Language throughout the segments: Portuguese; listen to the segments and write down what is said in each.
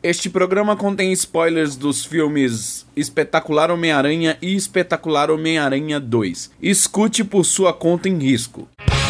Este programa contém spoilers dos filmes Espetacular Homem-Aranha e Espetacular Homem-Aranha 2. Escute por sua conta em risco.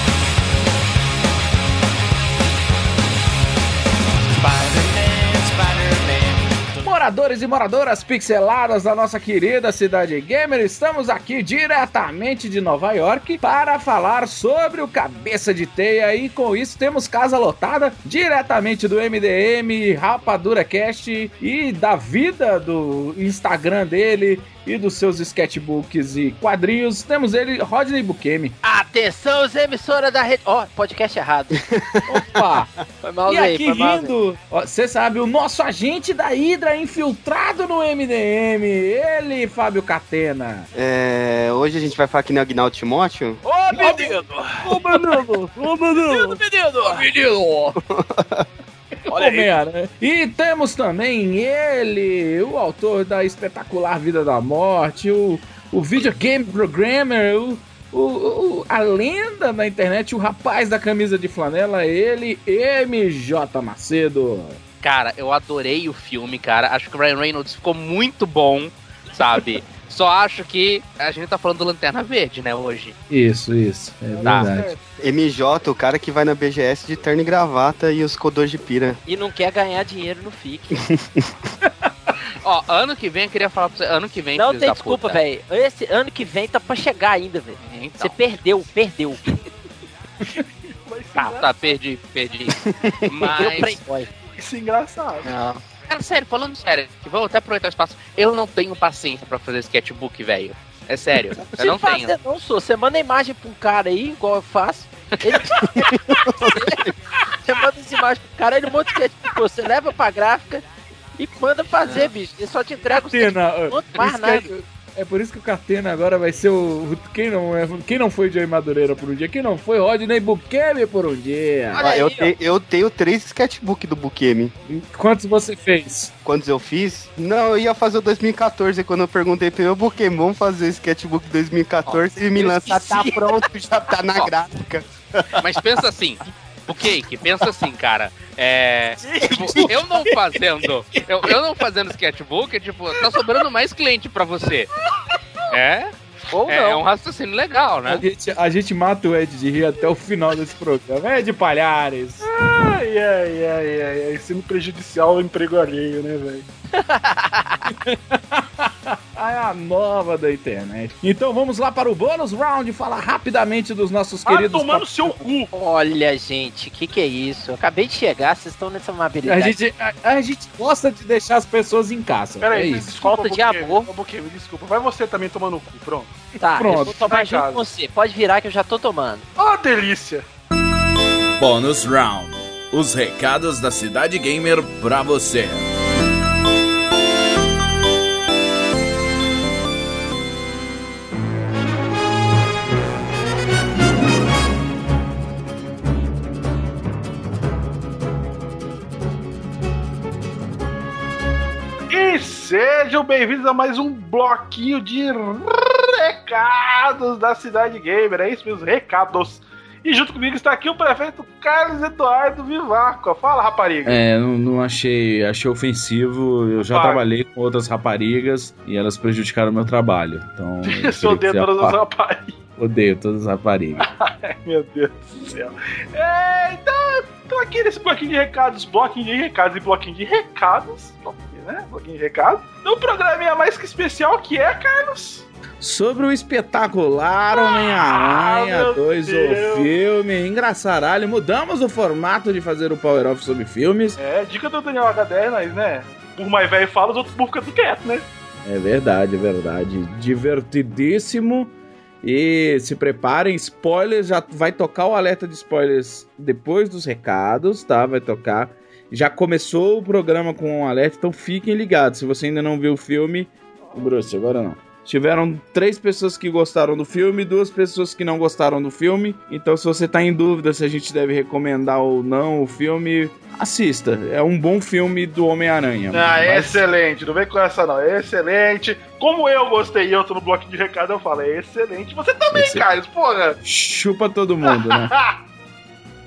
Moradores e moradoras pixeladas da nossa querida cidade gamer, estamos aqui diretamente de Nova York para falar sobre o Cabeça de Teia e com isso temos casa lotada diretamente do MDM, Rapadura Cast e da vida do Instagram dele e dos seus sketchbooks e quadrinhos. Temos ele, Rodney Bukemi. Atenção, emissora da rede... podcast errado. Opa! Foi mal e aí, aqui rindo, você sabe, o nosso agente da Hydra infiltrado no MDM, ele, Fábio Catena. Hoje a gente vai falar que nem o Agnaldo Timóteo. Ô, menino! Ô, menino! Ô, menino! Menino! Menino! Olha aí. Né? E temos também ele, o autor da espetacular Vida da Morte, o videogame programmer, a lenda na internet, o rapaz da camisa de flanela, ele, MJ Macedo. Cara, eu adorei o filme, cara. Acho que o Ryan Reynolds ficou muito bom, sabe? Só acho que a gente tá falando do Lanterna Verde, né, hoje. Isso, é verdade. MJ, o cara que vai na BGS de terno e gravata e os codores de pira. E não quer ganhar dinheiro no FIC. Ó, ano que vem eu queria falar pra você, ano que vem... Não tem desculpa, velho. Esse ano que vem tá pra chegar ainda, velho. Então. Você perdeu. Tá, perdi. Mas... Isso é engraçado. Não. Cara, sério, falando sério, que vou até aproveitar o espaço. Eu não tenho paciência pra fazer sketchbook, velho. É sério, eu não tenho. Não sou. Você manda imagem pra um cara aí, igual eu faço. Você manda essa imagem pro cara, ele monta o sketchbook, você leva pra gráfica e manda fazer, bicho. Ele só te entrega o sketchbook, não mais nada. É por isso que o Catena agora vai ser o... Quem não foi Joey Madureira por um dia? Quem não foi Rodney Bukemi por um dia? Eu tenho 3 sketchbooks do Bukemi. Quantos você fez? Quantos eu fiz? Não, eu ia fazer o 2014, quando eu perguntei pro meu Bukemi, vamos fazer o sketchbook 2014 e me lançar, tá pronto, já tá na gráfica. Mas pensa assim, Bucake, pensa assim, cara. Tipo, eu não fazendo sketchbook, tipo, tá sobrando mais cliente pra você. Ou não. É um raciocínio legal, né? A gente mata o Ed de rir até o final desse programa. Ed Palhares. Ai. Ensino prejudicial ao emprego alheio, né, velho? É a nova da internet. Então vamos lá para o bônus round, falar rapidamente dos nossos queridos... tomando seu cu! Olha, gente, que é isso? Eu acabei de chegar, vocês estão nessa amabilidade. A gente gosta de deixar as pessoas em casa. Peraí, isso. desculpa, Falta de amor. Desculpa, vai você também tomando o cu, pronto. Tá, Pronto, eu vou tomar vai junto casa. com você. Pode virar que eu já tô tomando. Ó, delícia! Bônus round. Os recados da Cidade Gamer pra você. E sejam bem-vindos a mais um bloquinho de recados da Cidade Gamer. É isso mesmo, recados. E junto comigo está aqui o prefeito Carlos Eduardo Vivaco. Fala, rapariga. Não achei ofensivo. Eu já trabalhei com outras raparigas e elas prejudicaram o meu trabalho. Então, Você odeia todas as raparigas. Odeio todas as raparigas. Ai, meu Deus do céu. Então aqui nesse bloquinho de recados, bloquinho de recados, um programinha mais que especial que é, Carlos? Sobre o espetacular Homem-Aranha 2, o filme, engraçaralho, mudamos o formato de fazer o Power Off sobre filmes. Dica do Daniel H10, mas, né, por mais velho fala, os outros burros ficam quietos, né? É verdade. Divertidíssimo. E se preparem, spoilers, já vai tocar o alerta de spoilers depois dos recados, tá? Vai tocar. Já começou o programa com um alerta, então fiquem ligados. Se você ainda não viu o filme, Bruce, agora não. Tiveram 3 pessoas que gostaram do filme, 2 pessoas que não gostaram do filme. Então, se você tá em dúvida se a gente deve recomendar ou não o filme, assista. É um bom filme do Homem-Aranha. Excelente. Não vem com essa, não. É excelente. Como eu gostei e eu tô no bloco de recado, eu falo, é excelente. Você também, Carlos, porra. Chupa todo mundo, né?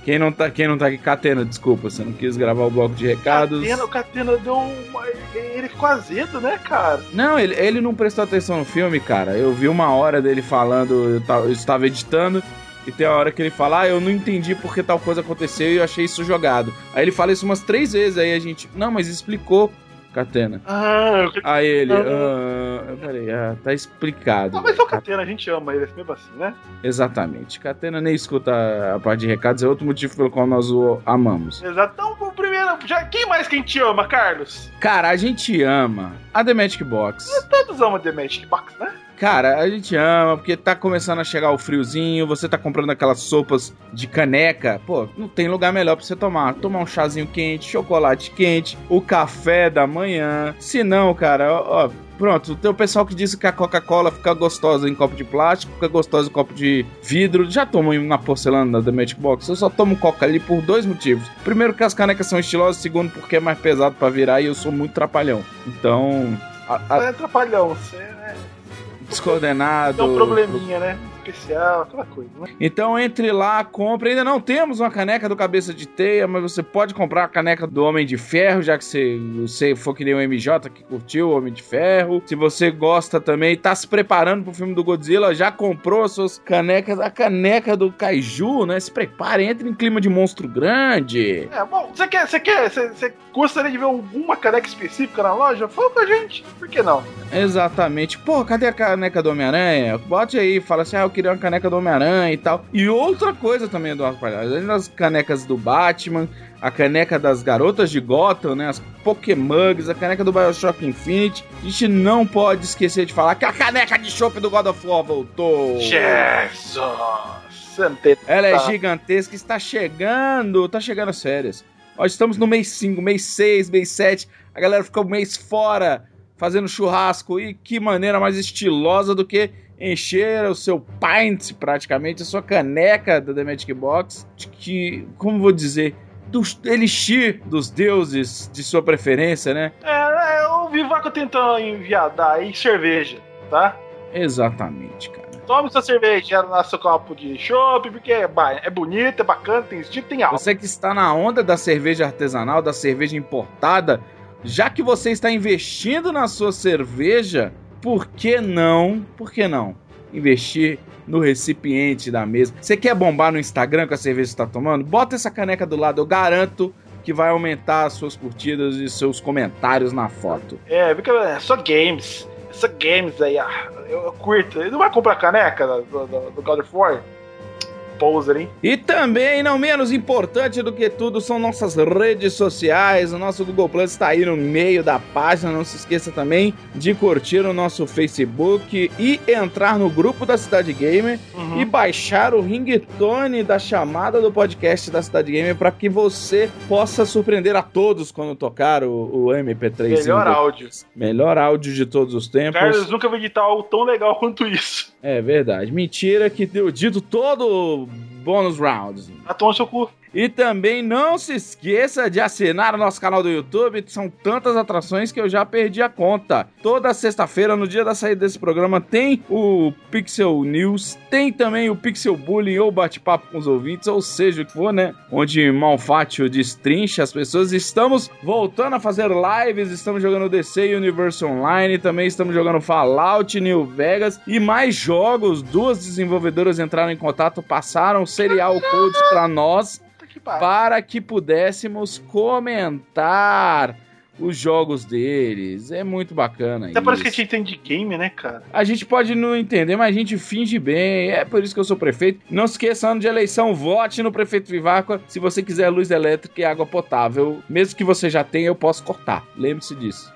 Quem não tá aqui? Catena, desculpa, você não quis gravar o bloco de recados. O Catena deu uma... Ele ficou azedo, né, cara? Não, ele não prestou atenção no filme, cara. Eu vi uma hora dele falando, eu estava editando, e tem a hora que ele fala, eu não entendi porque tal coisa aconteceu e eu achei isso jogado. Aí ele fala isso umas 3 vezes, aí a gente, não, mas explicou, Catena. Aí ele, eu falei, tá explicado. Não, mas é o Catena, a gente ama ele mesmo assim, né? Exatamente. Catena nem escuta a parte de recados, é outro motivo pelo qual nós o amamos. Exato. Então, primeiro, quem mais que a gente ama, Carlos? Cara, a gente ama a The Magic Box. Todos amam The Magic Box, né? Cara, a gente ama, porque tá começando a chegar o friozinho, você tá comprando aquelas sopas de caneca, pô, não tem lugar melhor pra você tomar. Tomar um chazinho quente, chocolate quente, o café da manhã. Se não, cara, ó, pronto, tem o pessoal que diz que a Coca-Cola fica gostosa em copo de plástico, fica gostosa em copo de vidro. Já tomo na porcelana da The Magic Box? Eu só tomo Coca ali por 2 motivos. Primeiro, que as canecas são estilosas. Segundo, porque é mais pesado pra virar e eu sou muito trapalhão. Então... Não é trapalhão, você é... descoordenado. Tem um probleminha, né? Especial, aquela coisa, né? Então entre lá, compra. Ainda não temos uma caneca do Cabeça de Teia, mas você pode comprar a caneca do Homem de Ferro, já que você for que nem o MJ que curtiu o Homem de Ferro. Se você gosta também, tá se preparando pro filme do Godzilla, já comprou as suas canecas, a caneca do Kaiju, né? Se prepare, entre em clima de monstro grande. Bom, você gostaria de ver alguma caneca específica na loja? Fala com a gente, por que não? Exatamente. Pô, cadê a caneca do Homem-Aranha? Bote aí, fala assim, eu queria uma caneca do Homem-Aranha e tal. E outra coisa também, Eduardo Palhaço, além das canecas do Batman, a caneca das garotas de Gotham, né, as Pokémugs, a caneca do BioShock Infinite, a gente não pode esquecer de falar que a caneca de chopp do God of War voltou. Jesus! Ela é gigantesca, está chegando as férias. Nós estamos no mês 5, mês 6, mês 7, a galera ficou um mês fora fazendo churrasco, e que maneira mais estilosa do que encher o seu pint, praticamente, a sua caneca da The Magic Box, que, como vou dizer, do elixir dos deuses de sua preferência, né? O Vivaco tentou enviadar aí cerveja, tá? Exatamente, cara. Tome sua cerveja no seu copo de chopp, porque é bonito, é bacana, tem estilo, tem algo. Você que está na onda da cerveja artesanal, da cerveja importada, já que você está investindo na sua cerveja, por que não investir no recipiente da mesa? Você quer bombar no Instagram com a cerveja que você está tomando? Bota essa caneca do lado, eu garanto que vai aumentar as suas curtidas e seus comentários na foto. Porque é só games aí, eu curto. Ele não vai comprar caneca do God of War? Poser, hein? E também, não menos importante do que tudo, são nossas redes sociais. O nosso Google Plus está aí no meio da página. Não se esqueça também de curtir o nosso Facebook e entrar no grupo da Cidade Gamer e baixar o ringtone da chamada do podcast da Cidade Gamer para que você possa surpreender a todos quando tocar o MP3. Melhor áudio de todos os tempos. Carlos nunca vai editar algo tão legal quanto isso. É verdade. Mentira que deu dito todo bônus rounds. Toma seu cu. E também não se esqueça de assinar o nosso canal do YouTube. São tantas atrações que eu já perdi a conta. Toda sexta-feira, no dia da saída desse programa, tem o Pixel News, tem também o Pixel Bullying ou bate-papo com os ouvintes, ou seja o que for, né? Onde Malfátio destrincha as pessoas. Estamos voltando a fazer lives, estamos jogando DC Universe Online, também estamos jogando Fallout New Vegas e mais jogos. 2 desenvolvedoras entraram em contato, passaram serial codes pra nós, para que pudéssemos comentar os jogos deles. É muito bacana isso. Até parece que a gente entende de game, né, cara? A gente pode não entender, mas a gente finge bem. É por isso que eu sou prefeito. Não se esqueça, ano de eleição, vote no prefeito Viváqua. Se você quiser luz elétrica e água potável, mesmo que você já tenha, eu posso cortar. Lembre-se disso.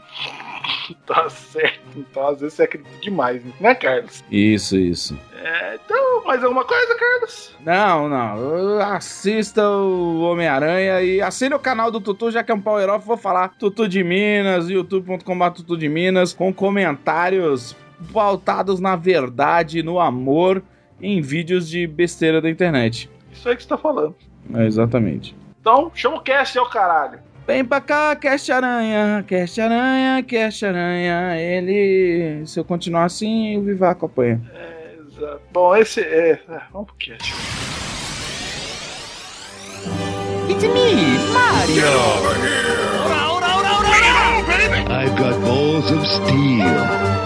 Tá certo. Então, às vezes você acredita demais, né, Carlos? Isso. Então, mais alguma coisa, Carlos? Não. Assista o Homem-Aranha e assine o canal do Tutu, já que é um Power Off. Vou falar Tutu de Minas, youtube.com/Tutu de Minas, com comentários pautados na verdade, no amor, em vídeos de besteira da internet. Isso aí que você tá falando. Exatamente. Então, chama o cast, é o caralho. Vem pra cá, Cast Aranha. Ele, se eu continuar assim, o Vivaco apanha. Exato. Bom, esse é... Vamos pro cast. It's me, Mario. Get over here. I've got balls of steel.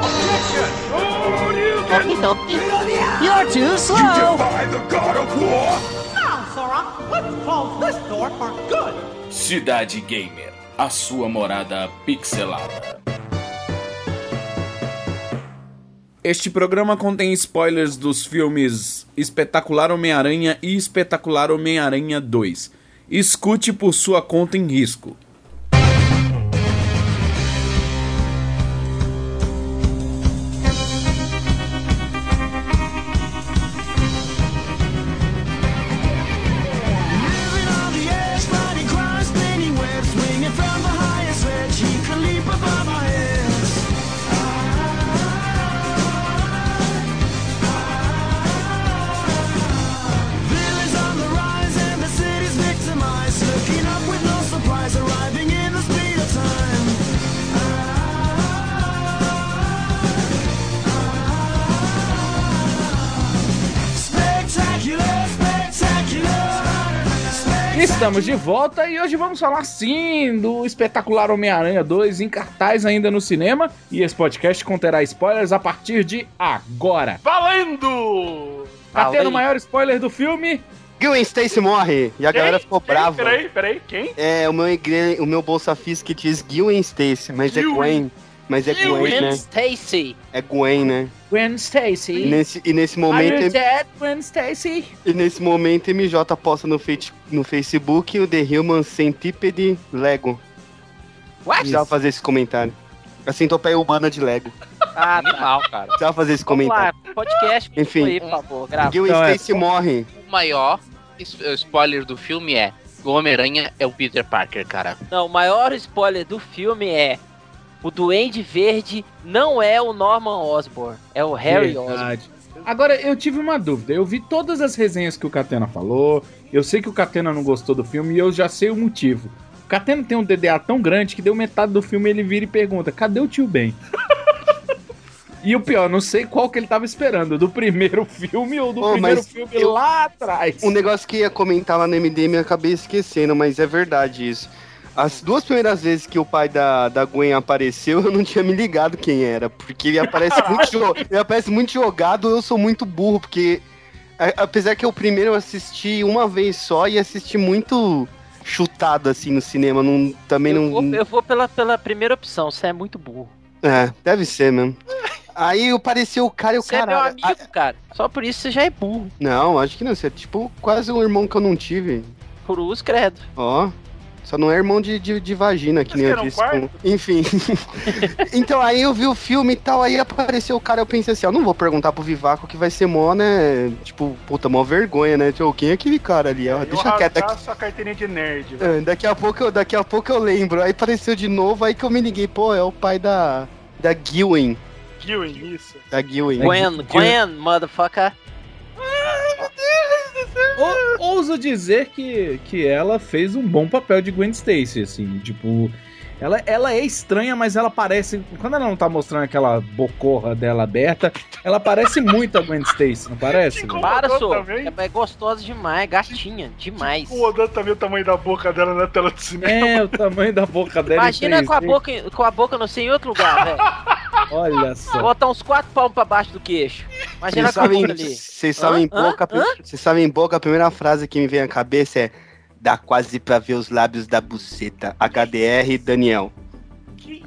You're too slow. You defy the God of War. Now, Sora, let's close this door for good. Cidade Gamer, a sua morada pixelada. Este programa contém spoilers dos filmes Espetacular Homem-Aranha e Espetacular Homem-Aranha 2. Escute por sua conta em risco. Estamos de volta e hoje vamos falar sim do Espetacular Homem-Aranha 2 em cartaz ainda no cinema, e esse podcast conterá spoilers a partir de agora. Valendo! Catena, o maior spoiler do filme. Gwen Stacy morre e a galera ficou brava. Peraí, quem? É, o meu bolsa física diz Gwen Stacy, mas é Gwen. Mas é Gwen, né? Stacy. É Gwen, né? Gwen Stacy. E nesse momento... Are you dead, Gwen Stacy? E nesse momento, MJ posta no Facebook o The Human Centipede Lego. What? Precisava fazer esse comentário. A centopeia humana de Lego. Ah, animal, cara. Precisava fazer esse Vamos comentário. lá, podcast. Enfim. Aí, por favor, grava. Gwen Stacy morre. O maior spoiler do filme é: o Homem-Aranha é o Peter Parker, cara. Não, o maior spoiler do filme é: o Duende Verde não é o Norman Osborn, é o Harry Osborn. Agora, eu tive uma dúvida. Eu vi todas as resenhas que o Catena falou. Eu sei que o Catena não gostou do filme e eu já sei o motivo. O Catena tem um DDA tão grande que deu metade do filme ele vira e pergunta: cadê o tio Ben? E o pior, não sei qual que ele tava esperando, do primeiro filme ou do primeiro filme lá atrás. Um negócio que ia comentar lá no MDM eu acabei esquecendo, mas é verdade isso. As duas primeiras vezes que o pai da Gwen apareceu, eu não tinha me ligado quem era. Porque ele aparece muito jogado, eu sou muito burro, porque apesar que o primeiro eu assisti uma vez só e assisti muito chutado assim no cinema. Eu vou pela primeira opção, você é muito burro. É, deve ser mesmo. Aí apareceu o cara e o cara. Você é meu amigo, cara. Só por isso você já é burro. Não, acho que não. Você é tipo quase um irmão que eu não tive. Cruz, credo. Ó. Só não é irmão de vagina, que nem eu disse. Enfim. Então, aí eu vi o filme e tal, aí apareceu o cara, eu pensei assim, eu não vou perguntar pro Vivaco que vai ser mó, né? Tipo, puta, mó vergonha, né? Tipo, quem é aquele cara ali? Deixa quieto. Sua carteirinha de nerd. Daqui a pouco eu lembro. Aí apareceu de novo, aí que eu me liguei, pô, é o pai da Gwen. Gwen, isso. Da Gwen. Gwen, motherfucker. Ouso dizer que ela fez um bom papel de Gwen Stacy, assim, tipo... Ela é estranha, mas ela parece... Quando ela não tá mostrando aquela bocorra dela aberta, ela parece muito a Gwen Stacy, não parece? Para, só. É gostosa demais, gatinha, demais. Incomodando também o tamanho da boca dela na tela do cinema. É, o tamanho da boca dela. Imagina com a boca não sei em outro lugar, velho. Olha só. Botar uns 4 palmos pra baixo do queixo. Imagina com a boca ali. Vocês sabem boca, a primeira frase que me vem à cabeça é: dá quase pra ver os lábios da buceta. HDR Daniel. Que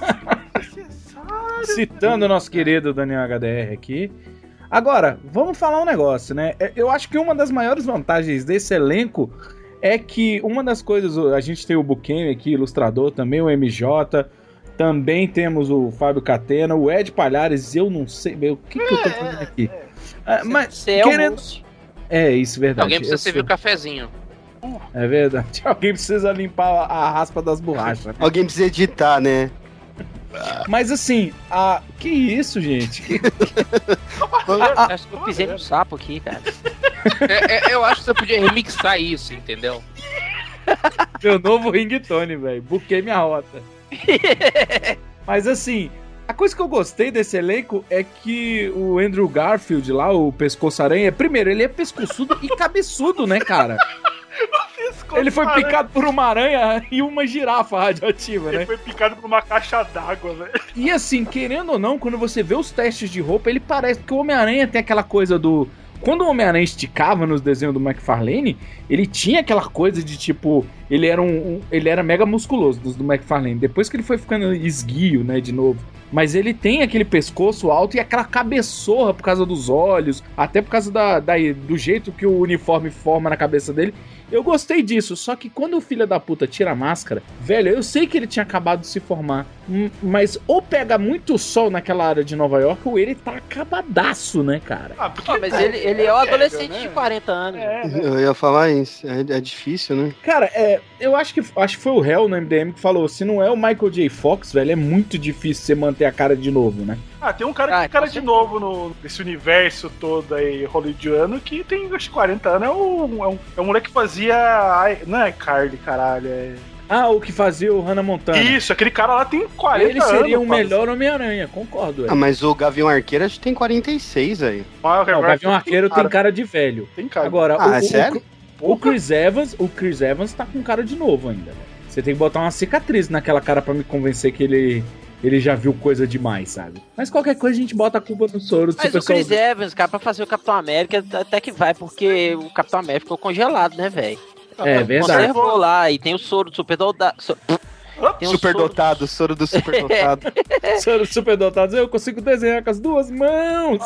Citando o nosso querido Daniel HDR aqui. Agora, vamos falar um negócio, né? Eu acho que uma das maiores vantagens desse elenco é que uma das coisas... A gente tem o Buquem aqui, ilustrador, também o MJ, também temos o Fábio Catena, o Ed Palhares, eu não sei... O que eu tô fazendo aqui? Mas, você querendo... É isso, verdade. Alguém precisa servir o cafezinho. É verdade. Alguém precisa limpar a raspa das borrachas. Né? Alguém precisa editar, né? Mas assim, que isso, gente? Acho que eu pisei no sapo aqui, cara. Eu acho que você podia remixar isso, entendeu? Meu novo ringtone, velho. Buquei minha rota. Mas assim, a coisa que eu gostei desse elenco é que o Andrew Garfield lá, o Pescoço-Aranha, primeiro, ele é pescoçudo e cabeçudo, né, cara? O Ele foi picado por uma aranha e uma girafa radioativa, né? Ele foi picado por uma caixa d'água, velho. E assim, querendo ou não, quando você vê os testes de roupa, ele parece que o Homem-Aranha tem aquela coisa do... Quando o Homem-Aranha esticava nos desenhos do McFarlane, ele tinha aquela coisa de tipo... Ele era mega musculoso do McFarlane. Depois que ele foi ficando esguio, né, de novo. Mas ele tem aquele pescoço alto e aquela cabeçorra por causa dos olhos, até por causa do jeito que o uniforme forma na cabeça dele. Eu gostei disso, só que quando o filho da puta tira a máscara, velho, eu sei que ele tinha acabado de se formar, mas ou pega muito sol naquela área de Nova York, ou ele tá acabadaço, né, cara? Mas ele é um adolescente de 40 anos. Eu ia falar isso, é difícil, né? Cara, eu acho que foi o Hell no MDM que falou, se não é o Michael J. Fox, velho, é muito difícil você manter a cara de novo, né? Tem um cara que tem cara de novo nesse universo todo aí hollywoodiano que tem, acho que 40 anos, é um moleque que fazia... Não é Carly, caralho, o que fazia o Hannah Montana. Isso, aquele cara lá tem 40 anos. Ele seria o melhor Homem-Aranha, concordo. Mas o Gavião Arqueiro acho que tem 46 aí. O Gavião Arqueiro tem cara de velho. Tem cara. Agora, é sério? O Chris Evans tá com cara de novo ainda, velho. Você tem que botar uma cicatriz naquela cara pra me convencer que ele já viu coisa demais, sabe? Mas qualquer coisa a gente bota a culpa no soro. Mas o Chris Evans, cara, pra fazer o Capitão América até que vai, porque o Capitão América ficou congelado, né, velho? É verdade. Conservou lá, e tem o soro do superdotado. Superdotado, soro do superdotado. Soro do superdotado, eu consigo desenhar com as duas mãos.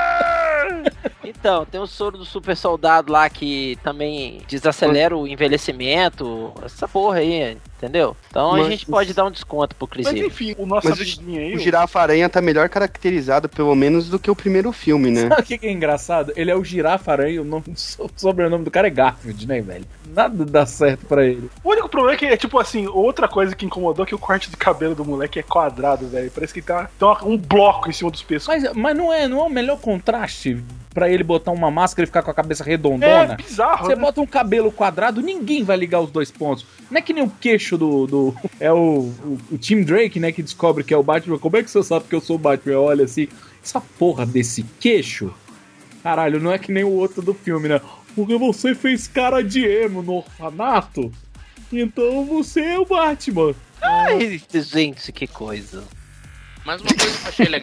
Então, tem o soro do super soldado lá que também desacelera o envelhecimento, essa porra aí, entendeu? Então a gente pode dar um desconto pro Chris Evans. Mas enfim, o nosso amiguinho aí... O Girafa-Aranha tá melhor caracterizado, pelo menos, do que o primeiro filme, né? Sabe o que é engraçado? Ele é o Girafa-Aranha, o sobrenome do cara é Garfield, né, velho? Nada dá certo pra ele. O único problema é que, tipo assim, outra coisa que incomodou é que o corte de cabelo do moleque é quadrado, velho. Parece que tem um bloco em cima dos pescoços. Mas não é o melhor contraste pra ele botar uma máscara e ficar com a cabeça redondona? É bizarro, Você né? bota um cabelo quadrado, ninguém vai ligar os dois pontos. Não é que nem o queixo do é o Tim Drake, né, que descobre que é o Batman. Como é que você sabe que eu sou o Batman? Olha assim, essa porra desse queixo, caralho, não é que nem o outro do filme, né? Porque você fez cara de emo no orfanato, então você é o Batman. Ai, gente, que coisa. Mas uma coisa que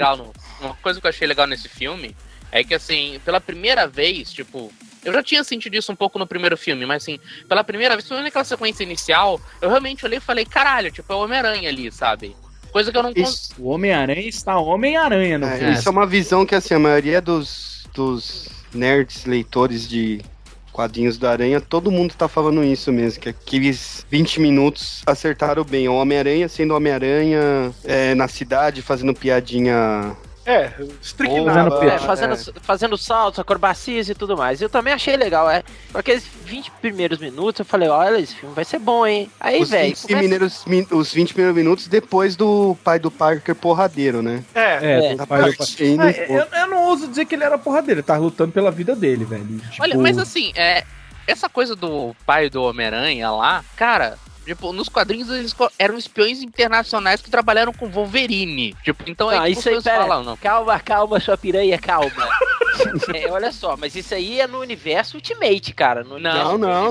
eu achei legal nesse filme é que, assim, pela primeira vez, tipo, eu já tinha sentido isso um pouco no primeiro filme, mas, assim, pela primeira vez, naquela sequência inicial, eu realmente olhei e falei, caralho, tipo, é o Homem-Aranha ali, sabe? Coisa que eu não consigo. O Homem-Aranha está Homem-Aranha no filme. Isso é uma visão que, assim, a maioria dos nerds, leitores de quadrinhos da Aranha, todo mundo tá falando isso mesmo, que aqueles 20 minutos acertaram bem. O Homem-Aranha sendo Homem-Aranha na cidade, fazendo piadinha... estricnado. Fazendo saltos, acrobacias e tudo mais. Eu também achei legal, Por aqueles 20 primeiros minutos, eu falei, olha, esse filme vai ser bom, hein? Aí, velho... Os 20 primeiros minutos depois do pai do Parker porradeiro, né? Eu não ouso dizer que ele era porradeiro, ele tava lutando pela vida dele, velho. Tipo... Olha, mas assim, essa coisa do pai do Homem-Aranha lá, cara... Tipo, nos quadrinhos eles eram espiões internacionais que trabalharam com Wolverine. Tipo, então não, isso aí, falam, não. Calma, sua piranha, calma. Olha só, mas isso aí é no universo Ultimate, cara. No não. No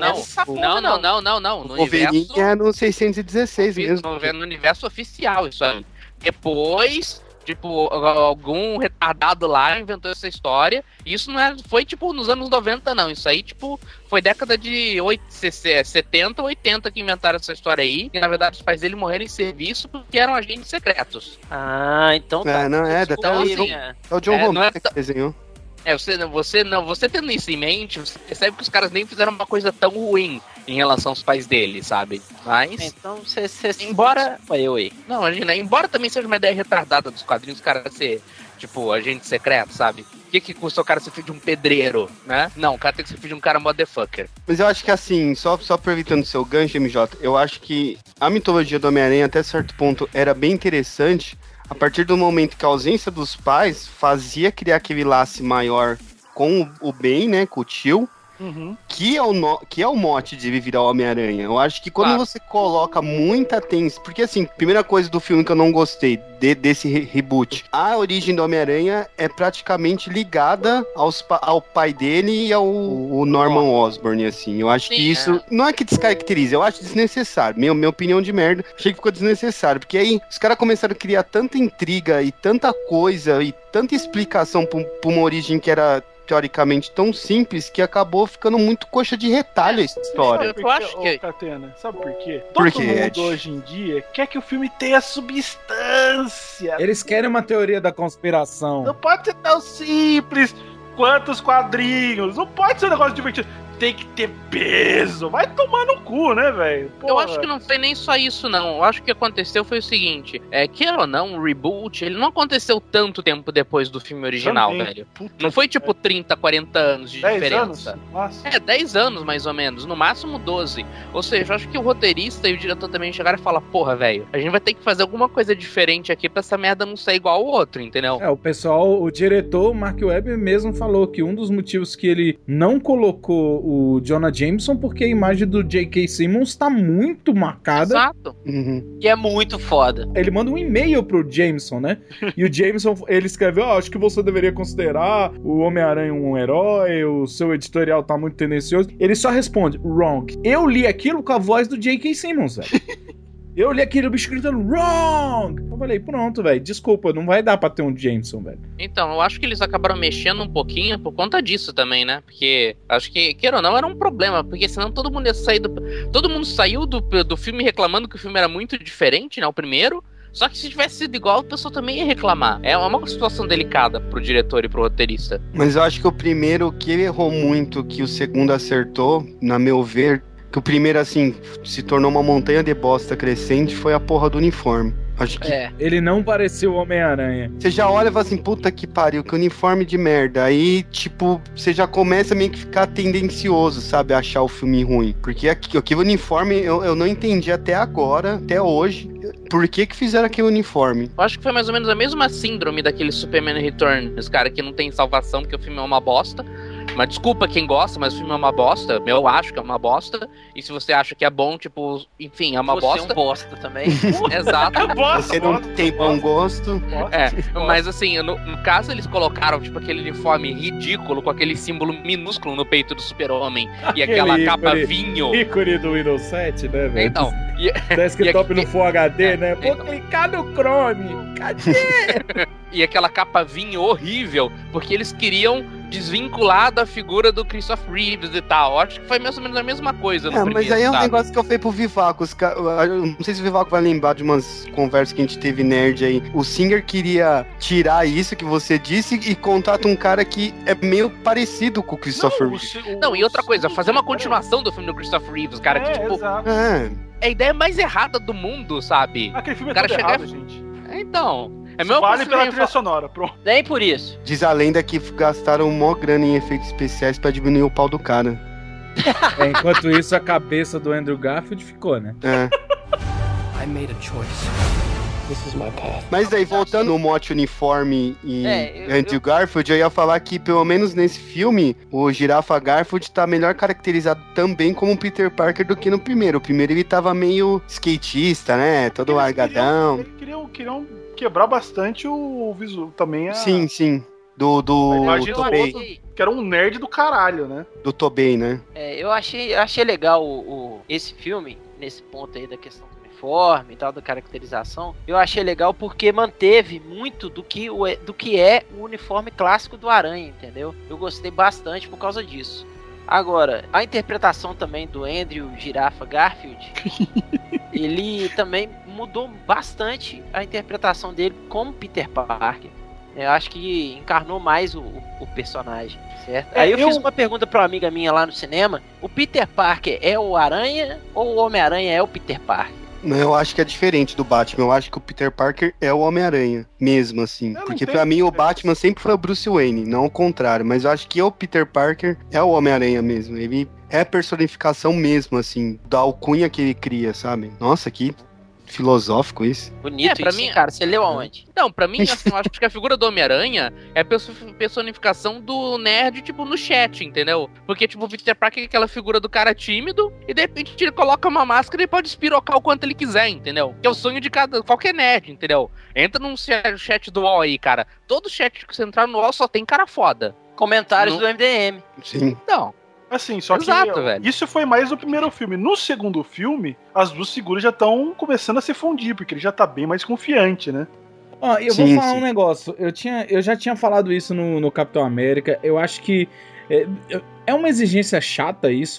Wolverine universo... é no 616 mesmo. No universo oficial, isso aí. Depois... Tipo, algum retardado lá inventou essa história. E isso não foi, tipo, nos anos 90, não. Isso aí, tipo, foi década de 70, 80 que inventaram essa história aí. E, na verdade, os pais dele morreram em serviço porque eram agentes secretos. Ah, então tá. É o John Romita que desenhou. Você tendo isso em mente, você percebe que os caras nem fizeram uma coisa tão ruim em relação aos pais dele, sabe? Mas... Então, você embora... Oi. Não, imagina, embora também seja uma ideia retardada dos quadrinhos, o cara ser, tipo, agente secreto, sabe? O que custa o cara ser filho de um pedreiro, né? Não, o cara tem que ser filho de um cara motherfucker. Mas eu acho que assim, só aproveitando o seu gancho, MJ, eu acho que a mitologia do Homem-Aranha, até certo ponto, era bem interessante, a partir do momento que a ausência dos pais fazia criar aquele laço maior com o Ben, né, com o tio, que é o mote de virar o Homem-Aranha. Eu acho que quando você coloca muita atenção... Porque, assim, primeira coisa do filme que eu não gostei desse reboot, a origem do Homem-Aranha é praticamente ligada ao pai dele e ao Norman Osborn, assim. Eu acho que isso... Não é que descaracteriza, eu acho desnecessário. Minha opinião de merda, achei que ficou desnecessário. Porque aí os caras começaram a criar tanta intriga e tanta coisa e tanta explicação pra uma origem que era teoricamente tão simples que acabou ficando muito coxa de retalho a história. Eu acho que... Catena, sabe por quê? Por Todo quê, mundo hoje em dia quer que o filme tenha substância. Eles querem uma teoria da conspiração. Não pode ser tão simples quanto os quadrinhos. Não pode ser um negócio divertido. Tem que ter peso. Vai tomar no cu, né, velho? Eu acho que não foi nem só isso, não. Eu acho que o que aconteceu foi o seguinte. Queira ou não, o reboot, ele não aconteceu tanto tempo depois do filme original, também. velho. Não foi tipo 30, 40 anos de 10 diferença. anos? Nossa. 10 anos mais ou menos. No máximo 12. Ou seja, eu acho que o roteirista e o diretor também chegaram e falaram, porra, velho, a gente vai ter que fazer alguma coisa diferente aqui pra essa merda não sair igual ao outro, entendeu? O pessoal, o diretor, o Mark Webb mesmo falou que um dos motivos que ele não colocou o Jonah Jameson porque a imagem do J.K. Simmons tá muito marcada. Exato. E é muito foda. Ele manda um e-mail pro Jameson, né? E o Jameson, ele escreveu, acho que você deveria considerar o Homem-Aranha um herói, o seu editorial tá muito tendencioso. Ele só responde, wrong. Eu li aquilo com a voz do J.K. Simmons, velho. Eu li aquele bicho gritando, wrong! Eu falei, pronto, velho, desculpa, não vai dar pra ter um Jameson, velho. Então, eu acho que eles acabaram mexendo um pouquinho por conta disso também, né? Porque, acho que, queira ou não, era um problema, porque senão todo mundo ia sair todo mundo saiu do filme reclamando que o filme era muito diferente, né, o primeiro. Só que se tivesse sido igual, o pessoal também ia reclamar. É uma situação delicada pro diretor e pro roteirista. Mas eu acho que o primeiro que ele errou muito, que o segundo acertou, na meu ver, que o primeiro, assim, se tornou uma montanha de bosta crescente, foi a porra do uniforme. Acho que ele não parecia o Homem-Aranha. Você já olha e fala assim, puta que pariu, que uniforme de merda. Aí, tipo, você já começa meio que ficar tendencioso, sabe? A achar o filme ruim. Porque aquele uniforme, eu não entendi até agora, até hoje, por que fizeram aquele uniforme. Eu acho que foi mais ou menos a mesma síndrome daquele Superman Returns, cara, que não tem salvação porque o filme é uma bosta. Mas desculpa quem gosta, mas o filme é uma bosta. Eu acho que é uma bosta. E se você acha que é bom, tipo, enfim, é uma bosta. Você é um bosta também. Exato. Você não tem bom gosto. Mas assim, no caso eles colocaram, tipo, aquele uniforme ridículo com aquele símbolo minúsculo no peito do Super-Homem. E aquela capa vinho. Ícone do Windows 7, né, velho? Então. Desktop no Full HD, né? Vou clicar no Chrome. Cadê? E aquela capa vinho horrível, porque eles queriam desvincular da figura do Christopher Reeves e tal. Acho que foi mais ou menos a mesma coisa no primeiro, mas aí é um sabe? negócio que eu falei pro Vivaco. Eu não sei se o Vivaco vai lembrar de umas conversas que a gente teve nerd aí. O Singer queria tirar isso que você disse e contrata um cara que é meio parecido com o Christopher Reeves. Não, e outra coisa, fazer uma continuação do filme do Christopher Reeves, cara, que tipo... É a ideia mais errada do mundo, sabe? Aquele filme o cara é todo errado, gente. Então... Vale pela trilha sonora, pronto. Nem por isso. Diz a lenda que gastaram mó grana em efeitos especiais pra diminuir o pau do cara. Enquanto isso, a cabeça do Andrew Garfield ficou, né? I made a choice. This is my path. Mas daí, voltando no mote uniforme e Andrew Garfield, eu ia falar que, pelo menos nesse filme, o Girafa Garfield tá melhor caracterizado também como Peter Parker do que no primeiro. O primeiro ele tava meio skatista, né? Todo largadão. Eles queriam quebrar bastante o visual também. Sim. Do Tobey. Que era um nerd do caralho, né? Do Tobey, né? Eu achei legal esse filme, nesse ponto aí da questão do uniforme e tal, da caracterização. Eu achei legal porque manteve muito do que é o uniforme clássico do Aranha, entendeu? Eu gostei bastante por causa disso. Agora, a interpretação também do Andrew Girafa Garfield, ele também mudou bastante a interpretação dele como Peter Parker. Eu acho que encarnou mais o personagem, certo? Aí eu fiz uma pergunta pra uma amiga minha lá no cinema: o Peter Parker é o Aranha ou o Homem-Aranha é o Peter Parker? Não, eu acho que é diferente do Batman. Eu acho que o Peter Parker é o Homem-Aranha, mesmo assim. Porque pra mim o Batman sempre foi o Bruce Wayne, não o contrário. Mas eu acho que o Peter Parker é o Homem-Aranha mesmo. Ele é a personificação mesmo, assim, da alcunha que ele cria, sabe? Nossa, que filosófico isso. Bonito pra isso, mim- cara. Você leu aonde? Não, pra mim, assim, eu acho que a figura do Homem-Aranha é a personificação do nerd, tipo, no chat, entendeu? Porque, tipo, o Peter Parker é aquela figura do cara tímido e, de repente, ele coloca uma máscara e pode espirocar o quanto ele quiser, entendeu? Que é o sonho de qualquer nerd, entendeu? Entra num chat do UOL aí, cara. Todo chat que você entrar no UOL só tem cara foda. Comentários Não. do MDM. Sim. Não. Assim, só Exato, que velho. isso foi mais no primeiro filme. No segundo filme, as duas figuras já estão começando a se fundir, porque ele já tá bem mais confiante, né? Ó, eu Sim, vou falar sim. um negócio. Eu já tinha falado isso no Capitão América. Eu acho que é uma exigência chata isso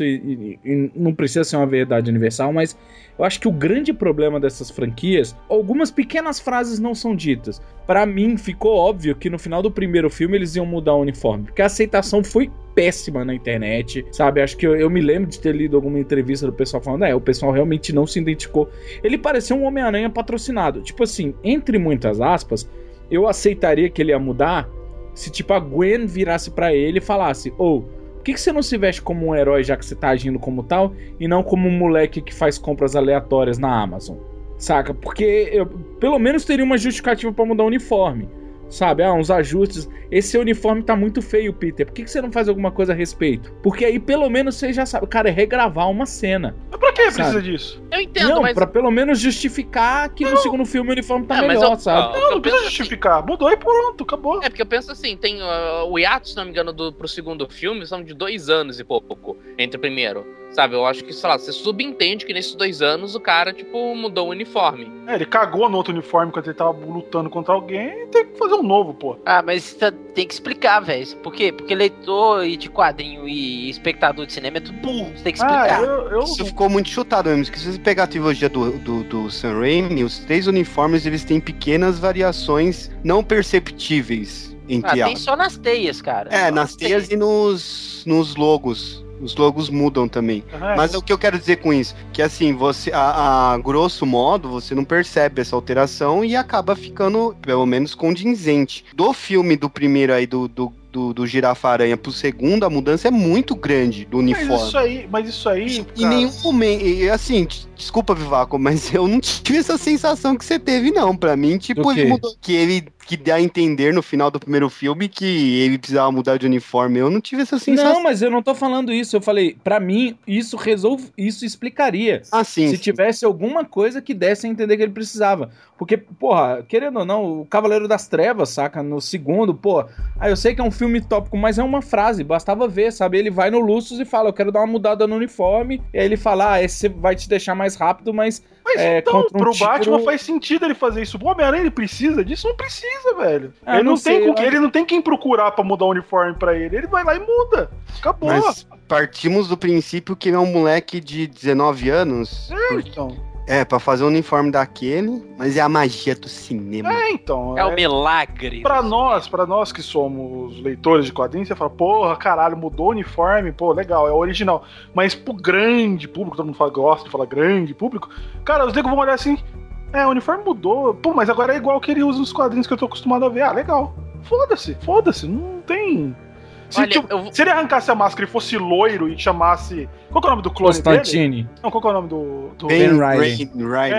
e não precisa ser uma verdade universal, mas eu acho que o grande problema dessas franquias, algumas pequenas frases não são ditas. Pra mim, ficou óbvio que no final do primeiro filme eles iam mudar o uniforme, porque a aceitação foi péssima na internet, sabe? Acho que eu me lembro de ter lido alguma entrevista do pessoal falando, o pessoal realmente não se identificou. Ele parecia um Homem-Aranha patrocinado. Tipo assim, entre muitas aspas, eu aceitaria que ele ia mudar se, tipo, a Gwen virasse pra ele e falasse, por que você não se veste como um herói já que você tá agindo como tal e não como um moleque que faz compras aleatórias na Amazon? Saca? Porque eu pelo menos teria uma justificativa pra mudar o uniforme. Sabe? Uns ajustes. Esse uniforme tá muito feio, Peter. Por que você não faz alguma coisa a respeito? Porque aí pelo menos você já sabe. Cara, é regravar uma cena. Mas pra que Sabe? precisa disso? Eu entendo, Não, mas... pra pelo menos justificar que no segundo filme o uniforme tá É, mas melhor, eu- sabe? Não precisa justificar. Mudou e pronto, acabou. É, porque eu penso assim, tem o hiato, se não me engano, pro segundo filme, são de 2 anos e pouco entre o primeiro, sabe? Eu acho que, sei lá, você subentende que nesses 2 anos o cara, tipo, mudou o uniforme. Ele cagou no outro uniforme quando ele tava lutando contra alguém e tem que fazer um novo, pô. Ah, mas tem que explicar, velho. Por quê? Porque leitor e de quadrinho e espectador de cinema é tudo burro. Você tem que explicar. Isso ficou muito chutado mesmo, porque se você pegar a trilogia do Sam Raimi, os 3 uniformes, eles têm pequenas variações não perceptíveis, entre Tem aspas. só nas teias, cara. É, Só nas teias e nos logos. Os logos mudam também. Mas o que eu quero dizer com isso? Que assim, você, a grosso modo, você não percebe essa alteração e acaba ficando, pelo menos, condizente. Do filme do primeiro aí, do Girafa-Aranha pro segundo, a mudança é muito grande do uniforme. Mas isso aí. Em cara, nenhum momento, e assim, desculpa, Vivaco, mas eu não tive essa sensação que você teve, não. Pra mim, tipo, Do quê? ele mudou. Que dá a entender no final do primeiro filme que ele precisava mudar de uniforme. Eu não tive essa sensação. Não, mas eu não tô falando isso. Eu falei, pra mim, isso explicaria. Ah, sim. Se tivesse alguma coisa que desse a entender que ele precisava. Porque, porra, querendo ou não, o Cavaleiro das Trevas, saca? No segundo, pô. Eu sei que é um filme tópico, mas é uma frase, bastava ver, sabe? Ele vai no Lucius e fala, eu quero dar uma mudada no uniforme. E aí ele fala, esse vai te deixar mais rápido, mas então, contra um pro tiro- Batman faz sentido ele fazer isso. O Homem-Aranha, ele precisa disso? Não precisa, velho. Ah, ele, não não sei, tem eu ele não tem quem procurar pra mudar o uniforme pra ele. Ele vai lá e muda. Acabou. Mas partimos do princípio que ele é um moleque de 19 anos. Então. Pra fazer um uniforme daquele, mas é a magia do cinema. Então. É o milagre. Pra nós que somos leitores de quadrinhos, você fala, porra, caralho, mudou o uniforme, pô, legal, é o original. Mas pro grande público, todo mundo gosta de falar grande público, cara, os negros vão olhar assim, o uniforme mudou, pô, mas agora é igual que ele usa nos quadrinhos que eu tô acostumado a ver. Ah, legal. Foda-se, não tem... Se ele arrancasse a máscara e fosse loiro e chamasse... Qual que é o nome do clone Constantine. dele? Não, qual que é o nome do... Ben Riley.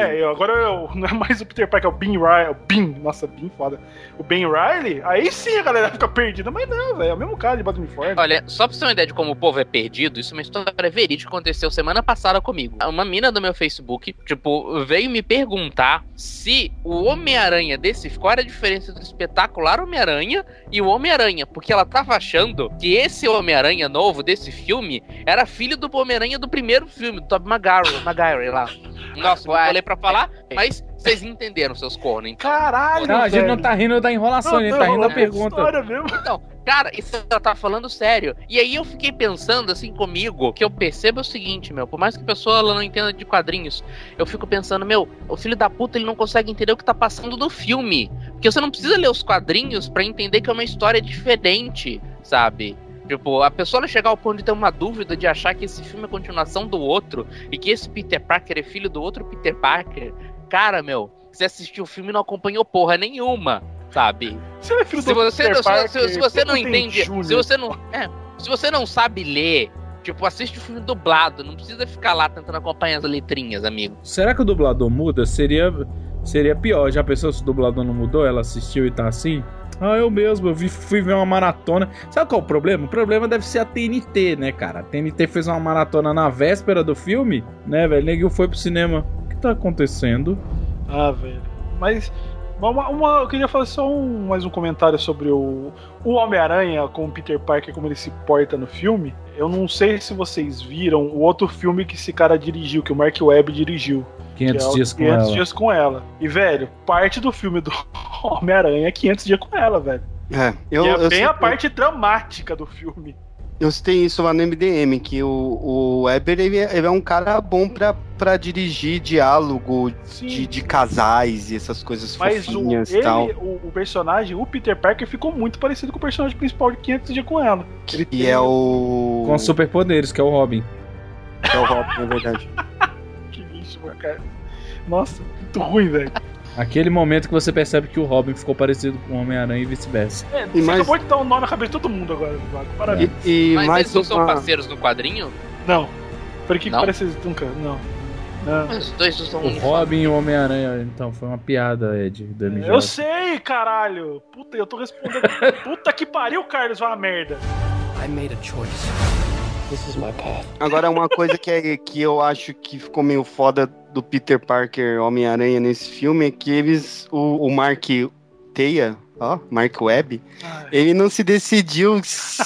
Agora não é mais o Peter Parker, é o Ben Riley. Nossa, bem foda. O Ben Riley, aí sim a galera fica perdida. Mas não, velho, é o mesmo cara de bota uniforme. Olha, só pra você ter uma ideia de como o povo é perdido, isso é uma história verídica que aconteceu semana passada comigo. Uma mina do meu Facebook, tipo, veio me perguntar se o Homem-Aranha desse... Qual era a diferença entre o espetacular Homem-Aranha e o Homem-Aranha? Porque ela tava achando que esse Homem-Aranha novo desse filme era filho do Homem-Aranha do primeiro filme, do Tobey Maguire lá. Nossa, não falei pra falar, mas vocês entenderam, seus cornos. Então. Caralho, Não, a gente não tá rindo da enrolação, a gente tá rindo da pergunta. Então, cara, isso ela tá falando sério. E aí eu fiquei pensando assim comigo, que eu percebo o seguinte, por mais que a pessoa ela não entenda de quadrinhos, eu fico pensando, o filho da puta, ele não consegue entender o que tá passando no filme. Porque você não precisa ler os quadrinhos pra entender que é uma história diferente, sabe? Tipo, a pessoa ela chegar ao ponto de ter uma dúvida de achar que esse filme é continuação do outro e que esse Peter Parker é filho do outro Peter Parker, cara, você assistiu o filme e não acompanhou porra nenhuma, sabe? Se ele é filho do Peter Parker, se você não entende, Júnior. se você não sabe ler, Tipo, assiste o filme dublado, não precisa ficar lá tentando acompanhar as letrinhas, amigo. Será que o dublador muda? Seria pior. Já pensou se o dublador não mudou? Ela assistiu e tá assim? Eu mesmo, fui ver uma maratona. Sabe qual é o problema? O problema deve ser a TNT, né, cara? A TNT fez uma maratona na véspera do filme, né, velho? Nego foi pro cinema. O que tá acontecendo? Velho. Mas eu queria fazer só mais um comentário sobre o Homem-Aranha com o Peter Parker, como ele se porta no filme. Eu não sei se vocês viram o outro filme que esse cara dirigiu, que o Mark Webb dirigiu. 500 dias com 500 ela. dias com ela. E, velho, parte do filme do Homem-Aranha é 500 dias com ela, velho. É bem a parte dramática do filme. Eu citei isso lá no MDM, que o Weber ele é um cara bom pra dirigir diálogo de casais e essas coisas fofinhas e tal. O personagem, o Peter Parker, ficou muito parecido com o personagem principal de 500 dias com ela. Com superpoderes, que é o Robin. É o Robin, é verdade. Que lixo, cara. Nossa, muito ruim, velho. Aquele momento que você percebe que o Robin ficou parecido com o Homem-Aranha e vice-versa. Você acabou de dar um nó na cabeça de todo mundo agora, parabéns. Mas eles não são parceiros no quadrinho? Não. Por que parece nunca? Não. Mas os dois são o Robin e o Homem-Aranha, então, foi uma piada, Ed, do MJ. Eu sei, caralho. Puta, eu tô respondendo. Puta que pariu, Carlos, vai uma merda. I made a choice. This is my path. Agora, uma coisa que eu acho que ficou meio foda do Peter Parker Homem-Aranha nesse filme é que o Mark Mark Webb, ele não se decidiu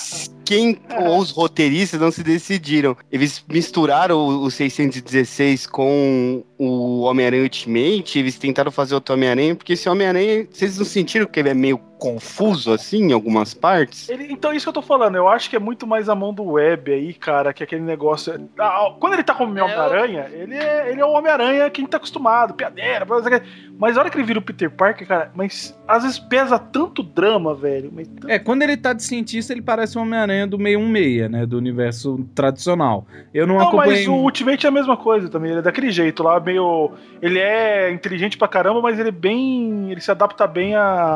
ou os roteiristas não se decidiram. Eles misturaram o 616 com o Homem-Aranha Ultimate, eles tentaram fazer outro Homem-Aranha, porque esse Homem-Aranha, vocês não sentiram que ele é meio confuso, assim, em algumas partes? Então, isso que eu tô falando, eu acho que é muito mais a mão do Webb aí, cara, que aquele negócio... Quando ele tá como Homem-Aranha, ele é o Homem-Aranha que a gente tá acostumado, piadeira, mas a hora que ele vira o Peter Parker, cara, mas às vezes pesa tanto drama, velho. Quando ele tá de cientista, ele parece um Homem-Aranha do 616, né, do universo tradicional. Eu não acompanhei... mas o Ultimate é a mesma coisa também, ele é daquele jeito lá, meio... Ele é inteligente pra caramba, mas ele se adapta bem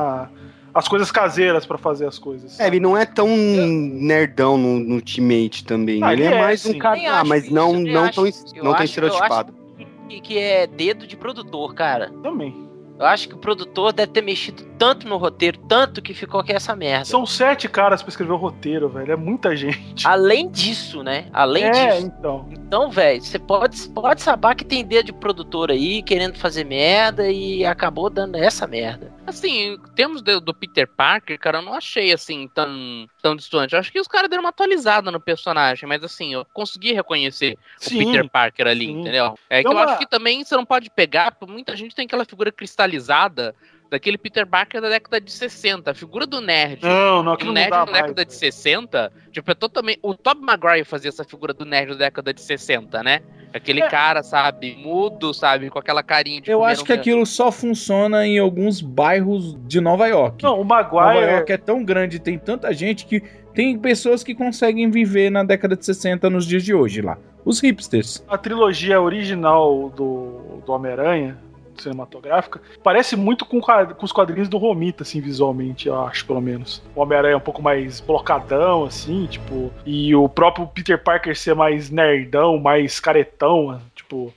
as coisas caseiras pra fazer as coisas. Ele não é tão nerdão no Ultimate também. Ele é mais um cara, mas não tão estereotipado. Que é dedo de produtor, cara. Também. Eu acho que o produtor deve ter mexido tanto no roteiro, tanto que ficou aqui essa merda. São 7 caras pra escrever o roteiro, velho. É muita gente. Além disso, né? Além disso. Então, velho, você pode saber que tem dedo de produtor aí, querendo fazer merda e acabou dando essa merda. Assim, em termos do Peter Parker, cara, eu não achei, assim, tão distante. Eu acho que os caras deram uma atualizada no personagem, mas, assim, eu consegui reconhecer o Peter Parker ali, entendeu? Que eu acho que também você não pode pegar, porque muita gente tem aquela figura cristalizada daquele Peter Parker da década de 60. A figura do nerd. O nerd da década de 60, tipo, é totalmente... O Tobey Maguire fazia essa figura do nerd da década de 60, né? Aquele cara, sabe, mudo, sabe, com aquela carinha de... Eu acho que aquilo só funciona em alguns bairros de Nova York. Não, o Maguire... Nova York é tão grande, tem tanta gente que tem pessoas que conseguem viver na década de 60 nos dias de hoje lá. Os hipsters. A trilogia original do Homem-Aranha, cinematográfica, parece muito com os quadrinhos do Romita, assim, visualmente, eu acho, pelo menos. O Homem-Aranha é um pouco mais blocadão, assim, tipo, e o próprio Peter Parker ser mais nerdão, mais caretão, tipo...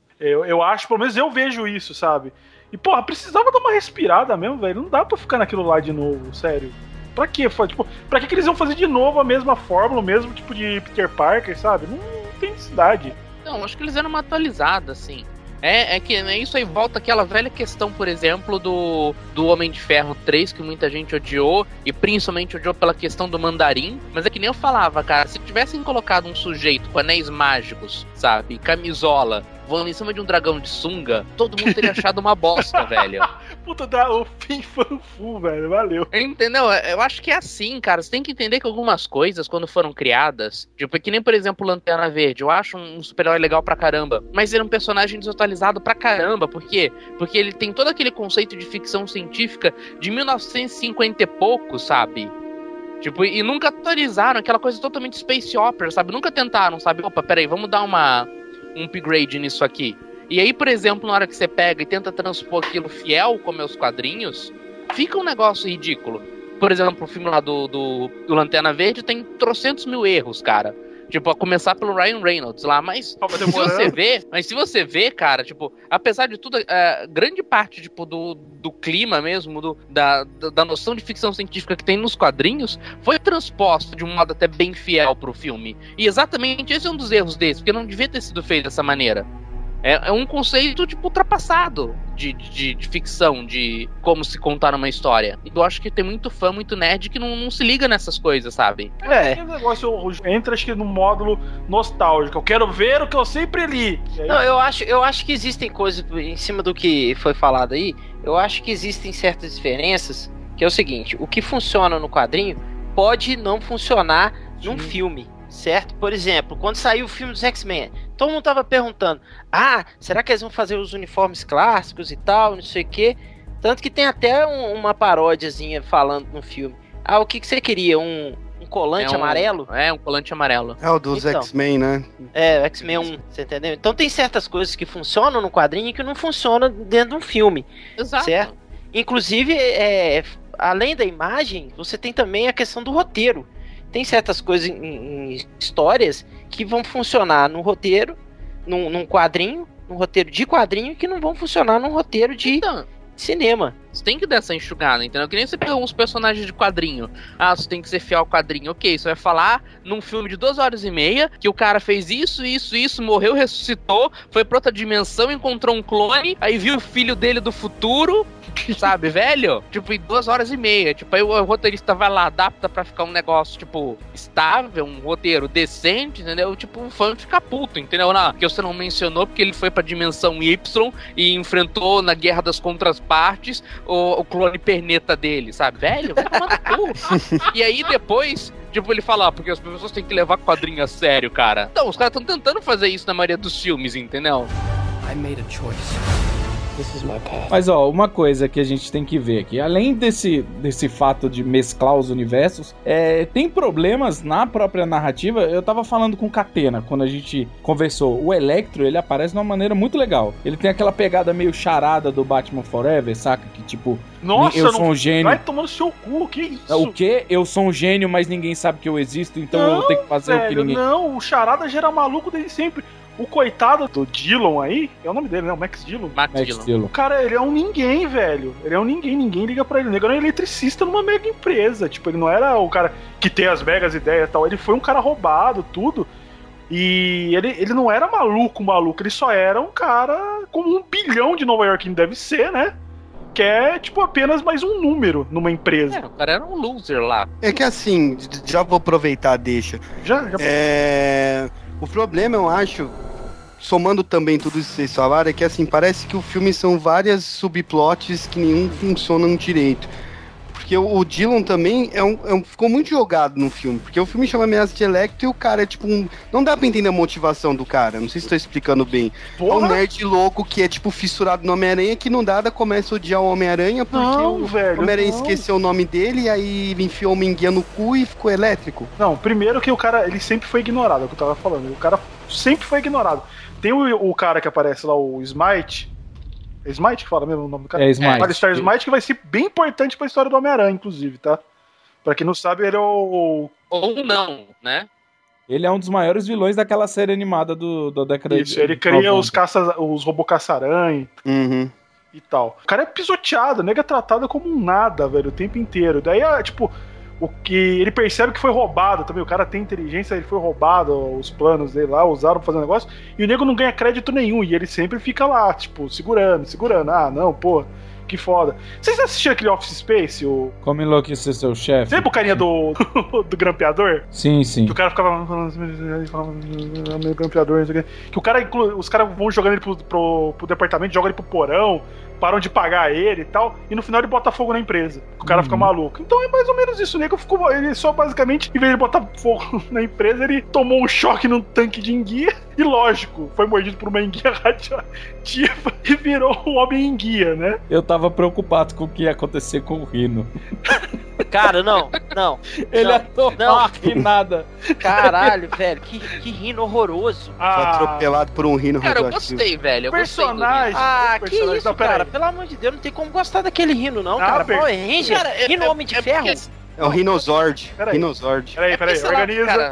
Eu acho, pelo menos eu vejo isso, sabe? E, porra, precisava dar uma respirada mesmo, velho. Não dá pra ficar naquilo lá de novo, sério. Pra quê? Tipo, pra que eles iam fazer de novo a mesma fórmula, o mesmo tipo de Peter Parker, sabe? Não tem necessidade. Não, acho que eles deram uma atualizada, assim. É que isso aí volta àquela velha questão, por exemplo, do Homem de Ferro 3, que muita gente odiou, e principalmente odiou pela questão do mandarim. Mas é que nem eu falava, cara, se tivessem colocado um sujeito com anéis mágicos, sabe, camisola, voando em cima de um dragão de sunga, todo mundo teria achado uma bosta, velho. Puta, o fim fanfu, velho, valeu. Entendeu? Eu acho que é assim, cara. Você tem que entender que algumas coisas, quando foram criadas, tipo, que nem, por exemplo, Lanterna Verde, eu acho um super-herói legal pra caramba, mas ele é um personagem desatualizado pra caramba. Por quê? Porque ele tem todo aquele conceito de ficção científica de 1950 e pouco, sabe? Tipo, e nunca atualizaram aquela coisa totalmente space opera, sabe? Nunca tentaram, sabe? Opa, peraí, vamos dar um upgrade nisso aqui. E aí, por exemplo, na hora que você pega e tenta transpor aquilo fiel como é os quadrinhos, fica um negócio ridículo. Por exemplo, o filme lá do Lanterna Verde tem trocentos mil erros, cara. Tipo, a começar pelo Ryan Reynolds lá, mas se você vê, cara, tipo, apesar de tudo, grande parte, tipo, do clima mesmo, da noção de ficção científica que tem nos quadrinhos, foi transposta de um modo até bem fiel pro filme. E exatamente esse é um dos erros desse, porque não devia ter sido feito dessa maneira. É um conceito, tipo, ultrapassado de ficção, de como se contar uma história. Eu acho que tem muito fã, muito nerd que não se liga nessas coisas, sabe? O negócio entra, acho que, no módulo nostálgico. Eu quero ver o que eu sempre li. Aí... Não, eu acho que existem coisas, em cima do que foi falado aí, eu acho que existem certas diferenças, que é o seguinte, o que funciona no quadrinho pode não funcionar num filme. Certo? Por exemplo, quando saiu o filme dos X-Men, todo mundo tava perguntando: será que eles vão fazer os uniformes clássicos e tal, não sei o quê? Tanto que tem até uma paródiazinha falando no filme. O que você queria? Um colante amarelo? Um colante amarelo. É o dos X-Men, né? O X-Men 1, você entendeu? Então tem certas coisas que funcionam no quadrinho e que não funcionam dentro de um filme. Exato. Certo? Inclusive, além da imagem, você tem também a questão do roteiro. Tem certas coisas em histórias que vão funcionar no roteiro, num quadrinho, num roteiro de quadrinho, que não vão funcionar num roteiro de cinema. Você tem que dar essa enxugada, entendeu? Que nem você pegou uns personagens de quadrinho. Você tem que ser fiel ao quadrinho. Ok, você vai falar num filme de 2h30 que o cara fez isso, morreu, ressuscitou, foi pra outra dimensão, encontrou um clone, aí viu o filho dele do futuro, sabe, velho? Tipo, em 2h30. Tipo, aí o roteirista vai lá, adapta pra ficar um negócio, tipo, estável, um roteiro decente, entendeu? Tipo, o fã fica puto, entendeu? Que você não mencionou porque ele foi pra dimensão Y e enfrentou na Guerra das Contrapartes o clone perneta dele, sabe? Velho, vai tomar no cu. E aí depois, tipo, ele fala, porque as pessoas têm que levar quadrinho a sério, cara. Então, os caras estão tentando fazer isso na maioria dos filmes, entendeu? I made a choice. This is my path. Mas uma coisa que a gente tem que ver aqui, além desse fato de mesclar os universos, tem problemas na própria narrativa. Eu tava falando com o Catena quando a gente conversou. O Electro, ele aparece de uma maneira muito legal. Ele tem aquela pegada meio charada do Batman Forever, saca? Que tipo, nossa, eu sou um gênio. Vai tomando seu cu, que isso? O quê? Eu sou um gênio, mas ninguém sabe que eu existo, então eu tenho que fazer o que ninguém... Não, o charada já era maluco desde sempre. O coitado do Dillon aí, é o nome dele, né? O Max Dillon. Max Dillon. O cara, ele é um ninguém, velho. Ele é um ninguém liga pra ele. O negócio era um eletricista numa mega empresa. Tipo, ele não era o cara que tem as megas ideias e tal. Ele foi um cara roubado, tudo. E ele não era maluco. Ele só era um cara como 1 bilhão de Nova York, deve ser, né? Que é, tipo, apenas mais um número numa empresa. O cara era um loser lá. É que assim, já vou aproveitar, deixa. Já. O problema, eu acho, somando também tudo isso que vocês falaram, é que assim, parece que o filme são várias subplots que nenhum funcionam direito. Porque o Dillon também ficou muito jogado no filme. Porque o filme chama Ameaça de Electro e o cara é tipo não dá pra entender a motivação do cara. Não sei se tô explicando bem. Porra. É um nerd louco que é tipo fissurado no Homem-Aranha, que não dá, começa a odiar o Homem-Aranha porque o Homem-Aranha esqueceu o nome dele e aí ele enfiou uma enguia no cu e ficou elétrico. Não, primeiro que o cara, ele sempre foi ignorado, é o que eu tava falando. O cara sempre foi ignorado. Tem o cara que aparece lá, o Smite. É Smite que fala mesmo o nome do cara? É Smite. Alistair Smite, que vai ser bem importante pra história do Homem-Aranha, inclusive, tá? Pra quem não sabe, ele é o... Ou não, né? Ele é um dos maiores vilões daquela série animada da década Isso, ele cria os robô caça-aranha e tal. O cara é pisoteado, nega é tratado como um nada, velho, o tempo inteiro. Daí, tipo... O que ele percebe que foi roubado também. O cara tem inteligência, ele foi roubado, os planos dele lá, usaram pra fazer um negócio, e o nego não ganha crédito nenhum. E ele sempre fica lá, tipo, segurando. Não, pô, que foda. Vocês assistiram aquele Office Space? Como enlouquecer seu chefe? Você lembra o carinha do grampeador? Sim. Que o cara ficava meu grampeador, não sei o quê. Que os caras vão jogando ele pro departamento, jogam ele pro porão, param de pagar ele e tal, e no final ele bota fogo na empresa. O cara fica maluco. Então é mais ou menos isso, né? Ele só basicamente, em vez de botar fogo na empresa, ele tomou um choque num tanque de enguia e, lógico, foi mordido por uma enguia radioativa e virou um homem enguia, né? Eu tava preocupado com o que ia acontecer com o Rhino. Cara, não. Ele não nada. Caralho, velho, que Rhino horroroso. Foi atropelado por um Rhino radioativo. Cara, eu gostei, velho. Personagem. Que isso, não, cara? Pelo amor de Deus, não tem como gostar daquele Rhino, não, cara. Power Ranger, Rhino Homem de Ferro. É o Rhinozord. Peraí, organiza.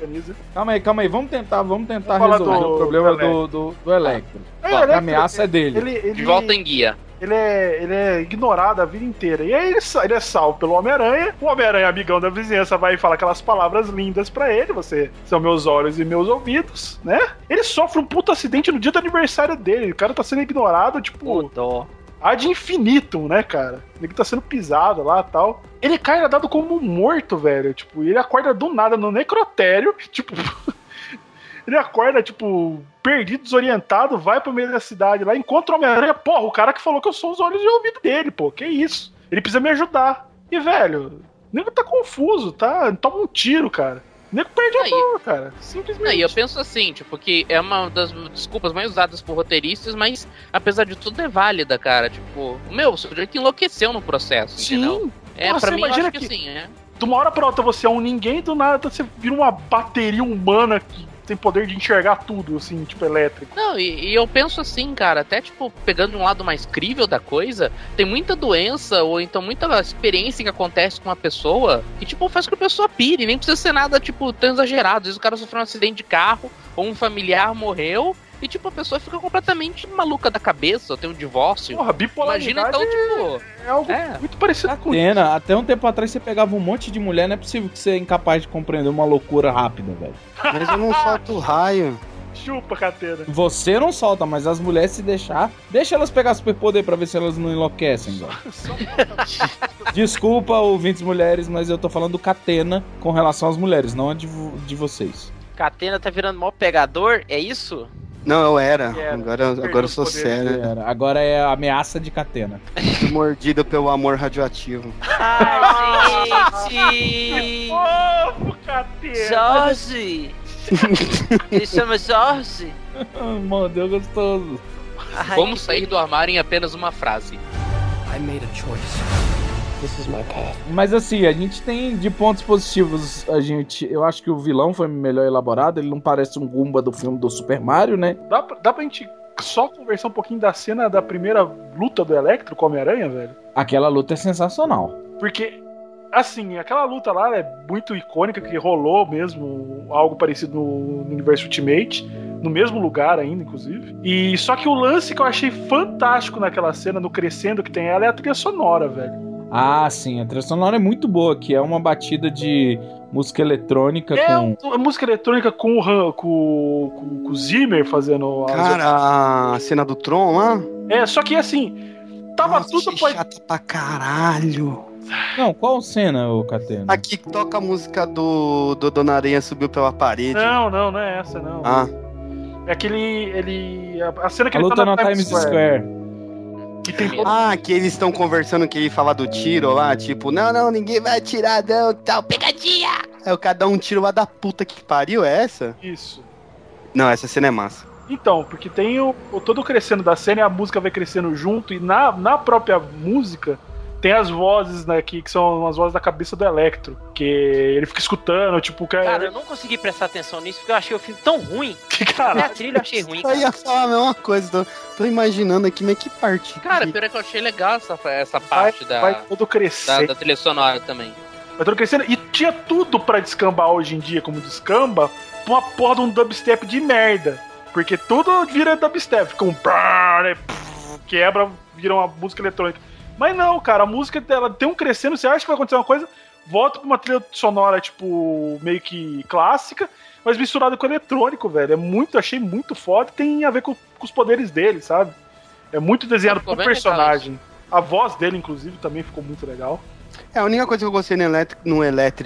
organiza. Calma aí, vamos tentar falar resolver do- o problema do do Electro. Aí, o A Electro, ameaça é dele. De volta em guia. Ele é ignorado a vida inteira. E aí ele é salvo pelo Homem-Aranha. O Homem-Aranha, amigão da vizinhança, vai falar aquelas palavras lindas pra ele. Você são meus olhos e meus ouvidos, né? Ele sofre um puto acidente no dia do aniversário dele. O cara tá sendo ignorado, tipo... Dó. ad infinitum, né, cara? Ele tá sendo pisado lá e tal. Ele cai dado como morto, velho. Tipo, ele acorda do nada no necrotério. Tipo... Ele acorda, tipo, perdido, desorientado, vai pro meio da cidade lá, encontra o Homem-Aranha. Porra, o cara que falou que eu sou os olhos e ouvido dele, pô, que isso? Ele precisa me ajudar. E, velho, o nego tá confuso, tá? Toma um tiro, cara. O nego perde a mão, cara. Simplesmente. E eu penso assim, tipo, que é uma das desculpas mais usadas por roteiristas, mas apesar de tudo é válida, cara. Tipo, o sujeito enlouqueceu no processo, entendeu? Porra, Pra você mim, eu imagina acho que sim, de uma hora pra outra você é um ninguém, do nada você vira uma bateria humana que tem poder de enxergar tudo, assim, tipo, elétrico. Não, e eu penso assim, cara, até tipo, pegando um lado mais crível da coisa, tem muita doença ou então muita experiência que acontece com uma pessoa que, tipo, faz com que a pessoa pire, nem precisa ser nada, tipo, tão exagerado. Às vezes o cara sofreu um acidente de carro ou um familiar morreu e, tipo, a pessoa fica completamente maluca da cabeça, ou tem um divórcio. Porra, bipolaridade. Imagina, então, tipo... É algo muito parecido com isso. Até um tempo atrás você pegava um monte de mulher, não é possível que você é incapaz de compreender uma loucura rápida, velho. Mas eu não solto raio. Chupa, Catena. Você não solta, mas as mulheres se deixar, deixa elas pegar superpoder pra ver se elas não enlouquecem, velho. Desculpa, ouvintes mulheres, mas eu tô falando do Catena com relação às mulheres, não a de vocês. Catena tá virando maior pegador, é isso? Não, eu era. Agora eu sou sério. Agora é a ameaça de Catena. Fui mordido pelo amor radioativo. Ai, gente! Fofo, Catena! Jorge! Ele chama Jorge? Meu Deus, gostoso. Como sair do armário em apenas uma frase. I made a choice. This is my path. Mas assim, a gente tem de pontos positivos, eu acho que o vilão foi melhor elaborado, ele não parece um Goomba do filme do Super Mario, né? Dá pra gente só conversar um pouquinho da cena da primeira luta do Electro com o Homem-Aranha, velho? Aquela luta é sensacional. Porque, assim, aquela luta lá é muito icônica, que rolou mesmo algo parecido no universo Ultimate, no mesmo lugar ainda, inclusive. E só que o lance que eu achei fantástico naquela cena, no crescendo que tem ela, é a trilha sonora, velho. Ah, sim, a trilha sonora é muito boa, que é uma batida de música eletrônica a música eletrônica com o Zimmer fazendo... Cara, a cena do Tron lá? Só que assim, tava tudo... Chata pra caralho. Não, qual cena, ô Catena? Aqui toca a música do Dona Aranha subiu pela parede. Não é essa, não. Ah. É aquele... A cena que a ele luta tá na Times Square. Que tem... que eles estão conversando, que ele fala do tiro lá, tipo, não, ninguém vai atirar não, tal, pegadinha! Aí o cara dá um tiro lá da puta que pariu, é essa? Isso. Não, essa cena é massa. Então, porque tem todo o crescendo da cena e a música vai crescendo junto, e na própria música tem as vozes, né, que são as vozes da cabeça do Electro, que ele fica escutando, tipo... Cara, eu não consegui prestar atenção nisso, porque eu achei o filme tão ruim. Caralho. A trilha eu achei ruim, Eu ia falar a mesma coisa, tô imaginando aqui, mas que parte. Cara, pior é que eu achei legal essa parte vai todo crescendo. da trilha sonora também. Vai todo crescendo, e tinha tudo pra descambar hoje em dia, como descamba, pra uma porra de um dubstep de merda. Porque tudo vira dubstep, fica um... quebra, vira uma música eletrônica. Mas não, cara, a música dela tem um crescendo, você acha que vai acontecer uma coisa, volta pra uma trilha sonora, tipo, meio que clássica, mas misturada com eletrônico, velho. Achei muito foda, tem a ver com os poderes dele, sabe? É muito desenhado pro personagem. A voz dele, inclusive, também ficou muito legal. A única coisa que eu gostei no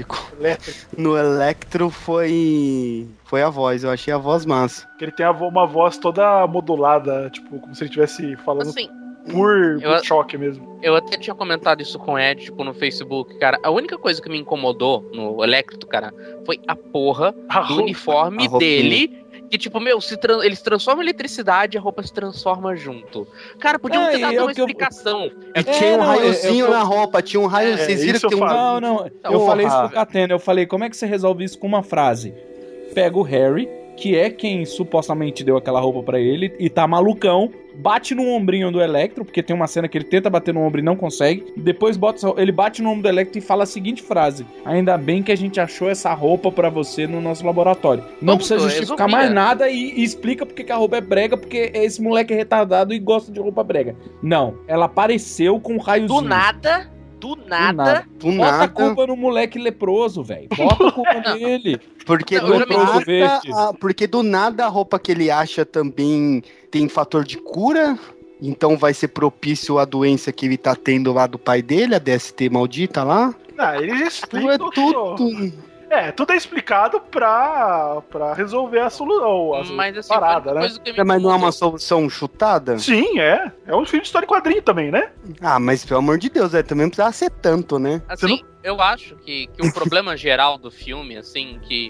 Electro foi a voz. Eu achei a voz massa. Que ele tem uma voz toda modulada, tipo, como se ele estivesse falando assim, por choque mesmo. Eu até tinha comentado isso com o Ed, tipo, no Facebook, cara. A única coisa que me incomodou no Electro, cara, foi a porra do uniforme dele. Que, tipo, eles transformam a eletricidade e a roupa se transforma junto. Cara, podiam ter dado uma explicação. E tinha um raiozinho na roupa, tinha um raio. Vocês viram que tem um... Não. Eu falei isso pro Catena. Eu falei, como é que você resolve isso com uma frase? Pega o Harry, que é quem supostamente deu aquela roupa pra ele, e tá malucão, bate no ombrinho do Electro, porque tem uma cena que ele tenta bater no ombro e não consegue. Depois ele bate no ombro do Electro e fala a seguinte frase: ainda bem que a gente achou essa roupa pra você no nosso laboratório. Não precisa justificar mais nada e explica porque que a roupa é brega, porque esse moleque é retardado e gosta de roupa brega. Não, ela apareceu com um raiozinho. Do nada. Bota a culpa no moleque leproso, velho. Bota a culpa nele. Porque do nada a roupa que ele acha também tem fator de cura. Então vai ser propício à doença que ele tá tendo lá do pai dele, a DST maldita lá. Eles explicam tudo. Tudo é explicado pra resolver a solução. Mas assim, parada, né? Mas não é uma solução chutada? Sim, é. É um filme de história em quadrinho também, né? Mas pelo amor de Deus, também não precisava ser tanto, né? Assim, eu acho que um problema geral do filme, assim, que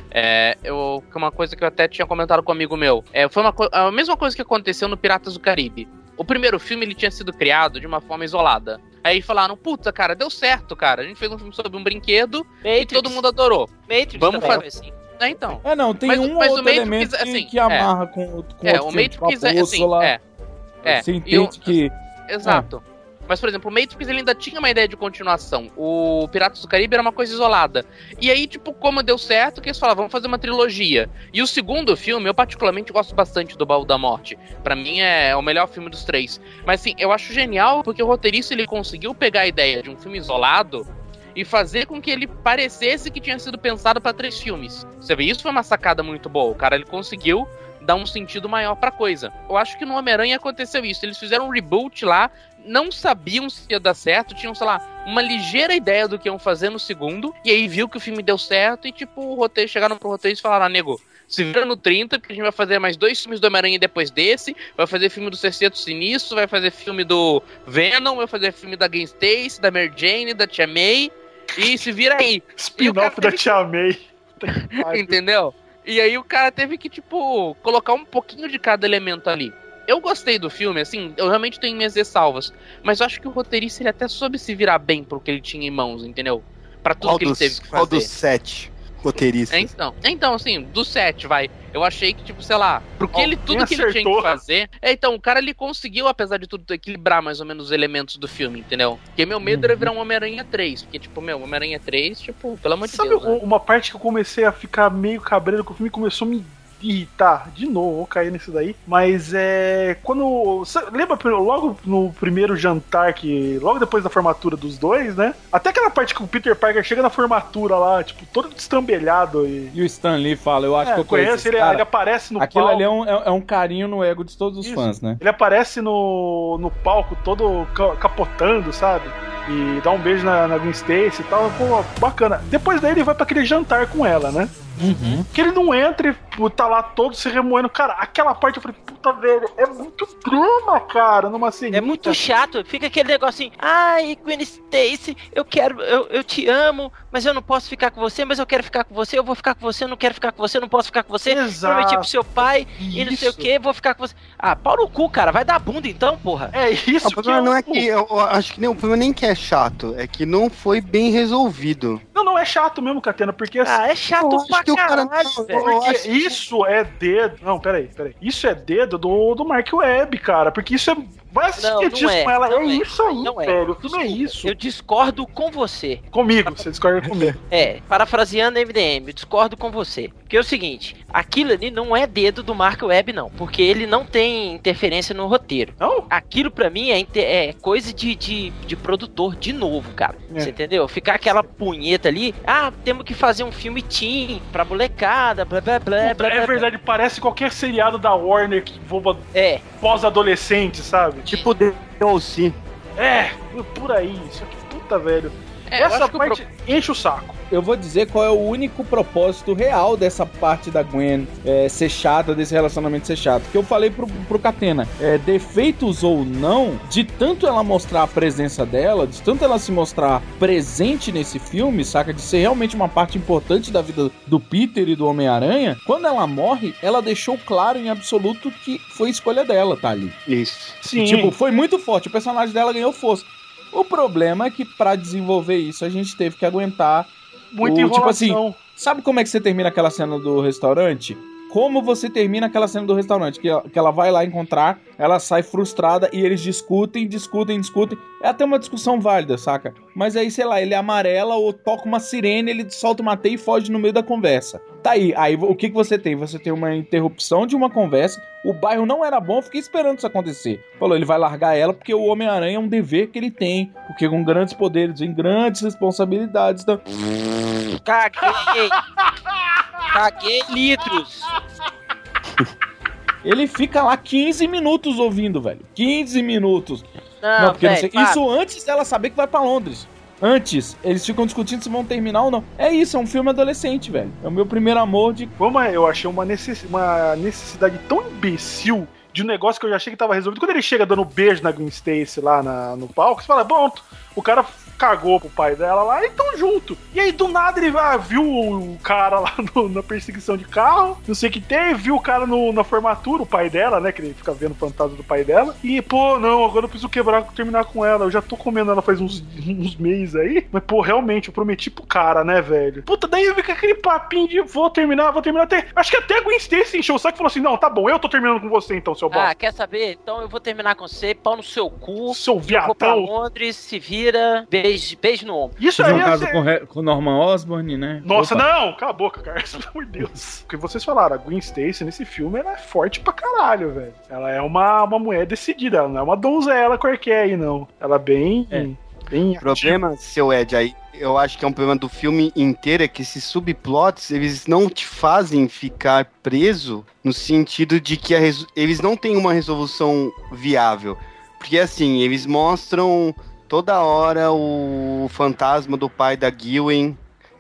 uma coisa que eu até tinha comentado com um amigo meu, foi a mesma coisa que aconteceu no Piratas do Caribe. O primeiro filme, ele tinha sido criado de uma forma isolada. Aí falaram, puta, cara, deu certo, cara. A gente fez um filme sobre um brinquedo e todo mundo adorou. Matrix Vamos fazer assim. Então. Não, tem outro elemento que amarra com o Matrix é assim, Você entende que... Exato. Mas, por exemplo, o Matrix ele ainda tinha uma ideia de continuação. O Piratas do Caribe era uma coisa isolada. E aí, tipo, como deu certo, que eles falaram, vamos fazer uma trilogia. E o segundo filme, eu particularmente gosto bastante do Baú da Morte. Pra mim é o melhor filme dos três. Mas, assim, eu acho genial porque o roteirista ele conseguiu pegar a ideia de um filme isolado e fazer com que ele parecesse que tinha sido pensado pra 3 filmes. Você vê, isso foi uma sacada muito boa. O cara, ele conseguiu dar um sentido maior pra coisa. Eu acho que no Homem-Aranha aconteceu isso. Eles fizeram um reboot lá, não sabiam se ia dar certo, tinham, sei lá, uma ligeira ideia do que iam fazer no segundo, e aí viu que o filme deu certo, e tipo, chegaram pro roteiro e falaram, nego, se vira no 30, porque a gente vai fazer mais 2 filmes do Homem-Aranha depois desse, vai fazer filme do Sexteto Sinistro, vai fazer filme do Venom, vai fazer filme da Gwen Stacy, da Mary Jane, da Tia May, e se vira aí. Spin-off da Tia May. Entendeu? E aí o cara teve que, tipo, colocar um pouquinho de cada elemento ali. Eu gostei do filme, assim, eu realmente tenho minhas ressalvas, mas eu acho que o roteirista ele até soube se virar bem pro que ele tinha em mãos, entendeu? Pra tudo que ele teve que fazer. Qual dos 7 roteiristas? Então, assim, dos 7, vai. Eu achei que, tipo, sei lá, tudo que ele tinha que fazer. Então, o cara ele conseguiu, apesar de tudo, equilibrar mais ou menos os elementos do filme, entendeu? Porque meu medo era virar um Homem-Aranha 3. Porque, tipo, Homem-Aranha 3, tipo, pelo amor de Deus. Sabe uma parte que eu comecei a ficar meio cabreiro que o filme começou a me irritar? De novo, vou cair nisso daí. Mas quando. Lembra logo no primeiro jantar, que logo depois da formatura dos dois, né? Até aquela parte que o Peter Parker chega na formatura lá, tipo, todo destrambelhado. E o Stan Lee fala, eu acho que eu conheço. Ele aparece no Aquilo palco. ali é um carinho no ego de todos os fãs, né? Ele aparece no palco todo capotando, sabe? E dá um beijo na Gwen Stacy e tal. Pô, bacana. Depois daí ele vai pra aquele jantar com ela, né? Que ele não entra e tá lá todo se remoendo. Cara, aquela parte eu falei, puta velho, é muito drama, cara, numa ceninha. É muito chato, fica aquele negocinho, ai, Gwen Stacy, eu te amo, mas eu não posso ficar com você, mas eu quero ficar com você, eu vou ficar com você, eu não quero ficar com você, eu não posso ficar com você. Exato. Prometi pro seu pai e não sei o que, vou ficar com você. Ah, pau no cu, cara, vai dar bunda então, porra. É isso. O problema não é que, eu acho que o problema nem que é chato, é que não foi bem resolvido. Não é chato mesmo, Catena, porque é chato pra caralho, porque isso é dedo. Não, peraí. Isso é dedo do Mark Webb, cara. Porque isso é. Vai assistir disso com ela. Isso aí, velho. O filme é isso. Eu discordo com você. Comigo, você discorda comigo. Parafraseando MDM, eu discordo com você. Porque é o seguinte, aquilo ali não é dedo do Mark Webb, não. Porque ele não tem interferência no roteiro. Não? Aquilo pra mim é coisa de produtor de novo, cara. Você entendeu? Ficar aquela punheta ali, temos que fazer um filme teen pra molecada, blá blá blá blá. É verdade, parece qualquer seriado da Warner que envolva pós-adolescente, sabe? Tipo DLC. Por aí. Só que puta, velho. Essa parte enche o saco. Eu vou dizer qual é o único propósito real dessa parte da Gwen ser chata, desse relacionamento ser chato. Que eu falei pro Catena, defeitos ou não, de tanto ela mostrar a presença dela, de tanto ela se mostrar presente nesse filme, saca? De ser realmente uma parte importante da vida do Peter e do Homem-Aranha, quando ela morre, ela deixou claro em absoluto que foi escolha dela, tá ali. Isso. Sim. Tipo, foi muito forte, o personagem dela ganhou força. O problema é que pra desenvolver isso, a gente teve que aguentar muita enrolação. Tipo assim, sabe como é que você termina aquela cena do restaurante? como você termina aquela cena do restaurante, que ela vai lá encontrar, ela sai frustrada e eles discutem. É até uma discussão válida, saca? Mas aí, sei lá, ele amarela ou toca uma sirene, ele solta uma teia e foge no meio da conversa. Tá aí o que você tem? Você tem uma interrupção de uma conversa, o bairro não era bom, eu fiquei esperando isso acontecer. Falou, ele vai largar ela porque o Homem-Aranha é um dever que ele tem, porque com grandes poderes vem grandes responsabilidades. Então... Caguei litros. Ele fica lá 15 minutos ouvindo, velho. 15 minutos. Não, porque véio, isso antes dela saber que vai pra Londres. Antes, eles ficam discutindo se vão terminar ou não. É isso, é um filme adolescente, velho. É o meu primeiro amor de... Eu achei uma necessidade tão imbecil de um negócio que eu já achei que tava resolvido. Quando ele chega dando beijo na Gwen Stacy lá no palco, você fala, pronto, o cara cagou pro pai dela lá e tão junto. E aí, do nada, ele viu o cara lá na perseguição de carro, não sei o que tem, viu o cara na formatura, o pai dela, né, que ele fica vendo o fantasma do pai dela, e, pô, não, agora eu preciso terminar com ela, eu já tô comendo ela faz uns meses aí, mas, pô, realmente, eu prometi pro cara, né, velho. Puta, daí eu vi com aquele papinho de vou terminar, até, acho que até a Gwen Stacy encheu o saco e falou assim, não, tá bom, eu tô terminando com você então, seu bosta. Quer saber? Então eu vou terminar com você, pau no seu cu, seu viadão. Vou pra Londres, se vira, beijo no ombro. Isso aí é um caso com Norman Osborn, né? Nossa, não! Cala a boca, cara. Pelo amor de Deus. Porque vocês falaram, a Gwen Stacy nesse filme, ela é forte pra caralho, velho. Ela é uma mulher decidida, ela não é uma donzela qualquer aí, não. Ela é bem... O problema, seu Ed, aí, eu acho que é um problema do filme inteiro, é que esses subplots, eles não te fazem ficar preso no sentido de que eles não têm uma resolução viável. Porque, assim, eles mostram... toda hora o fantasma do pai da Gwen.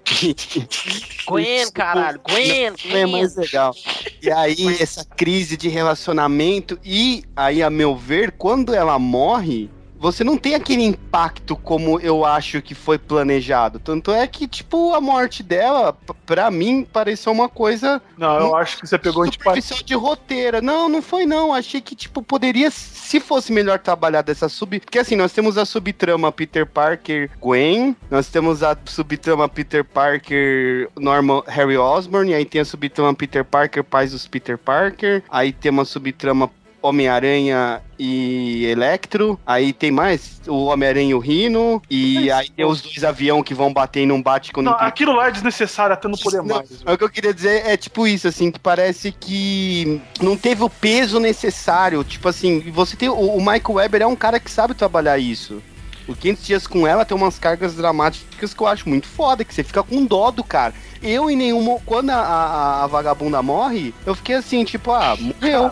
Gwen, caralho, Gwen. É mais legal. E aí, essa crise de relacionamento. E aí, a meu ver, quando ela morre, você não tem aquele impacto como eu acho que foi planejado. Tanto é que, tipo, a morte dela, pra mim, pareceu uma coisa... Não, eu acho que você pegou superficial de roteiro. Não foi não. Achei que, tipo, poderia, se fosse melhor trabalhar dessa Porque, assim, nós temos a subtrama Peter Parker Gwen, nós temos a subtrama Peter Parker Norman Harry Osborn, e aí tem a subtrama Peter Parker pais dos Peter Parker, aí tem uma subtrama Homem-Aranha e Electro, aí tem mais o Homem-Aranha e o Rhino, e aí tem os dois aviões que vão bater e não bate quando... Não, aquilo lá é desnecessário até não poder mais. O que eu queria dizer é tipo isso, assim, que parece que não teve o peso necessário, tipo assim, você tem... O Michael Weber é um cara que sabe trabalhar isso. O 500 Dias com Ela tem umas cargas dramáticas que eu acho muito foda, que você fica com dó do cara. Eu em nenhuma... Quando a vagabunda morre, eu fiquei assim, tipo, morreu.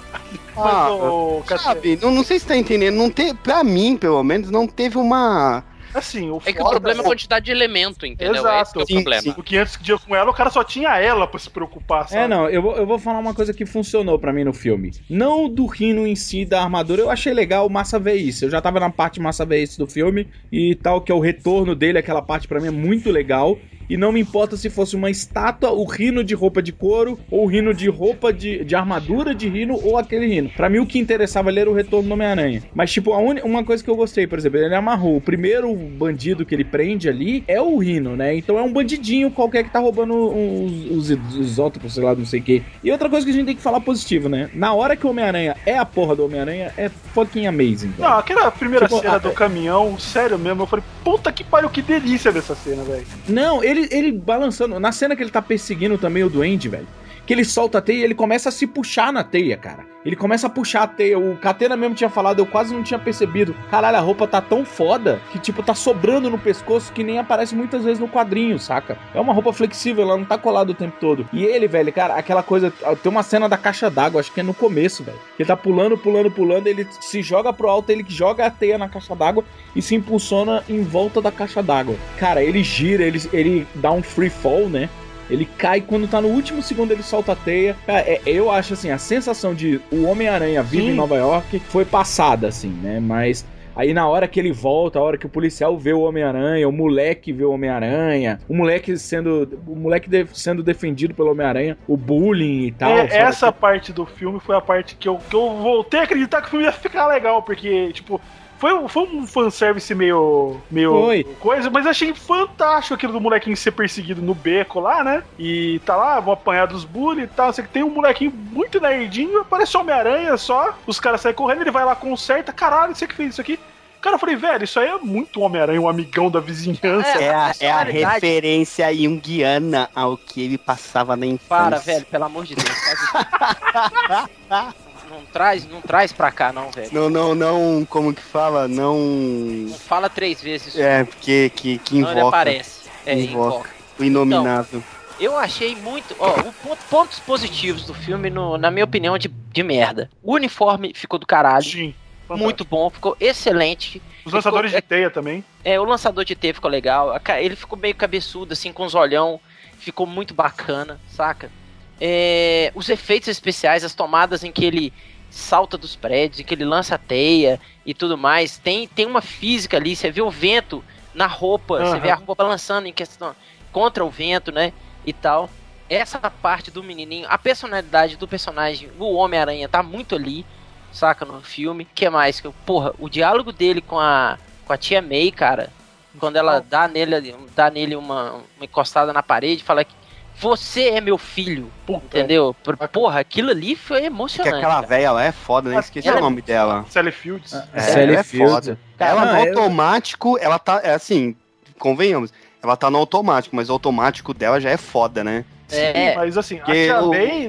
Sabe? Não sei se tá entendendo. Não teve, pra mim, pelo menos, não teve uma... Assim, é que o problema é a quantidade de elemento, entendeu? Exato. Esse que é o problema. Sim. O 500 Dias com Ela, o cara só tinha ela pra se preocupar, sabe? Eu vou falar uma coisa que funcionou pra mim no filme. Não do Rhino em si, da armadura, eu achei legal massa ver isso. Eu já tava na parte massa ver isso do filme e tal, que é o retorno dele, aquela parte pra mim é muito legal. E não me importa se fosse uma estátua, o Rhino de roupa de couro, ou o Rhino de roupa de armadura de Rhino, ou aquele Rhino. Pra mim, o que interessava ali era o retorno do Homem-Aranha. Mas, tipo, uma coisa que eu gostei, por exemplo, ele amarrou. O primeiro bandido que ele prende ali é o Rhino, né? Então é um bandidinho qualquer que tá roubando os isótopos, sei lá, não sei o quê. E outra coisa que a gente tem que falar positivo, né? Na hora que o Homem-Aranha é a porra do Homem-Aranha, é fucking amazing. Velho. Não, aquela primeira cena do caminhão, sério mesmo, eu falei, puta que pariu, que delícia dessa cena, velho. Não, ele balançando. Na cena que ele tá perseguindo também o Duende, velho. Que ele solta a teia e ele começa a se puxar na teia, cara. Ele começa a puxar a teia. O Catena mesmo tinha falado, eu quase não tinha percebido. Caralho, a roupa tá tão foda que, tipo, tá sobrando no pescoço que nem aparece muitas vezes no quadrinho, saca? É uma roupa flexível, ela não tá colada o tempo todo. E ele, velho, cara, aquela coisa... Tem uma cena da caixa d'água, acho que é no começo, velho. Ele tá pulando, ele se joga pro alto, ele joga a teia na caixa d'água e se impulsiona em volta da caixa d'água. Cara, ele gira, ele dá um free fall, né? Ele cai, quando tá no último segundo ele solta a teia. Cara, eu acho assim, a sensação de o Homem-Aranha vive em Nova York foi passada, assim, né? Mas aí na hora que ele volta, a hora que o policial vê o Homem-Aranha, o moleque vê o Homem-Aranha, o moleque sendo defendido pelo Homem-Aranha, o bullying e tal. Essa parte do filme foi a parte que eu voltei a acreditar que o filme ia ficar legal, porque, tipo, foi um fanservice meio coisa, mas achei fantástico aquilo do molequinho ser perseguido no beco lá, né? E tá lá, vão apanhar dos bullies e tal. Você que tem um molequinho muito nerdinho, aparece o Homem-Aranha só, os caras saem correndo, ele vai lá, conserta, caralho, você que fez isso aqui. Cara, eu falei, velho, isso aí é muito Homem-Aranha, um amigão da vizinhança. É a referência junguiana ao que ele passava na infância. Para, velho, pelo amor de Deus. Não traz pra cá, não, velho. Não, como que fala? Não fala 3 vezes. Porque que invoca. Não, ele aparece. Invoca. O inominável. Então, eu achei muito... pontos positivos do filme, na minha opinião, de merda. O uniforme ficou do caralho. Sim. Muito bom, ficou excelente. Os lançadores de teia também. O lançador de teia ficou legal. Ele ficou meio cabeçudo, assim, com os olhão. Ficou muito bacana, saca? Os efeitos especiais, as tomadas em que ele salta dos prédios, em que ele lança a teia e tudo mais. Tem uma física ali, você vê o vento na roupa, você vê a roupa balançando em questão contra o vento, né? E tal. Essa parte do menininho, a personalidade do personagem, o Homem-Aranha, tá muito ali, saca, no filme. Que mais? Porra, o diálogo dele com a tia May, cara, quando ela dá nele uma encostada na parede, fala que você é meu filho, entendeu? Porra, aquilo ali foi emocionante. Porque aquela velha lá é foda, né? Esqueci o nome dela. Sally Fields. Ela é foda. Ela no automático, ela tá, assim, convenhamos, ela tá no automático, mas o automático dela já é foda, né? Sim, mas assim, a tia May,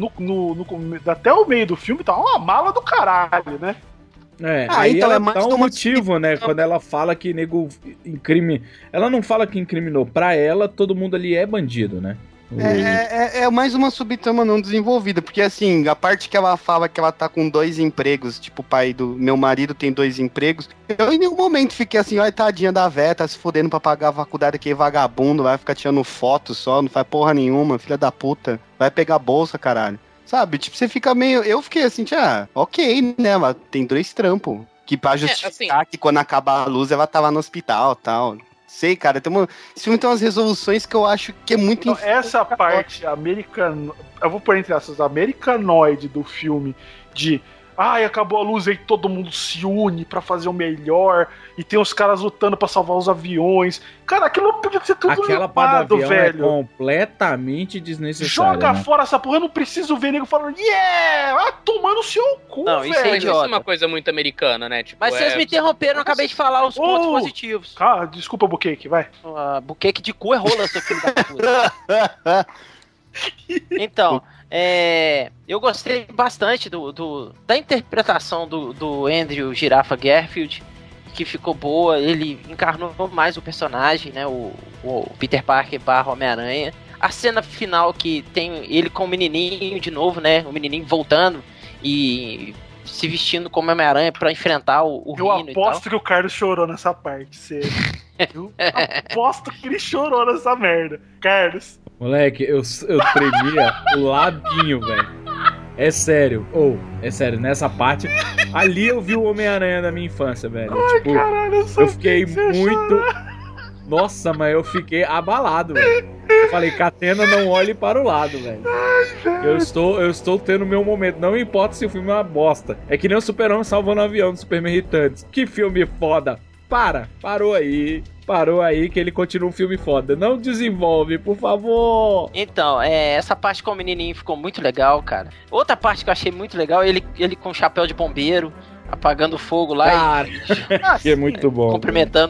até o meio do filme, tá uma mala do caralho, né? Aí então ela dá um motivo, né? Quando ela fala que nego ela não fala que incriminou. Pra ela, todo mundo ali é bandido, né? É mais uma subtrama não desenvolvida, porque assim, a parte que ela fala que ela tá com 2 empregos, tipo, o pai do meu marido tem 2 empregos, eu em nenhum momento fiquei assim, ai, tadinha da véia, tá se fodendo pra pagar a faculdade aqui, vagabundo, vai ficar tirando foto só, não faz porra nenhuma, filha da puta, vai pegar bolsa, caralho. Sabe, tipo, você fica meio... Eu fiquei assim, ok, né, ela tem 2 trampos, que pra justificar que quando acabar a luz ela tava no hospital e tal... Sei, cara, esse filme tem umas resoluções que eu acho que é muito... Então, essa parte eu vou pôr entre essas, americanoide do filme, de... acabou a luz aí, todo mundo se une pra fazer o melhor, e tem os caras lutando pra salvar os aviões. Cara, aquilo podia ser tudo aquela parte do avião velho. É completamente desnecessária. Joga fora essa porra, eu não preciso ver nego falando, tomando o seu cu, não, velho. Isso é uma coisa muito americana, né? Tipo, mas vocês me interromperam, eu acabei de falar os pontos positivos. Desculpa, Buqueque, vai. Buqueque de cu é rola, seu filho da puta. Então, eu gostei bastante da interpretação do Andrew Girafa Garfield, que ficou boa. Ele encarnou mais o personagem, né, o Peter Parker / Homem-Aranha. A cena final que tem ele com o menininho de novo, né, o menininho voltando e se vestindo como Homem-Aranha pra enfrentar o Rino. Eu aposto aposto que o Carlos chorou nessa parte, sério. Eu aposto que ele chorou nessa merda. Carlos. Moleque, eu tremia o labinho, velho. É sério. É sério, nessa parte. Ali eu vi o Homem-Aranha da minha infância, velho. Tipo, caralho, eu fiquei muito. Nossa, mas eu fiquei abalado, velho. Eu falei, Catena, não olhe para o lado, velho. Eu estou tendo meu momento. Não importa se o filme é uma bosta. É que nem o Super-Homem salvando o avião do Superman Irritantes. Que filme foda. Parou aí que ele continua um filme foda. Não desenvolve, por favor. Então, essa parte com o menininho ficou muito legal, cara. Outra parte que eu achei muito legal, ele com chapéu de bombeiro, apagando fogo lá. Cara, que é muito bom. Cumprimentando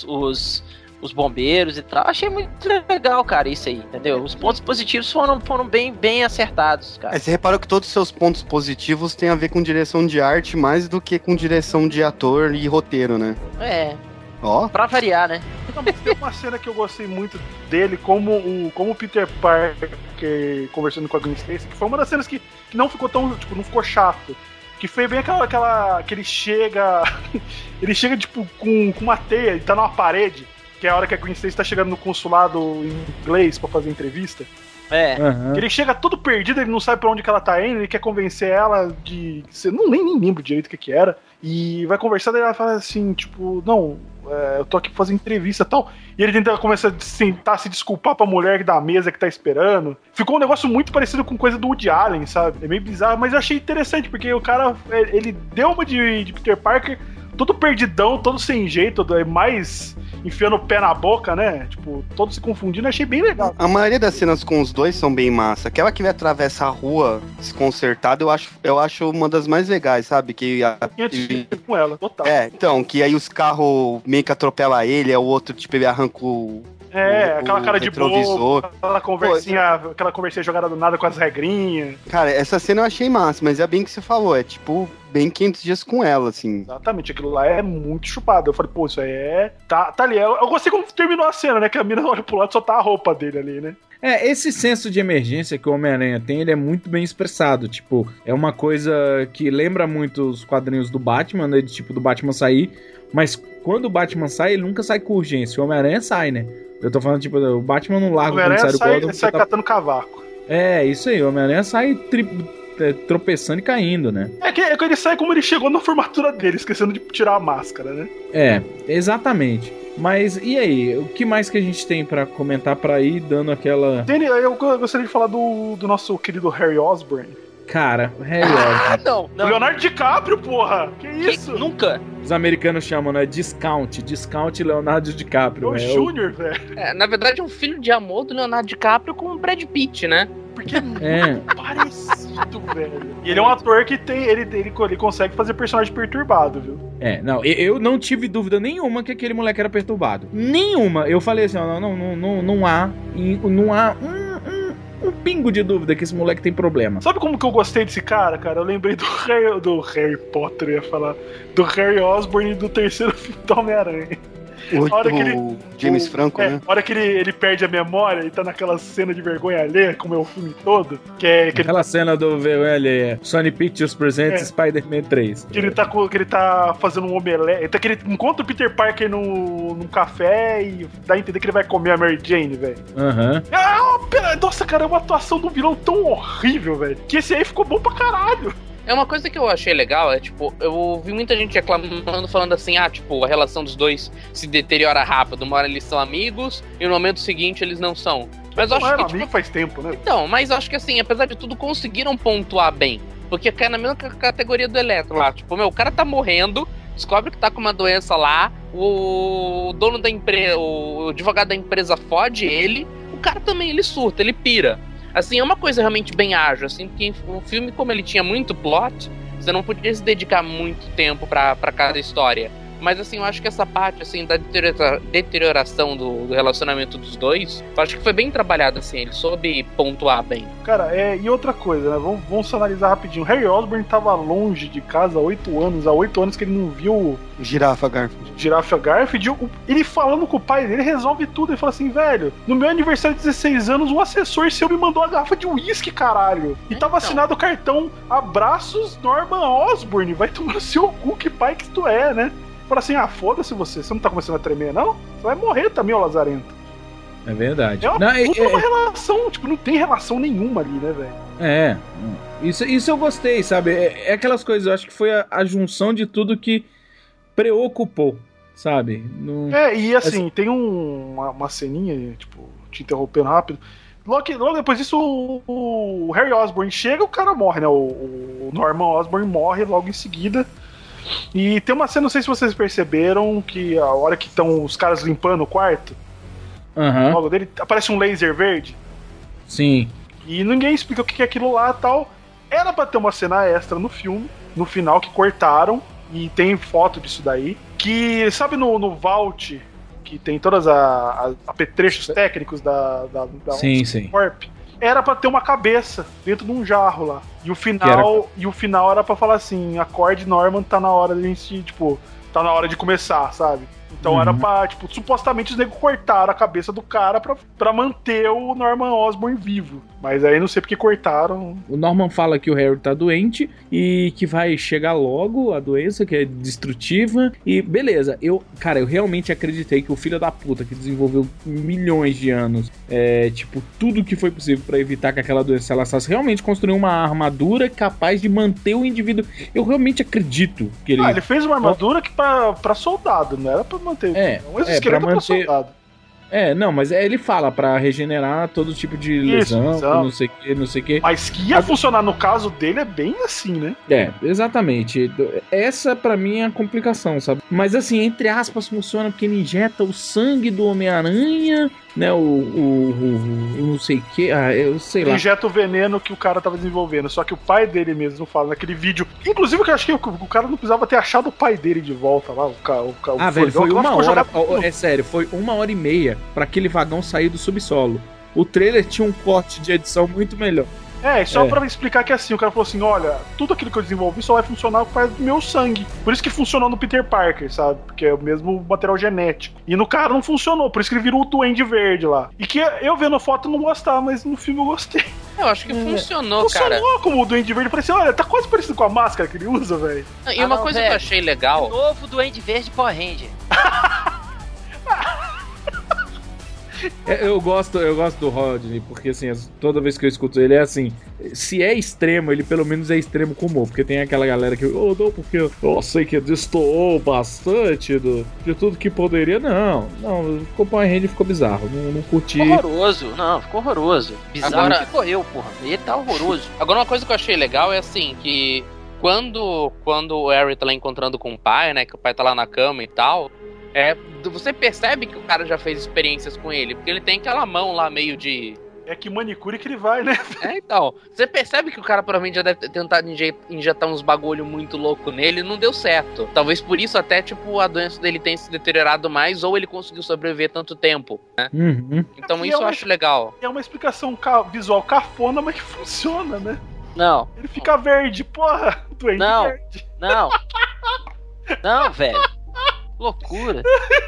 os bombeiros e tal. Achei muito legal, cara, isso aí, entendeu? Os pontos positivos foram bem acertados, cara. Você reparou que todos os seus pontos positivos têm a ver com direção de arte mais do que com direção de ator e roteiro, né? Pra variar, né? Não, mas tem uma cena que eu gostei muito dele, como o Peter Parker conversando com a Gwen Stacy, que foi uma das cenas que não ficou tão, tipo, não ficou chato. Que foi bem aquela que ele chega tipo com uma teia, ele tá numa parede, que é a hora que a Gwen Stacy tá chegando no consulado inglês pra fazer entrevista. Ele chega todo perdido, ele não sabe pra onde que ela tá indo, ele quer convencer ela de... Não nem lembro direito o que era. E vai conversar, daí ela fala assim, tipo, não, eu tô aqui pra fazer entrevista e tal. E ele começa a tentar se desculpar pra mulher da mesa que tá esperando. Ficou um negócio muito parecido com coisa do Woody Allen, sabe? É meio bizarro, mas eu achei interessante, porque o cara, ele deu uma de Peter Parker, todo perdidão, todo sem jeito, mais enfiando o pé na boca, né? Tipo, todo se confundindo, achei bem legal. A maioria das cenas com os dois são bem massa. Aquela que vai atravessar a rua desconcertada, eu acho uma das mais legais, sabe? Que com ela, total. Então, que aí os carros meio que atropelam ele, aí o outro, tipo, ele arranca aquela cara de bobo, aquela conversinha jogada do nada com as regrinhas. Cara, essa cena eu achei massa, mas é bem que você falou, é tipo, bem 500 dias com ela, assim. Exatamente, aquilo lá é muito chupado. Eu falei, pô, isso aí tá ali. Eu gostei como terminou a cena, né? Que a mina olha pro lado e só tá a roupa dele ali, né? Esse senso de emergência que o Homem-Aranha tem, ele é muito bem expressado. Tipo, é uma coisa que lembra muito os quadrinhos do Batman, né? De tipo, do Batman sair. Mas quando o Batman sai, ele nunca sai com urgência. O Homem-Aranha sai, né? Eu tô falando, tipo, o Batman não larga o Homem-Aranha sai catando cavaco. Isso aí. O Homem-Aranha sai tropeçando e caindo, né? É que ele sai como ele chegou na formatura dele, esquecendo de tirar a máscara, né? Exatamente. Mas e aí? O que mais que a gente tem pra comentar pra ir dando aquela... Eu gostaria de falar do nosso querido Harry Osborn. Cara, Harry Osborn. Não. Leonardo DiCaprio, porra! Que isso? Nunca. Os americanos chamam, né? Discount Leonardo DiCaprio. O Júnior, velho. Na verdade, é um filho de amor do Leonardo DiCaprio com o Brad Pitt, né? Porque é muito parecido, velho. E ele é um ator que ele consegue fazer personagem perturbado, viu? Não, eu não tive dúvida nenhuma que aquele moleque era perturbado. Nenhuma. Eu falei assim, não há um pingo de dúvida que esse moleque tem problema. Sabe como que eu gostei desse cara, cara? Eu lembrei do Harry Potter, eu ia falar. Do Harry Osborn e do terceiro filme do Homem-Aranha. O James Franco, né? A hora que ele perde a memória e tá naquela cena de vergonha alheia, como é o filme todo. Aquela cena do vergonha alheia. Sony Pictures presents Spider-Man 3. Que ele tá fazendo um omelete. Que ele encontra o Peter Parker num café e dá a entender que ele vai comer a Mary Jane, velho. Nossa, cara, é uma atuação de um vilão tão horrível, velho. Que esse aí ficou bom pra caralho. É uma coisa que eu achei legal, eu ouvi muita gente reclamando, falando assim, a relação dos dois se deteriora rápido, uma hora eles são amigos e no momento seguinte eles não são. Mas eu acho que amigo faz tempo, né? Então, mas acho que assim, apesar de tudo, conseguiram pontuar bem, porque cai na mesma categoria do Electro lá, o cara tá morrendo, descobre que tá com uma doença lá, o dono da empresa, o advogado da empresa fode ele, o cara também, ele surta, ele pira. Assim, é uma coisa realmente bem ágil, assim, porque o filme, como ele tinha muito plot, você não podia se dedicar muito tempo pra cada história. Mas, assim, eu acho que essa parte, assim, da deterioração do relacionamento dos dois, eu acho que foi bem trabalhado, assim, ele soube pontuar bem. Cara, e outra coisa, né, vamos analisar rapidinho. Harry Osborn tava longe de casa há 8 anos, há 8 anos que ele não viu... Girafa Garfield. Ele falando com o pai dele, resolve tudo. Ele fala assim, velho, no meu aniversário de 16 anos, o assessor seu me mandou uma garrafa de uísque, caralho. E tava assinado o cartão Abraços Norman Osborn. Vai tomar no seu cu, que pai que tu é, né? Fala assim, foda-se você não tá começando a tremer, não? Você vai morrer também, ô lazarento. É verdade. É uma relação, não tem relação nenhuma ali, né, velho? Isso eu gostei, sabe? É aquelas coisas, eu acho que foi a junção de tudo que preocupou, sabe? E assim, tem uma ceninha, te interrompendo rápido. Logo depois disso, o Harry Osborn chega, o cara morre, né? O Norman Osborn morre logo em seguida. E tem uma cena, não sei se vocês perceberam, que a hora que estão os caras limpando o quarto, logo dele, aparece um laser verde. Sim. E ninguém explica o que é aquilo lá e tal. Era pra ter uma cena extra no filme, no final, que cortaram, e tem foto disso daí. Que, sabe no Vault, que tem todas as apetrechos técnicos da sim. Corp? Era pra ter uma cabeça dentro de um jarro lá. E o final era pra falar assim, acorde Norman, tá na hora de gente, tá na hora de começar, sabe? Então era pra, supostamente os negros cortaram a cabeça do cara pra manter o Norman Osborn vivo. Mas aí não sei porque cortaram. O Norman fala que o Harry tá doente e que vai chegar logo a doença, que é destrutiva. E beleza, eu realmente acreditei que o filho da puta que desenvolveu milhões de anos, tudo que foi possível pra evitar que aquela doença se alastrasse, realmente construiu uma armadura capaz de manter o indivíduo. Eu realmente acredito que ele... ele fez uma armadura que pra soldado, não era pra manter. Um exoesqueleto pra soldado. Não, mas ele fala pra regenerar todo tipo de lesão, lesão. não sei o que. Mas que ia funcionar no caso dele é bem assim, né? Exatamente. Essa pra mim é a complicação, sabe? Mas assim, entre aspas, funciona porque ele injeta o sangue do Homem-Aranha, né? O não sei o que, eu sei lá. Injeta o veneno que o cara tava desenvolvendo. Só que o pai dele mesmo fala naquele vídeo. Inclusive, eu acho que o cara não precisava ter achado o pai dele de volta lá. Velho, foi 1 hora. É sério, foi 1h30 pra aquele vagão sair do subsolo. O trailer tinha um corte de edição muito melhor. Só pra explicar que assim, o cara falou assim, olha, tudo aquilo que eu desenvolvi só vai funcionar por causa do meu sangue. Por isso que funcionou no Peter Parker, sabe? Porque é o mesmo material genético. E no cara não funcionou, por isso que ele virou o Duende Verde lá. E que eu vendo a foto não gostava, mas no filme eu gostei. Eu acho que funcionou, cara. Funcionou como o Duende Verde. Parecia, olha, tá quase parecido com a máscara que ele usa, velho. E uma coisa que eu achei legal... O novo Duende Verde Power Ranger. Eu gosto do Rodney, porque assim, toda vez que eu escuto ele é assim, se é extremo, ele pelo menos é extremo com humor, porque tem aquela galera que, não, porque eu sei que destoou bastante de tudo que poderia, não, ficou Power Ranger, ficou bizarro, não curti. Ficou horroroso, bizarro. Agora ficou eu, porra, ele tá horroroso. Agora uma coisa que eu achei legal é assim, que quando o Harry tá lá encontrando com o pai, né, que o pai tá lá na cama e tal, você percebe que o cara já fez experiências com ele, porque ele tem aquela mão lá meio de... É que manicure que ele vai, né? Então, você percebe que o cara provavelmente já deve ter tentado injetar uns bagulho muito louco nele e não deu certo. Talvez por isso até, tipo, a doença dele tenha se deteriorado mais, ou ele conseguiu sobreviver tanto tempo, né? Uhum. Então isso eu acho legal. É uma explicação visual cafona, mas que funciona, né? Não. Ele fica verde, porra! Duende verde. Não, velho. Loucura.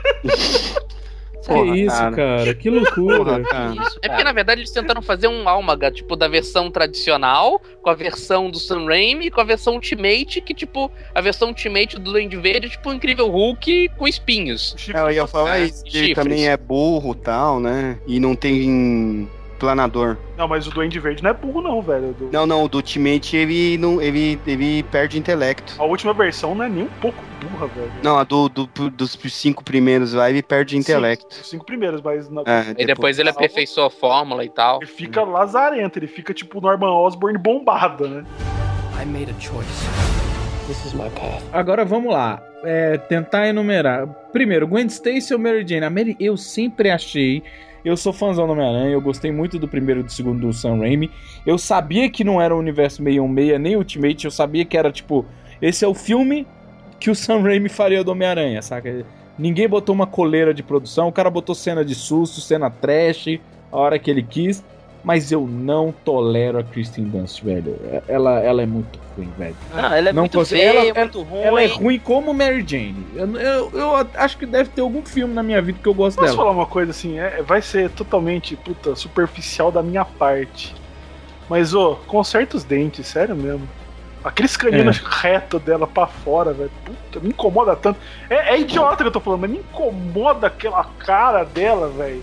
Que isso, cara? Que loucura. É porque, na verdade, eles tentaram fazer um Almaga, tipo, da versão tradicional, com a versão do Sam Raimi, com a versão Ultimate, que, tipo, a versão Ultimate do Duende Verde é, tipo, o Incrível Hulk com espinhos. Eu ia falar isso, que ele também é burro e tal, né? E não tem planador. Não, mas o Duende Verde não é burro não, velho. Não, o do Ultimate ele perde intelecto. A última versão não é nem um pouco burra, velho. Não, a dos 5 primeiros lá ele perde intelecto. Os 5 primeiros, mas... E depois ele aperfeiçoou a fórmula e tal. Ele fica lazarento, ele fica tipo Norman Osborn bombado, né? I made a choice. This is my path. Agora vamos lá. Tentar enumerar. Primeiro, Gwen Stacy ou Mary Jane? Eu sempre achei... Eu sou fãzão do Homem-Aranha, eu gostei muito do primeiro e do segundo do Sam Raimi. Eu sabia que não era o universo 616, nem Ultimate, eu sabia que era tipo... Esse é o filme que o Sam Raimi faria do Homem-Aranha, saca? Ninguém botou uma coleira de produção, o cara botou cena de susto, cena trash, a hora que ele quis. Mas eu não tolero a Kristen Dunst, velho. Ela é muito ruim, velho. Não, ela é muito feia, muito ruim. Ela é ruim como Mary Jane. Eu acho que deve ter algum filme na minha vida que eu gosto dela. Posso falar uma coisa assim? Vai ser totalmente, superficial da minha parte. Mas, conserta os dentes, sério mesmo. Aqueles caninos reto dela pra fora, velho. Puta, me incomoda tanto. É idiota que eu tô falando, mas me incomoda aquela cara dela, velho.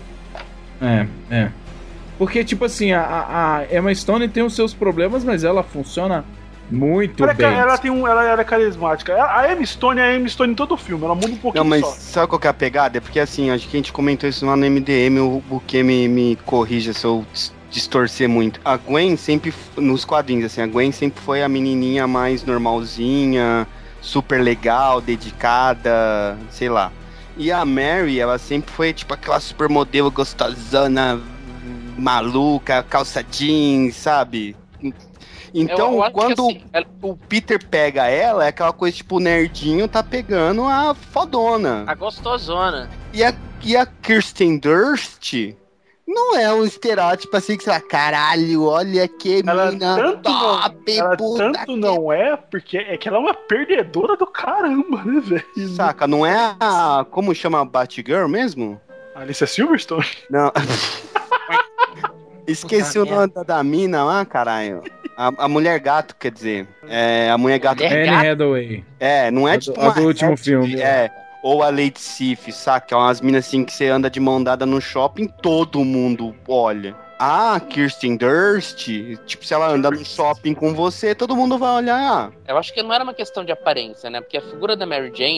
Porque, tipo assim, a Emma Stone tem os seus problemas, mas ela funciona muito bem. Ela era carismática. A Emma Stone é a Emma Stone em todo o filme, ela muda um pouquinho só. Não, mas sabe qual que é a pegada? É porque, assim, acho que a gente comentou isso lá no MDM, o que me corrija se eu distorcer muito. A Gwen sempre, nos quadrinhos, assim, a Gwen sempre foi a menininha mais normalzinha, super legal, dedicada, sei lá. E a Mary, ela sempre foi, tipo, aquela supermodelo gostosona, maluca, calça jeans, sabe? Então, quando assim, o Peter pega ela, é aquela coisa tipo, o nerdinho tá pegando a fodona. A gostosona. E a Kirsten Dunst não é um estereótipo assim que você fala, caralho, olha que mina top, não é, porque é que ela é uma perdedora do caramba, né, velho? Saca, não é a... Como chama a Batgirl mesmo? Alicia Silverstone? Não... Esqueci o nome da mina lá, caralho. A Mulher Gato, quer dizer. A Mulher Gato. Anne Hathaway. Não é tipo a do último filme. Ou a Lady Sif, saca? É umas minas assim que você anda de mão dada no shopping, todo mundo olha. A Kirsten Dunst, tipo, se ela andar no shopping com você, todo mundo vai olhar. Eu acho que não era uma questão de aparência, né? Porque a figura da Mary Jane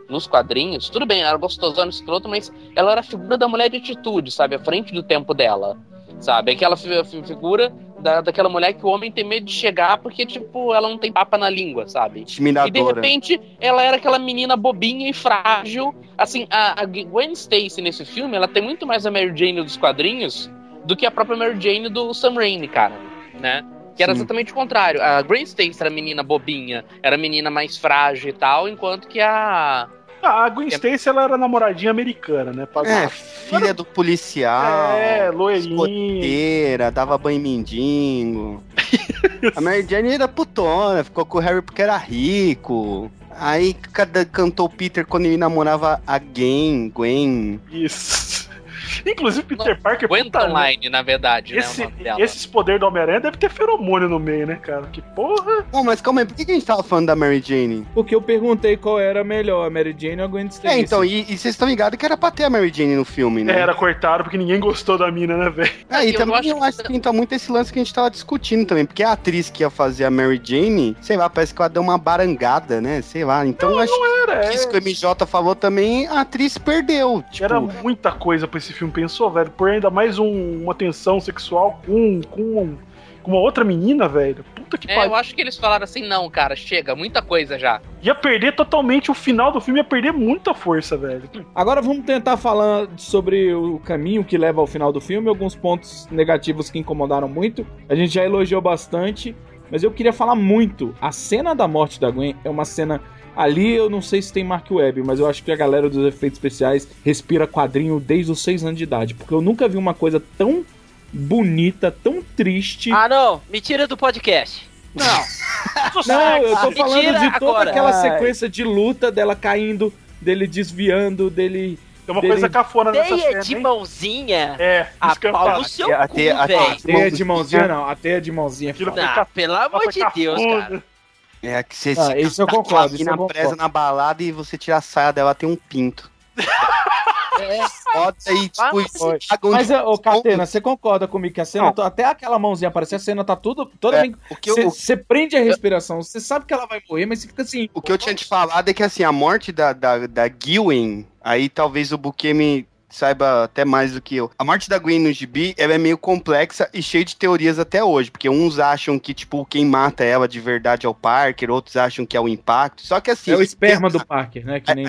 nos quadrinhos, tudo bem, ela era gostosona, escroto, mas ela era a figura da mulher de atitude, sabe? À frente do tempo dela, sabe? Aquela figura daquela mulher que o homem tem medo de chegar porque, tipo, ela não tem papa na língua, sabe? Intimidadora. E de repente, ela era aquela menina bobinha e frágil. Assim, a Gwen Stacy nesse filme, ela tem muito mais a Mary Jane dos quadrinhos do que a própria Mary Jane do Sam Raimi, cara, né? Que era exatamente o contrário. A Gwen Stacy era a menina bobinha, era a menina mais frágil e tal, enquanto que a Gwen Stacy, ela era namoradinha americana, né? Filha do policial. Loirinha. Escoteira, dava banho em mendigo. A Mary Jane era putona, ficou com o Harry porque era rico. Aí cantou Peter quando ele namorava a Gwen. Isso. Inclusive, Peter Parker... Gwendoline, na verdade, né? Esses poderes do Homem-Aranha devem ter feromônio no meio, né, cara? Que porra... Bom, mas calma aí, por que a gente tava falando da Mary Jane? Porque eu perguntei qual era melhor, a Mary Jane ou a Gwen Stacy. Então, e vocês estão ligados que era pra ter a Mary Jane no filme, né? Era cortado porque ninguém gostou da mina, né, velho? E também eu acho que entra muito esse lance que a gente tava discutindo também, porque a atriz que ia fazer a Mary Jane, sei lá, parece que ela deu uma barangada, né? Sei lá, então eu acho que isso que o MJ falou também, a atriz perdeu. Tipo... Era muita coisa pra esse filme, pensou, velho? Por ainda mais uma tensão sexual com uma outra menina, velho. Puta que pariu. Eu acho que eles falaram assim, não, cara, chega, muita coisa já. Ia perder totalmente, o final do filme ia perder muita força, velho. Agora vamos tentar falar sobre o caminho que leva ao final do filme, alguns pontos negativos que incomodaram muito. A gente já elogiou bastante, mas eu queria falar muito. A cena da morte da Gwen é uma cena... Ali eu não sei se tem Mark Webb, mas eu acho que a galera dos efeitos especiais respira quadrinho desde os 6 anos de idade. Porque eu nunca vi uma coisa tão bonita, tão triste. Ah, não. Me tira do podcast. Não, eu tô falando de toda aquela sequência de luta dela caindo, dele desviando, dele... Tem uma coisa cafona nessa cena, de mãozinha? A pau no seu cu, velho. A teia de mãozinha não, a teia de mãozinha. Pelo amor de Deus, cara. É que você isso eu concordo. Isso eu presa na balada e você tira a saia dela, tem um pinto. Foda aí, tipo, mas, ô Catena, você concorda comigo que a cena, até aquela mãozinha aparecer, a cena tá toda bem. Você prende a respiração, você sabe que ela vai morrer, mas você fica assim. O que eu tinha te falado é que assim, a morte da Gwen, aí talvez o Buquê me saiba até mais do que eu. A morte da Gwen no gibi, ela é meio complexa e cheia de teorias até hoje, porque uns acham que, tipo, quem mata ela de verdade é o Parker, outros acham que é o Impacto, só que assim... É o esperma do Parker, né? Que nem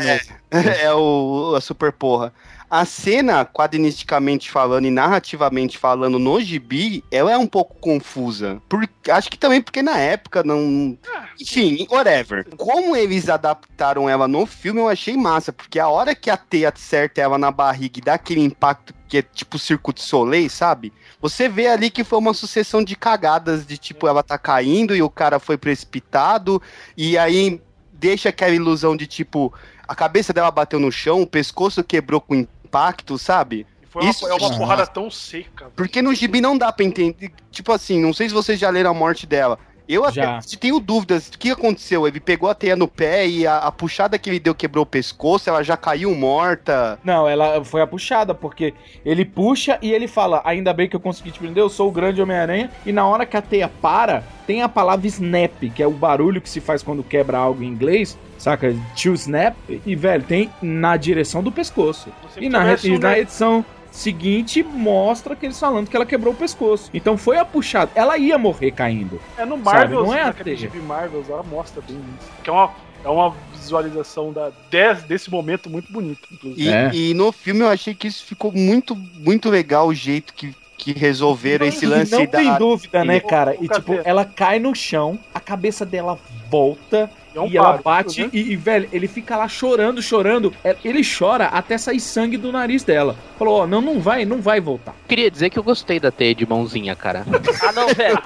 a super porra. A cena, quadrinisticamente falando e narrativamente falando no gibi, ela é um pouco confusa. Acho que também porque na época não... Enfim, whatever. Como eles adaptaram ela no filme, eu achei massa, porque a hora que a teia acerta ela na barriga e dá aquele impacto que é tipo Circo de Soleil, sabe? Você vê ali que foi uma sucessão de cagadas, de tipo, ela tá caindo e o cara foi precipitado, e aí deixa aquela ilusão de tipo, a cabeça dela bateu no chão, o pescoço quebrou com impacto, sabe? É uma porrada tão seca. Porque no gibi não dá pra entender. Tipo assim, não sei se vocês já leram a morte dela. Eu até tenho dúvidas do que aconteceu. Ele pegou a teia no pé e a puxada que ele deu quebrou o pescoço, ela já caiu morta. Não, ela foi a puxada, porque ele puxa e ele fala, ainda bem que eu consegui te prender, eu sou o grande Homem-Aranha. E na hora que a teia para, tem a palavra snap, que é o barulho que se faz quando quebra algo em inglês, saca? To snap. E, velho, tem na direção do pescoço. E na edição seguinte mostra que eles falando que ela quebrou o pescoço. Então foi a puxada. Ela ia morrer caindo. No Marvel, não é a naquele gibi Marvel, ela mostra bem isso. Que é uma visualização desse momento muito bonito, inclusive. E no filme eu achei que isso ficou muito, muito legal, o jeito que resolveram esse lance. Não tem dúvida, né, cara? E tipo, ela cai no chão, a cabeça dela volta e ela bate, né? E, velho, ele fica lá chorando. Ele chora até sair sangue do nariz dela. Falou, não vai voltar. Queria dizer que eu gostei da teia de mãozinha, cara. Não, velho.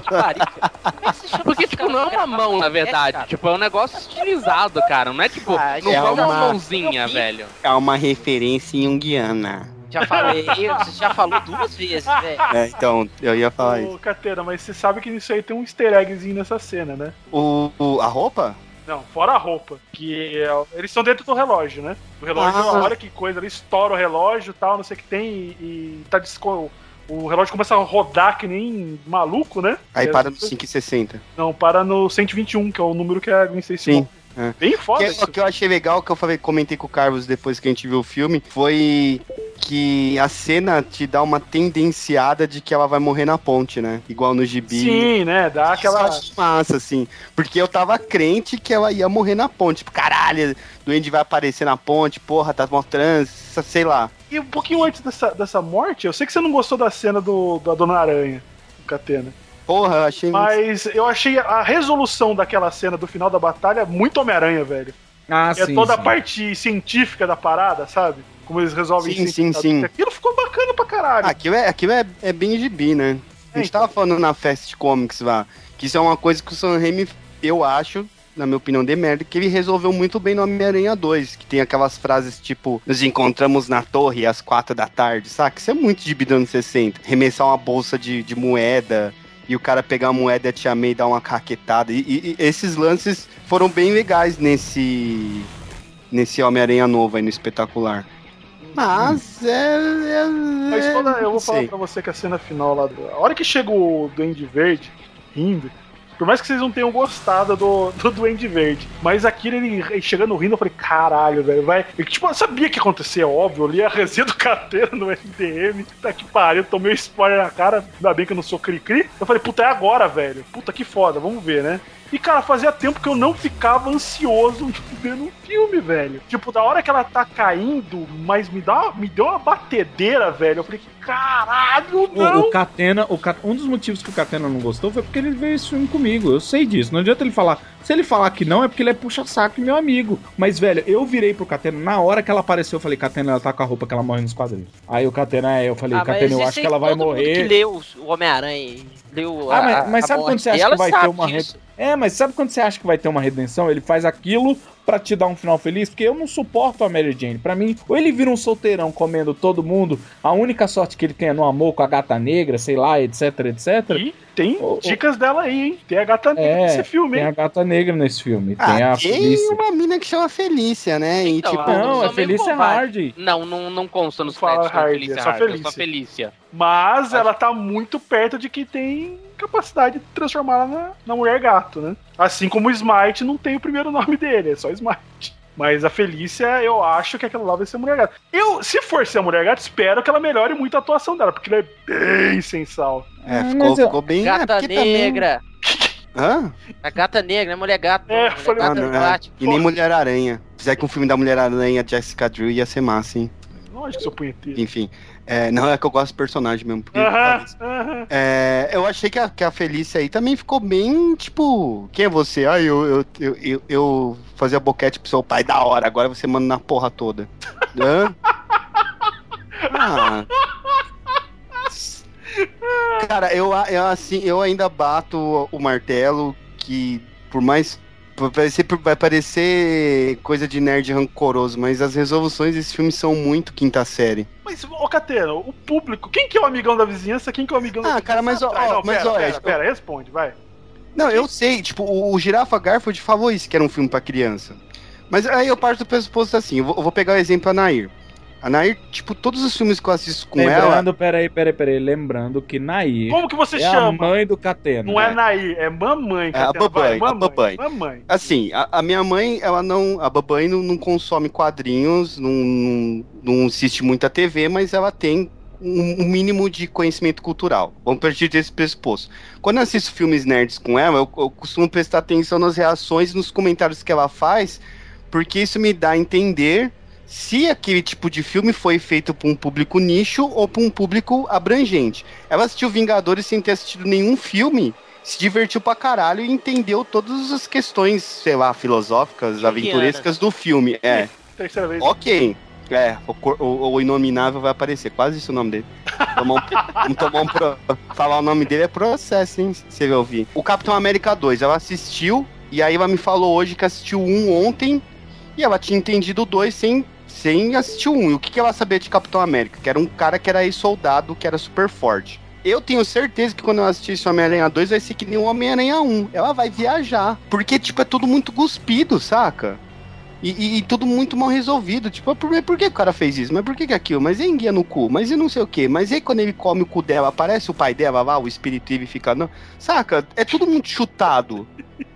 Porque, tipo, não é uma mão, na verdade. Tipo, é um negócio estilizado, cara. Não é tipo, não é uma mãozinha, velho. É uma referência junguiana. Já falei, você já falou 2 vezes, velho. Então, eu ia falar isso. Catena, mas você sabe que nisso aí tem um easter eggzinho nessa cena, né? A roupa? Não, fora a roupa. Que eles estão dentro do relógio, né? O relógio, a hora que coisa, ele estoura o relógio e tal, não sei o que tem, e tá o relógio começa a rodar que nem maluco, né? Aí para no 5,60. Não, para no 121, que é o número que a Gwen Stacy. Sim. Bem foda O que eu achei legal, que eu comentei com o Carlos depois que a gente viu o filme, foi que a cena te dá uma tendenciada de que ela vai morrer na ponte, né? Igual no gibi. Sim, né? Dá aquela... massa, assim. Porque eu tava crente que ela ia morrer na ponte. Tipo, caralho, o Duende vai aparecer na ponte, porra, tá mostrando, sei lá. E um pouquinho antes dessa morte, eu sei que você não gostou da cena da Dona Aranha, do Catena. Porra, eu achei... Mas eu achei a resolução daquela cena do final da batalha muito Homem-Aranha, velho. Sim, toda a parte científica da parada, sabe? Como eles resolvem Sim. Aquilo ficou bacana pra caralho. Aquilo é bem gibi, né? A gente tava falando na Fast Comics lá, que isso é uma coisa que o Sam Raimi, eu acho, na minha opinião, de merda, que ele resolveu muito bem no Homem-Aranha 2, que tem aquelas frases tipo, nos encontramos na torre às 4 da tarde, saca? Isso é muito gibi dos anos 60. Remessar uma bolsa de moeda... E o cara pegar a moeda e a Tia May e dar uma caquetada. E esses lances foram bem legais nesse Homem-Aranha novo aí, no espetacular. Mas Mas eu vou falar pra você que a cena final lá... A hora que chega o Duende Verde, rindo... Por mais que vocês não tenham gostado do Duende Verde. Mas aquilo, ele chegando rindo, eu falei, caralho, velho, vai... Eu sabia que ia acontecer, óbvio. Eu li a resenha do Catena no MDM. Tá que pariu, tomei um spoiler na cara. Ainda bem que eu não sou cri-cri. Eu falei, puta, é agora, velho. Puta, que foda, vamos ver, né? E, cara, fazia tempo que eu não ficava ansioso vendo um filme, velho. Tipo, da hora que ela tá caindo, mas me deu uma batedeira, velho. Eu falei, caralho, não! O Catena, um dos motivos que o Catena não gostou foi porque ele veio esse filme comigo. Eu sei disso. Não adianta ele falar. Se ele falar que não, é porque ele é puxa-saco e meu amigo. Mas, velho, eu virei pro Catena. Na hora que ela apareceu, eu falei, Catena, ela tá com a roupa que ela morre nos quadrinhos. Aí o Catena, eu falei, Catena, eu acho que ela vai morrer. Que leu o Homem-Aranha, leu mas sabe quando você acha que vai ter uma redenção? Mas sabe quando você acha que vai ter uma redenção? Ele faz aquilo pra te dar um final feliz, porque eu não suporto a Mary Jane. Pra mim, ou ele vira um solteirão comendo todo mundo, a única sorte que ele tem é no amor com a gata negra, sei lá, etc, etc. E tem dicas dela aí, hein? Tem a gata negra nesse filme, hein? Tem a gata negra nesse filme. Tem a Felícia. Tem uma mina que chama Felícia, né? Então, e, tipo, não, é Felícia Hardy. Não consta nos fala créditos. Hardy, é só Felícia. Mas ela tá muito perto de que tem capacidade de transformá-la na mulher gato, né? Assim como o Smite não tem o primeiro nome dele, é só Smite. Mas a Felícia, eu acho que aquela lá vai ser a mulher gato. Se for ser a mulher gato, espero que ela melhore muito a atuação dela, porque ela é bem sensal. Ficou bem... Gata negra. Hã? A gata negra, a mulher gata. Falei, e nem Mulher-Aranha. Se fizer que um filme da Mulher-Aranha, Jessica Drew, ia ser massa, hein? Lógico que sou punheteiro. Enfim. Não, é que eu gosto do personagem mesmo. Porque eu achei que a Felícia aí também ficou bem, tipo... Quem é você? Eu fazia boquete pro seu pai, da hora. Agora você manda na porra toda. Cara, eu ainda bato o martelo que, por mais... Vai parecer coisa de nerd rancoroso, mas as resoluções desse filme são muito quinta série. Mas, Catena, o público, quem que é o amigão da vizinhança, quem que é o amigão da vizinhança? Cara, mas olha... Pera, responde, vai. Não, eu sei, tipo, o Girafa Garfield falou isso, que era um filme pra criança. Mas aí eu parto do pressuposto assim, eu vou pegar o exemplo a Nair. A Nair, tipo, todos os filmes que eu assisto com ela... Peraí. Lembrando que Nair... Como que você é chama? a mãe do Catena. Não é Nair, é mamãe. É a Babai. Assim, a minha mãe, ela não... A Babai não consome quadrinhos, não assiste muita TV, mas ela tem um mínimo de conhecimento cultural. Vamos partir desse pressuposto. Quando eu assisto filmes nerds com ela, eu costumo prestar atenção nas reações e nos comentários que ela faz, porque isso me dá a entender... se aquele tipo de filme foi feito para um público nicho ou para um público abrangente. Ela assistiu Vingadores sem ter assistido nenhum filme, se divertiu pra caralho e entendeu todas as questões, sei lá, filosóficas, aventurescas do filme. Terceira vez. Ok. O Inominável vai aparecer, quase isso o nome dele. Falar o nome dele é processo, hein? Você vai ouvir. O Capitão América 2, ela assistiu, e aí ela me falou hoje que assistiu um ontem, e ela tinha entendido o 2 sem assistir o 1. E o que ela sabia de Capitão América? Que era um cara que era ex-soldado, que era super forte. Eu tenho certeza que quando eu assistir esse Homem-Aranha 2 vai ser que nem o Homem-Aranha 1. Ela vai viajar. Porque, tipo, é tudo muito cuspido, saca? E tudo muito mal resolvido. Tipo, por que o cara fez isso? Mas por que aquilo? Mas e enguia no cu? Mas e não sei o quê? Mas e aí quando ele come o cu dela, aparece o pai dela lá, o espírito e fica... Não. Saca? É tudo muito chutado.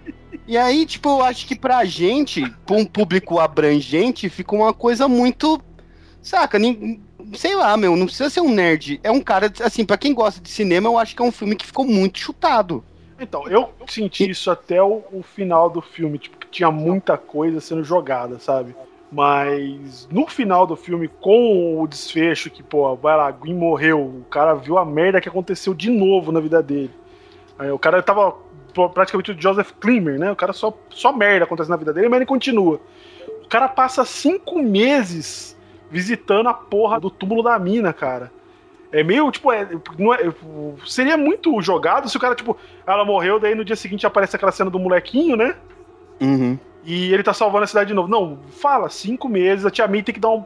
E aí, tipo, eu acho que pra gente, pra um público abrangente, fica uma coisa muito... Saca? Sei lá, meu, não precisa ser um nerd. É um cara, assim, pra quem gosta de cinema, eu acho que é um filme que ficou muito chutado. Então, eu senti isso até o final do filme, tipo, que tinha muita coisa sendo jogada, sabe? Mas no final do filme, com o desfecho que, pô, vai lá, Gwen morreu, o cara viu a merda que aconteceu de novo na vida dele. Aí o cara tava praticamente o Joseph Klimmer, né? O cara só merda acontece na vida dele, mas ele continua. O cara passa 5 meses visitando a porra do túmulo da mina, cara. É meio, tipo, seria muito jogado se o cara, tipo, ela morreu, daí no dia seguinte aparece aquela cena do molequinho, né? Uhum. E ele tá salvando a cidade de novo. Não, fala, 5 meses, a Tia May tem que dar uma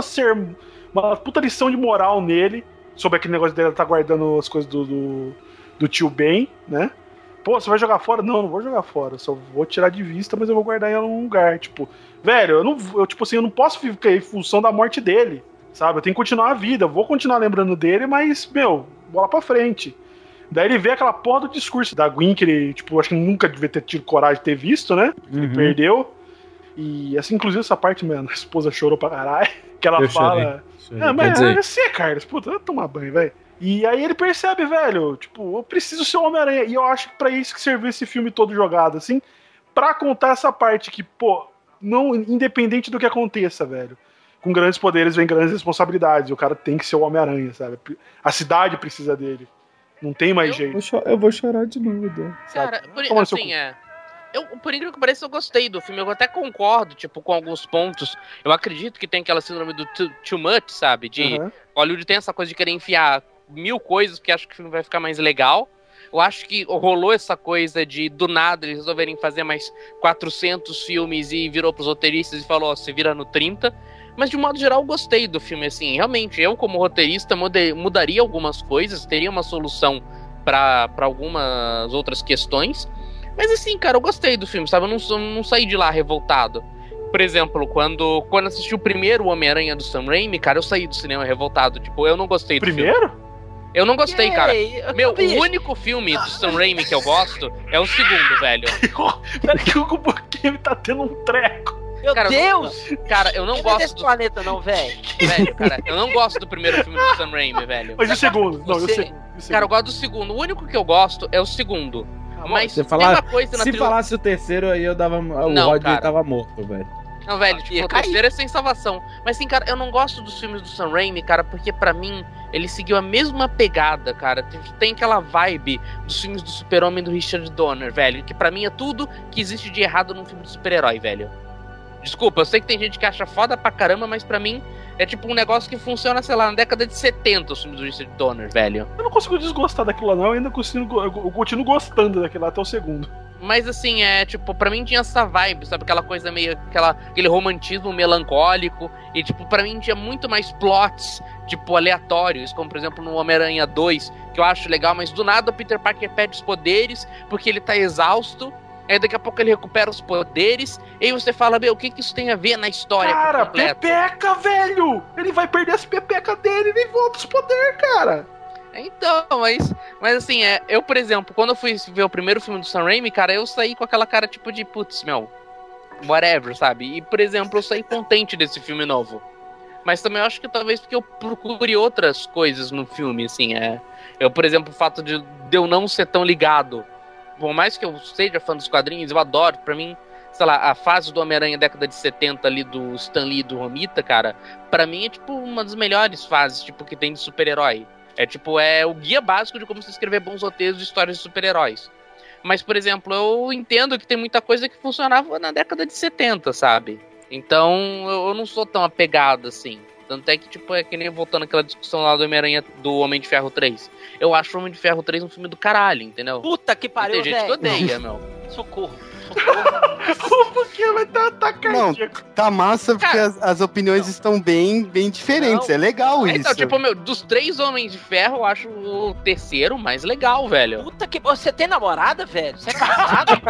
puta lição de moral nele, sobre aquele negócio dele, ela tá guardando as coisas do tio Ben, né? Pô, você vai jogar fora? Não vou jogar fora, só vou tirar de vista, mas eu vou guardar ela num lugar, tipo... Velho, eu não posso ficar em função da morte dele, sabe? Eu tenho que continuar a vida, eu vou continuar lembrando dele, mas, meu, bola pra frente. Daí ele vê aquela porra do discurso da Gwen, que ele, tipo, acho que nunca devia ter tido coragem de ter visto, né? Ele perdeu. E, assim, inclusive essa parte, mano, a esposa chorou pra caralho, que ela fala... Chorei. Mas é você, Carlos, puta, vai tomar banho, velho. E aí ele percebe, velho, tipo, eu preciso ser o Homem-Aranha. E eu acho que pra isso que serviu esse filme todo jogado, assim, pra contar essa parte que, pô, não, independente do que aconteça, velho, com grandes poderes vem grandes responsabilidades. E o cara tem que ser o Homem-Aranha, sabe? A cidade precisa dele. Não tem mais jeito. Eu vou chorar de novo, Dan. Cara, por incrível que pareça, eu gostei do filme. Eu até concordo, tipo, com alguns pontos. Eu acredito que tem aquela síndrome do too much, sabe? Hollywood tem essa coisa de querer enfiar 1000 coisas, porque acho que o filme vai ficar mais legal. Eu acho que rolou essa coisa de, do nada, eles resolverem fazer mais 400 filmes e virou pros roteiristas e falou, ó, se vira no 30. Mas, de modo geral, eu gostei do filme, assim. Realmente, eu, como roteirista, mudaria algumas coisas, teria uma solução pra algumas outras questões. Mas, assim, cara, eu gostei do filme, sabe? Eu não saí de lá revoltado. Por exemplo, quando assisti o primeiro Homem-Aranha do Sam Raimi, cara, eu saí do cinema revoltado. Tipo, eu não gostei do primeiro? Filme. Eu não gostei, cara. O único filme do Sam Raimi que eu gosto é o segundo, velho. Peraí que o Buquinho tá tendo um treco. Meu Deus! Eu não gosto desse planeta não, velho. Velho, cara, eu não gosto do primeiro filme do Sam Raimi, velho. Mas o segundo? Não, eu sei. Cara, eu gosto do segundo. O único que eu gosto é o segundo. Mas se falasse o terceiro, aí eu dava... O Rodney tava morto, velho. Não, velho, tipo, o terceiro é sem salvação. Mas, sim, cara, eu não gosto dos filmes do Sam Raimi, cara, porque pra mim, ele seguiu a mesma pegada, cara. Tem aquela vibe dos filmes do Super-Homem do Richard Donner, velho, que pra mim é tudo que existe de errado num filme de super-herói, velho. Desculpa, eu sei que tem gente que acha foda pra caramba, mas pra mim é tipo um negócio que funciona, sei lá, na década de 70, os filmes do Richard Donner, velho. Eu não consigo desgostar daquilo lá, não. Eu ainda continuo gostando daquilo lá até o segundo. Mas assim, tipo, pra mim tinha essa vibe, sabe? Aquela coisa meio, aquele romantismo melancólico. E, tipo, pra mim tinha muito mais plots, tipo, aleatórios. Como, por exemplo, no Homem-Aranha 2, que eu acho legal. Mas do nada o Peter Parker perde os poderes porque ele tá exausto. Aí daqui a pouco ele recupera os poderes. E aí você fala, meu, o que isso tem a ver na história? Cara, pepeca, velho! Ele vai perder as pepecas dele e nem volta os poderes, cara. Então, mas assim, eu, por exemplo, quando eu fui ver o primeiro filme do Sam Raimi, cara, eu saí com aquela cara tipo de, putz, meu, whatever, sabe? E, por exemplo, eu saí contente desse filme novo. Mas também eu acho que talvez porque eu procure outras coisas no filme, assim, eu, por exemplo, o fato de eu não ser tão ligado. Por mais que eu seja fã dos quadrinhos, eu adoro, pra mim, sei lá, a fase do Homem-Aranha década de 70 ali, do Stan Lee e do Romita, cara, pra mim é, tipo, uma das melhores fases, tipo, que tem de super-herói. É o guia básico de como se escrever bons roteiros de histórias de super-heróis. Mas, por exemplo, eu entendo que tem muita coisa que funcionava na década de 70, sabe? Então, eu não sou tão apegado, assim. Tanto é que, tipo, é que nem voltando àquela discussão lá do Homem-Aranha do Homem de Ferro 3. Eu acho o Homem de Ferro 3 um filme do caralho, entendeu? Puta que pariu, tem gente que odeia, meu. Socorro. Porque vai tá cardíaco. Não, tá massa porque as opiniões estão bem diferentes. Não. É legal isso. Então, tipo, meu, dos 3 Homens de Ferro, eu acho o terceiro mais legal, velho. Puta que... Você tem namorada, velho? Você é casado?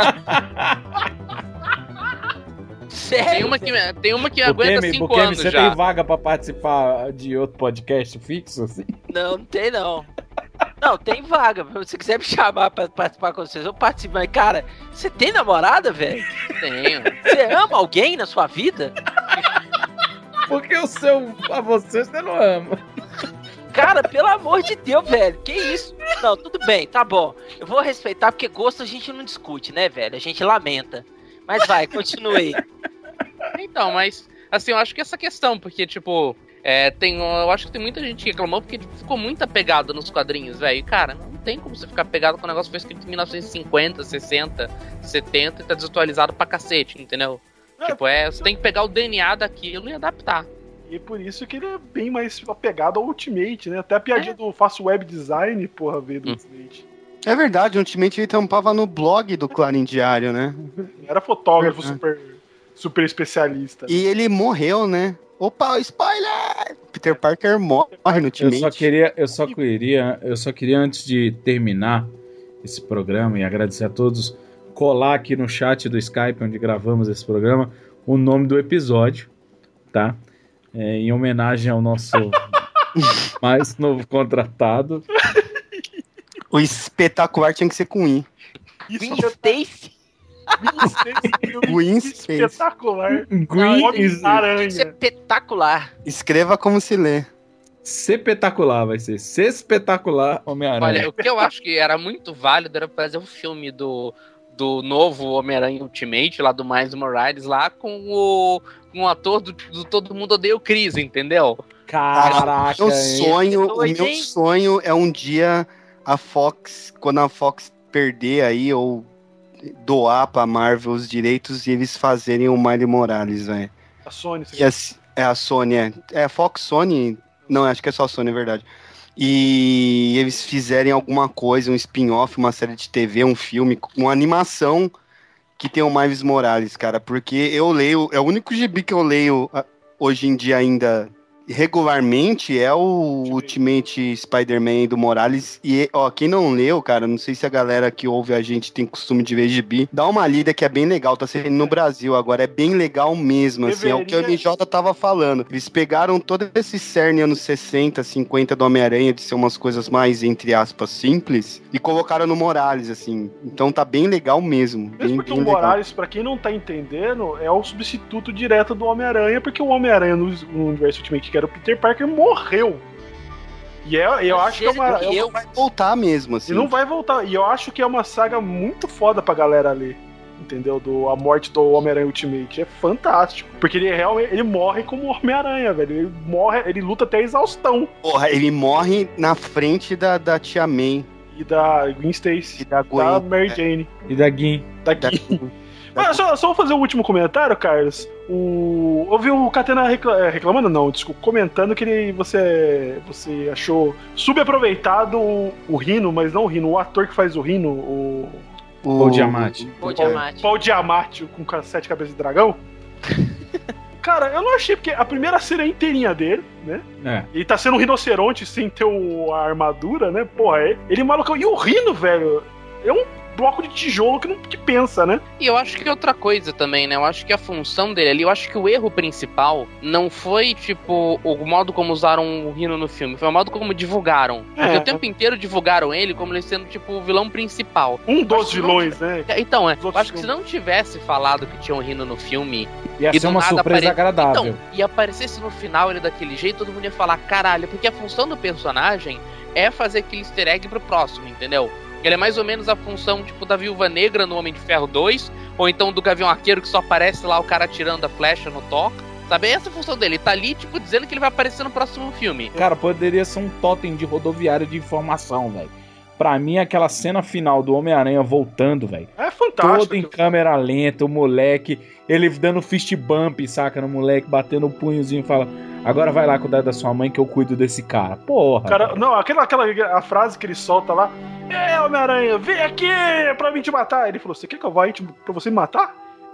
Sério? Tem uma que aguenta 5 anos você já. Tem vaga pra participar de outro podcast fixo, assim? Não tem não. Não, tem vaga. Se você quiser me chamar pra participar com vocês, eu participo. Mas, cara, você tem namorada, velho? Tenho. Você ama alguém na sua vida? Porque a você não ama. Cara, pelo amor de Deus, velho. Que isso? Não, tudo bem, tá bom. Eu vou respeitar, porque gosto a gente não discute, né, velho? A gente lamenta. Mas vai, continue. Então, mas, assim, eu acho que essa questão, porque, tipo, eu acho que tem muita gente que reclamou porque ficou muito apegado nos quadrinhos, velho. E, cara, não tem como você ficar apegado com um negócio que foi escrito em 1950, 60, 70 e tá desatualizado pra cacete, entendeu? Tipo, você tem que pegar o DNA daquilo e adaptar. E por isso que ele é bem mais apegado ao Ultimate, né? Até a piadinha do faço web design, porra, veio do Ultimate. É verdade, o Ultimate ele tampava no blog do Clarim Diário, né? Era fotógrafo super especialista. E ele morreu, né? Opa, spoiler! Peter Parker morre no Ultimate. Eu só queria, antes de terminar esse programa e agradecer a todos, colar aqui no chat do Skype, onde gravamos esse programa, o nome do episódio, tá? Em homenagem ao nosso mais novo contratado. O espetacular tinha que ser com I. Gwen Stacy. Gwen Stacy. Espetacular. Homem-Aranha. Espetacular. Escreva como se lê. Espetacular vai ser. Espetacular Homem-Aranha. Olha, o que eu acho que era muito válido era fazer um filme do novo Homem-Aranha Ultimate, lá do Miles Morales, lá com o ator do Todo Mundo Odeia o Chris, entendeu? Caraca, o meu sonho é um dia a Fox, quando a Fox perder aí, ou doar pra Marvel os direitos e eles fazerem o Miles Morales, velho. A Sony. É a Sony, é a Fox Sony? Não, acho que é só a Sony, é verdade. E eles fizerem alguma coisa, um spin-off, uma série de TV, um filme, uma animação que tem o Miles Morales, cara, porque eu leio, é o único gibi que eu leio hoje em dia ainda regularmente é o Ultimate Spider-Man do Morales. E, ó, quem não leu, cara, não sei se a galera que ouve a gente tem costume de ver gibi, dá uma lida que é bem legal, tá saindo no Brasil agora, é bem legal mesmo, assim, é o que o MJ tava falando. Eles pegaram todo esse cerne anos 60, 50 do Homem-Aranha, de ser umas coisas mais, entre aspas, simples, e colocaram no Morales, assim. Então tá bem legal mesmo. Mesmo porque o Morales, pra quem não tá entendendo, é o substituto direto do Homem-Aranha, porque o Homem-Aranha no universo Ultimate, que era o Peter Parker, morreu. E eu acho que é uma. Não vai voltar mesmo, assim. E não vai voltar. E eu acho que é uma saga muito foda pra galera ler. Entendeu? A morte do Homem-Aranha Ultimate. É fantástico. Porque ele realmente ele morre como Homem-Aranha, velho. Ele luta até a exaustão. Porra, ele morre na frente da Tia May. E da Gwen Stacy. E da Gwen. Da Mary Jane. E da Gwen. Mas só vou fazer o último comentário, Carlos. Eu vi o Catena reclamando, não, desculpa, comentando que você achou subaproveitado o Rhino, mas não o Rhino, o ator que faz o Rhino, o Paul Giamatti. Paul Giamatti com 7 cabeças de dragão. Cara, eu não achei, porque a primeira cena é inteirinha dele, né? Ele tá sendo um rinoceronte sem ter a armadura, né? Porra, ele é malucão. E o Rhino, velho, é um bloco de tijolo que pensa, né? E eu acho que é outra coisa também, né? Eu acho que a função dele ali, eu acho que o erro principal não foi, tipo, o modo como usaram o Rhino no filme, foi o modo como divulgaram. Porque o tempo inteiro divulgaram ele como ele sendo, tipo, o vilão principal. Um dos vilões, né? Então, eu acho que se não tivesse falado que tinha um Rhino no filme... Ia ser uma surpresa agradável. Então, e aparecesse no final ele daquele jeito, todo mundo ia falar, caralho, porque a função do personagem é fazer aquele easter egg pro próximo, entendeu? Ele é mais ou menos a função, tipo, da Viúva Negra no Homem de Ferro 2, ou então do Gavião Arqueiro, que só aparece lá o cara atirando a flecha no Thor. Sabe, essa é a função dele. Ele tá ali, tipo, dizendo que ele vai aparecer no próximo filme. Cara, poderia ser um totem de rodoviário de informação, velho. Pra mim, aquela cena final do Homem-Aranha voltando, velho. É fantástico. Todo em câmera lenta, o moleque, ele dando fist bump, saca, no moleque, batendo o punhozinho e fala... Agora vai lá cuidar da sua mãe que eu cuido desse cara. Porra. Cara, não, a frase que ele solta lá. Homem-Aranha, vem aqui pra mim te matar. Ele falou, você quer que eu vá pra você me matar?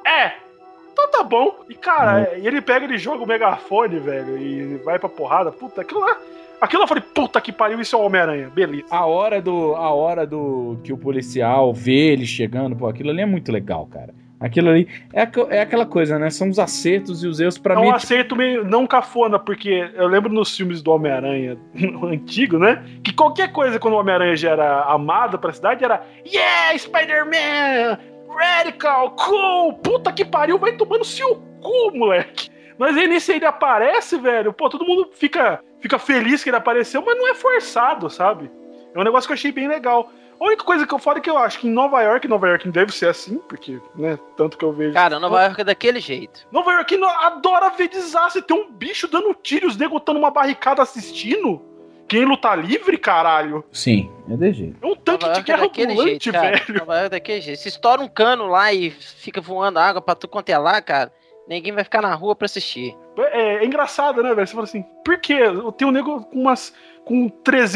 Então tá bom. E cara, ele pega, ele joga o megafone, velho, e vai pra porrada. Puta, aquilo eu falei, puta que pariu, isso é o Homem-Aranha. Beleza. A hora do que o policial vê ele chegando, pô, aquilo ali é muito legal, cara. Aquilo ali é aquela coisa, né? São os acertos e os erros pra É mim. um acerto meio não cafona, porque eu lembro nos filmes do Homem-Aranha antigo, né? Que qualquer coisa quando o Homem-Aranha já era amado pra cidade era Yeah, Spider-Man! Radical, cool! Puta que pariu, vai tomando seu cu, moleque! Mas aí nesse ele aparece, velho, pô, todo mundo fica feliz que ele apareceu, mas não é forçado, sabe? É um negócio que eu achei bem legal. A única coisa que eu falo é que eu acho que em Nova York deve ser assim, porque, né, tanto que eu vejo... Cara, Nova York é daquele jeito. Nova York adora ver desastre, tem um bicho dando tiro, os nego estão numa barricada assistindo. Quem luta livre, caralho? Sim, é de jeito. É um tanque de guerra ambulante, velho. Nova York é daquele jeito. Se estoura um cano lá e fica voando água pra tu quanto é lá, cara, ninguém vai ficar na rua pra assistir. É engraçado, né, velho? Você fala assim, por quê? Tem um nego com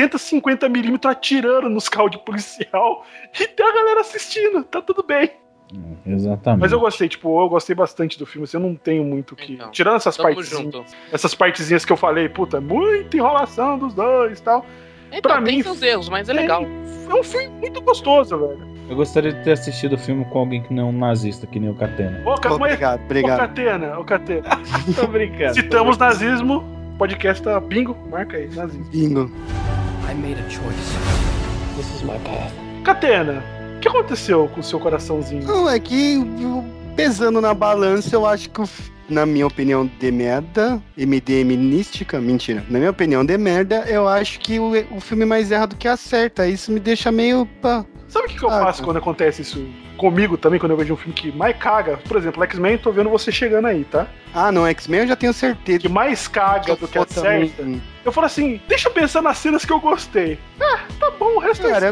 350mm atirando nos carros de policial e tem a galera assistindo, tá tudo bem. Exatamente. Mas eu gostei bastante do filme, assim, eu não tenho muito o que... Então, tirando essas partezinhas que eu falei, puta, muita enrolação dos dois e tal. Então, pra tem mim, seus erros, mas é legal. É um filme muito gostoso, velho. Eu gostaria de ter assistido o filme com alguém que não é um nazista, que nem o Catena. Obrigado. Ô, Catena. Tô brincando. Citamos nazismo, podcast tá bingo, marca aí, nazismo. Bingo. I made a choice. This is my path. Catena, o que aconteceu com o seu coraçãozinho? Não, é que pesando na balança, eu acho que, na minha opinião, de merda, MDM-nística, mentira, na minha opinião, de merda, eu acho que o filme mais erra do que acerta. Isso me deixa meio... Sabe o que eu faço quando acontece isso comigo também, quando eu vejo um filme que mais caga? Por exemplo, X-Men, tô vendo você chegando aí, tá? Ah, não, X-Men eu já tenho certeza. Que mais caga do que acerta. Eu falo assim, deixa eu pensar nas cenas que eu gostei. Ah, tá bom, o resto cara,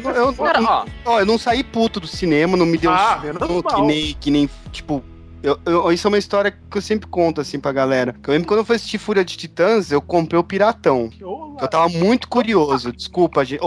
eu não saí puto do cinema, não me deu que nem, tipo... Isso é uma história que eu sempre conto, assim, pra galera. Eu lembro quando eu fui assistir Fúria de Titãs, eu comprei o Piratão. Eu tava muito curioso, desculpa, gente.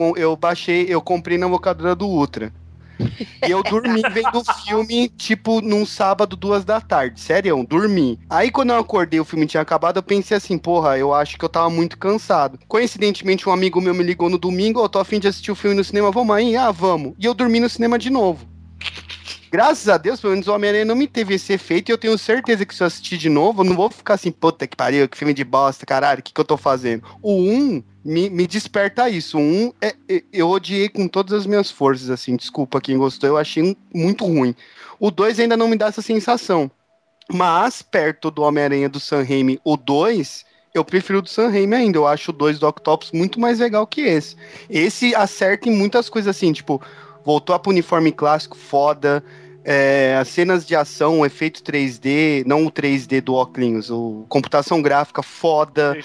Eu comprei na locadora do Ultra. E eu dormi vendo o filme, tipo, num sábado, 2h, sério, dormi. Aí quando eu acordei, o filme tinha acabado, eu pensei assim, porra, eu acho que eu tava muito cansado. Coincidentemente, um amigo meu me ligou no domingo, eu tô a fim de assistir o filme no cinema, vamos aí? Ah, vamos. E eu dormi no cinema de novo. Graças a Deus, pelo menos o Homem-Aranha não me teve esse efeito e eu tenho certeza que se eu assistir de novo, eu não vou ficar assim, puta que pariu, que filme de bosta, caralho, o que eu tô fazendo? O 1 me desperta isso. O 1 eu odiei com todas as minhas forças, assim, desculpa quem gostou, eu achei muito ruim. O 2 ainda não me dá essa sensação. Mas, perto do Homem-Aranha do Sam Raimi, o 2... eu prefiro o do Sam Raimi ainda. Eu acho o 2 do Octopus muito mais legal que esse. Esse acerta em muitas coisas assim, tipo, voltou pro uniforme clássico, foda. As cenas de ação, o efeito 3D, não o 3D do óculos, o computação gráfica, foda.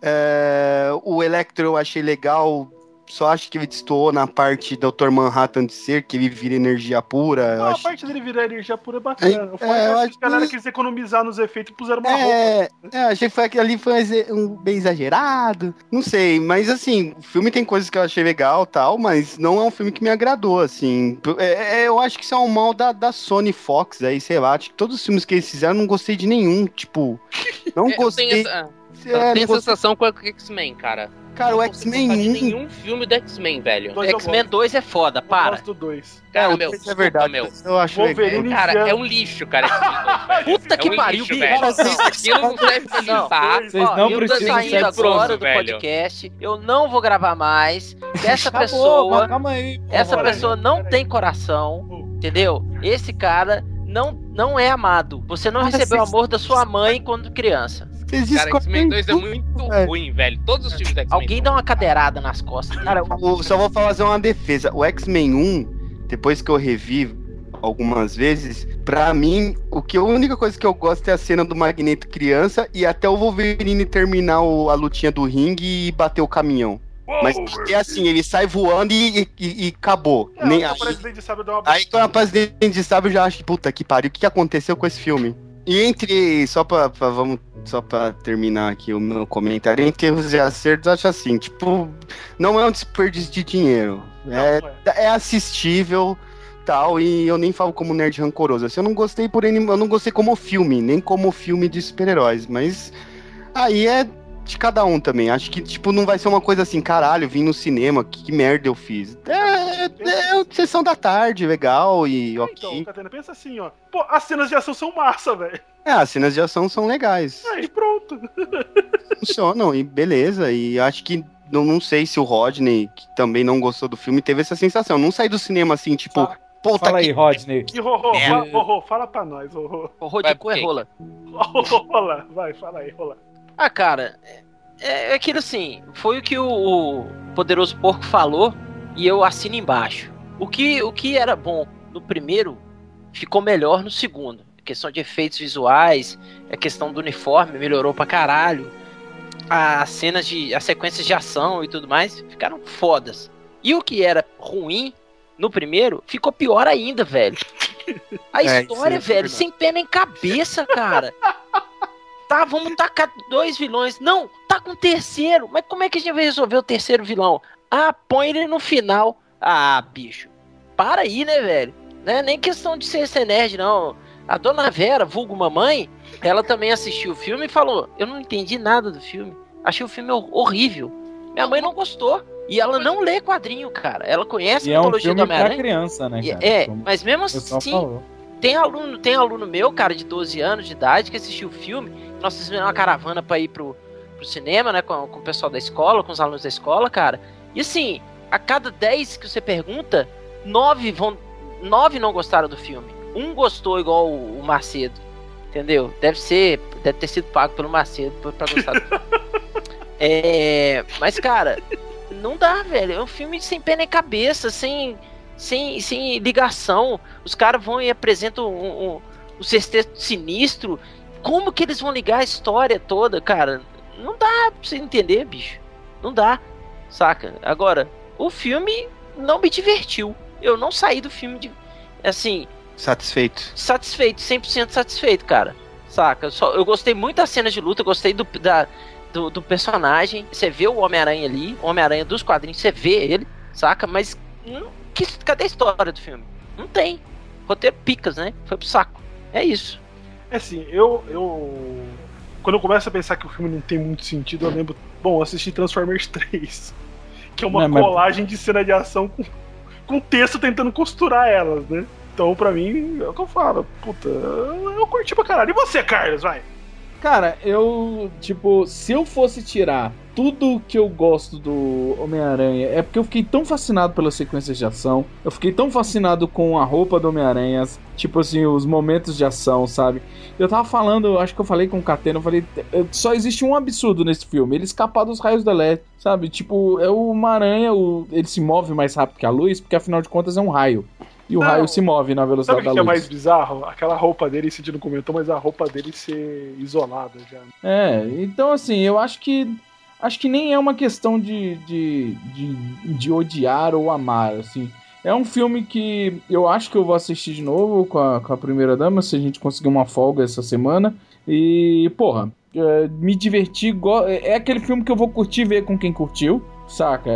O Electro eu achei legal. Só acho que ele destoou na parte do Dr. Manhattan de ser, que ele vira energia pura. A parte dele virar energia pura é bacana. A galera quis economizar nos efeitos e puseram uma roupa. Achei que ali foi bem exagerado. Não sei, mas assim, o filme tem coisas que eu achei legal e tal, mas não é um filme que me agradou, assim. Eu acho que isso é um mal da Sony Fox aí, sei lá. Acho que todos os filmes que eles fizeram, eu não gostei de nenhum. Tipo, não gostei. Eu tenho sensação com o X-Men, cara. Cara, o X-Men 1... nenhum filme do X-Men, velho. O X-Men 2 é foda, para. Eu gosto do 2. Cara, o 2 é verdade, meu. Eu acho Wolverine cara, é um lixo, cara. Puta que pariu, velho. Aquilo não serve pra limpar. Vocês não eu tô precisam saindo ser agora do velho. podcast. Eu não vou gravar mais. Essa Acabou, pessoa... calma aí, essa pessoa não tem coração, entendeu? Esse cara não é amado. Você não recebeu o amor da sua mãe quando criança. Cara, X-Men 2 é muito ruim, velho. Todos os filmes da X-Men. Alguém dá uma cadeirada nas costas. Cara, só vou fazer uma defesa. O X-Men 1, depois que eu revi algumas vezes, pra mim, a única coisa que eu gosto é a cena do Magneto criança e até o Wolverine terminar a lutinha do ringue e bater o caminhão. Mas é assim, ele sai voando e acabou. Aí quando aparece Dente de Sabre, eu já acho, puta que pariu, o que aconteceu com esse filme? E só pra terminar aqui o meu comentário, entre erros e acertos, eu acho assim, tipo, não é um desperdício de dinheiro. É assistível, tal, e eu nem falo como nerd rancoroso. Assim, eu não gostei como filme, nem como filme de super-heróis, mas aí de cada um também. Acho que, tipo, não vai ser uma coisa assim, caralho, vim no cinema, que merda eu fiz. É sessão da tarde, legal e ok. Então, Catena, pensa assim, ó. Pô, as cenas de ação são massa, velho. As cenas de ação são legais. Aí, pronto. Funcionam, e beleza. E acho que, não sei se o Rodney, que também não gostou do filme, teve essa sensação. Não saí do cinema assim, tipo... Puta Fala aí, Rodney. E Rorô, fala pra nós, Rorô. Rorô de cu é rola. Rola, vai, fala aí, rola. Ah, cara, é aquilo assim, foi o que o Poderoso Porco falou e eu assino embaixo. O que era bom no primeiro ficou melhor no segundo. A questão de efeitos visuais, a questão do uniforme melhorou pra caralho. As sequências de ação e tudo mais ficaram fodas. E o que era ruim no primeiro ficou pior ainda, velho. A história, velho, sem pé nem cabeça, cara. Tá, vamos tacar 2 vilões. Não, tá com o terceiro. Mas como é que a gente vai resolver o terceiro vilão? Ah, põe ele no final. Ah, bicho. Para aí, né, velho? Não é nem questão de ser nerd, não. A dona Vera, vulgo mamãe, ela também assistiu o filme e falou: eu não entendi nada do filme. Achei o filme horrível. Minha mãe não gostou. E ela não lê quadrinho, cara. Ela conhece a mitologia do Homem-Aranha. É um filme pra criança, né, cara? Mas mesmo assim... Tem aluno meu, cara, de 12 anos de idade, que assistiu o filme. Nós fizemos uma caravana pra ir pro cinema, né? Com o pessoal da escola, com os alunos da escola, cara. E assim, a cada 10 que você pergunta, 9 não gostaram do filme. 1 gostou igual o Macedo. Entendeu? Deve ter sido pago pelo Macedo pra gostar do filme. Mas, cara, não dá, velho. É um filme sem pé nem cabeça, sem ligação. Os caras vão e apresentam o Sexteto Sinistro. Como que eles vão ligar a história toda, cara? Não dá pra você entender, bicho. Não dá, saca? Agora, o filme não me divertiu. Eu não saí do filme assim... Satisfeito, 100% satisfeito, cara. Saca? Eu gostei muito das cenas de luta, gostei do personagem. Você vê o Homem-Aranha ali, o Homem-Aranha dos quadrinhos, você vê ele, saca? Mas... cadê a história do filme? Não tem. Roteiro picas, né? Foi pro saco. É isso. É assim, quando eu começo a pensar que o filme não tem muito sentido, eu lembro... Bom, eu assisti Transformers 3, que é uma colagem de cena de ação com texto tentando costurar elas, né? Então, pra mim, é o que eu falo. Puta, eu curti pra caralho. E você, Carlos, vai? Cara, se eu fosse tirar tudo que eu gosto do Homem-Aranha, é porque eu fiquei tão fascinado pelas sequências de ação, eu fiquei tão fascinado com a roupa do Homem-Aranha, tipo assim, os momentos de ação, sabe? Eu tava falando, acho que eu falei com o Catena, eu falei, só existe um absurdo nesse filme, ele escapar dos raios da LED, sabe? Tipo, é uma aranha, ele se move mais rápido que a luz, porque afinal de contas é um raio. E o raio se move na velocidade da luz. Sabe o que é mais bizarro? Aquela roupa dele, a gente não comentou, mas a roupa dele ser isolada já. Então assim, eu acho que nem é uma questão de odiar ou amar, assim. É um filme que eu acho que eu vou assistir de novo com a Primeira Dama, se a gente conseguir uma folga essa semana. E, porra, me diverti. É aquele filme que eu vou curtir ver com quem curtiu, saca?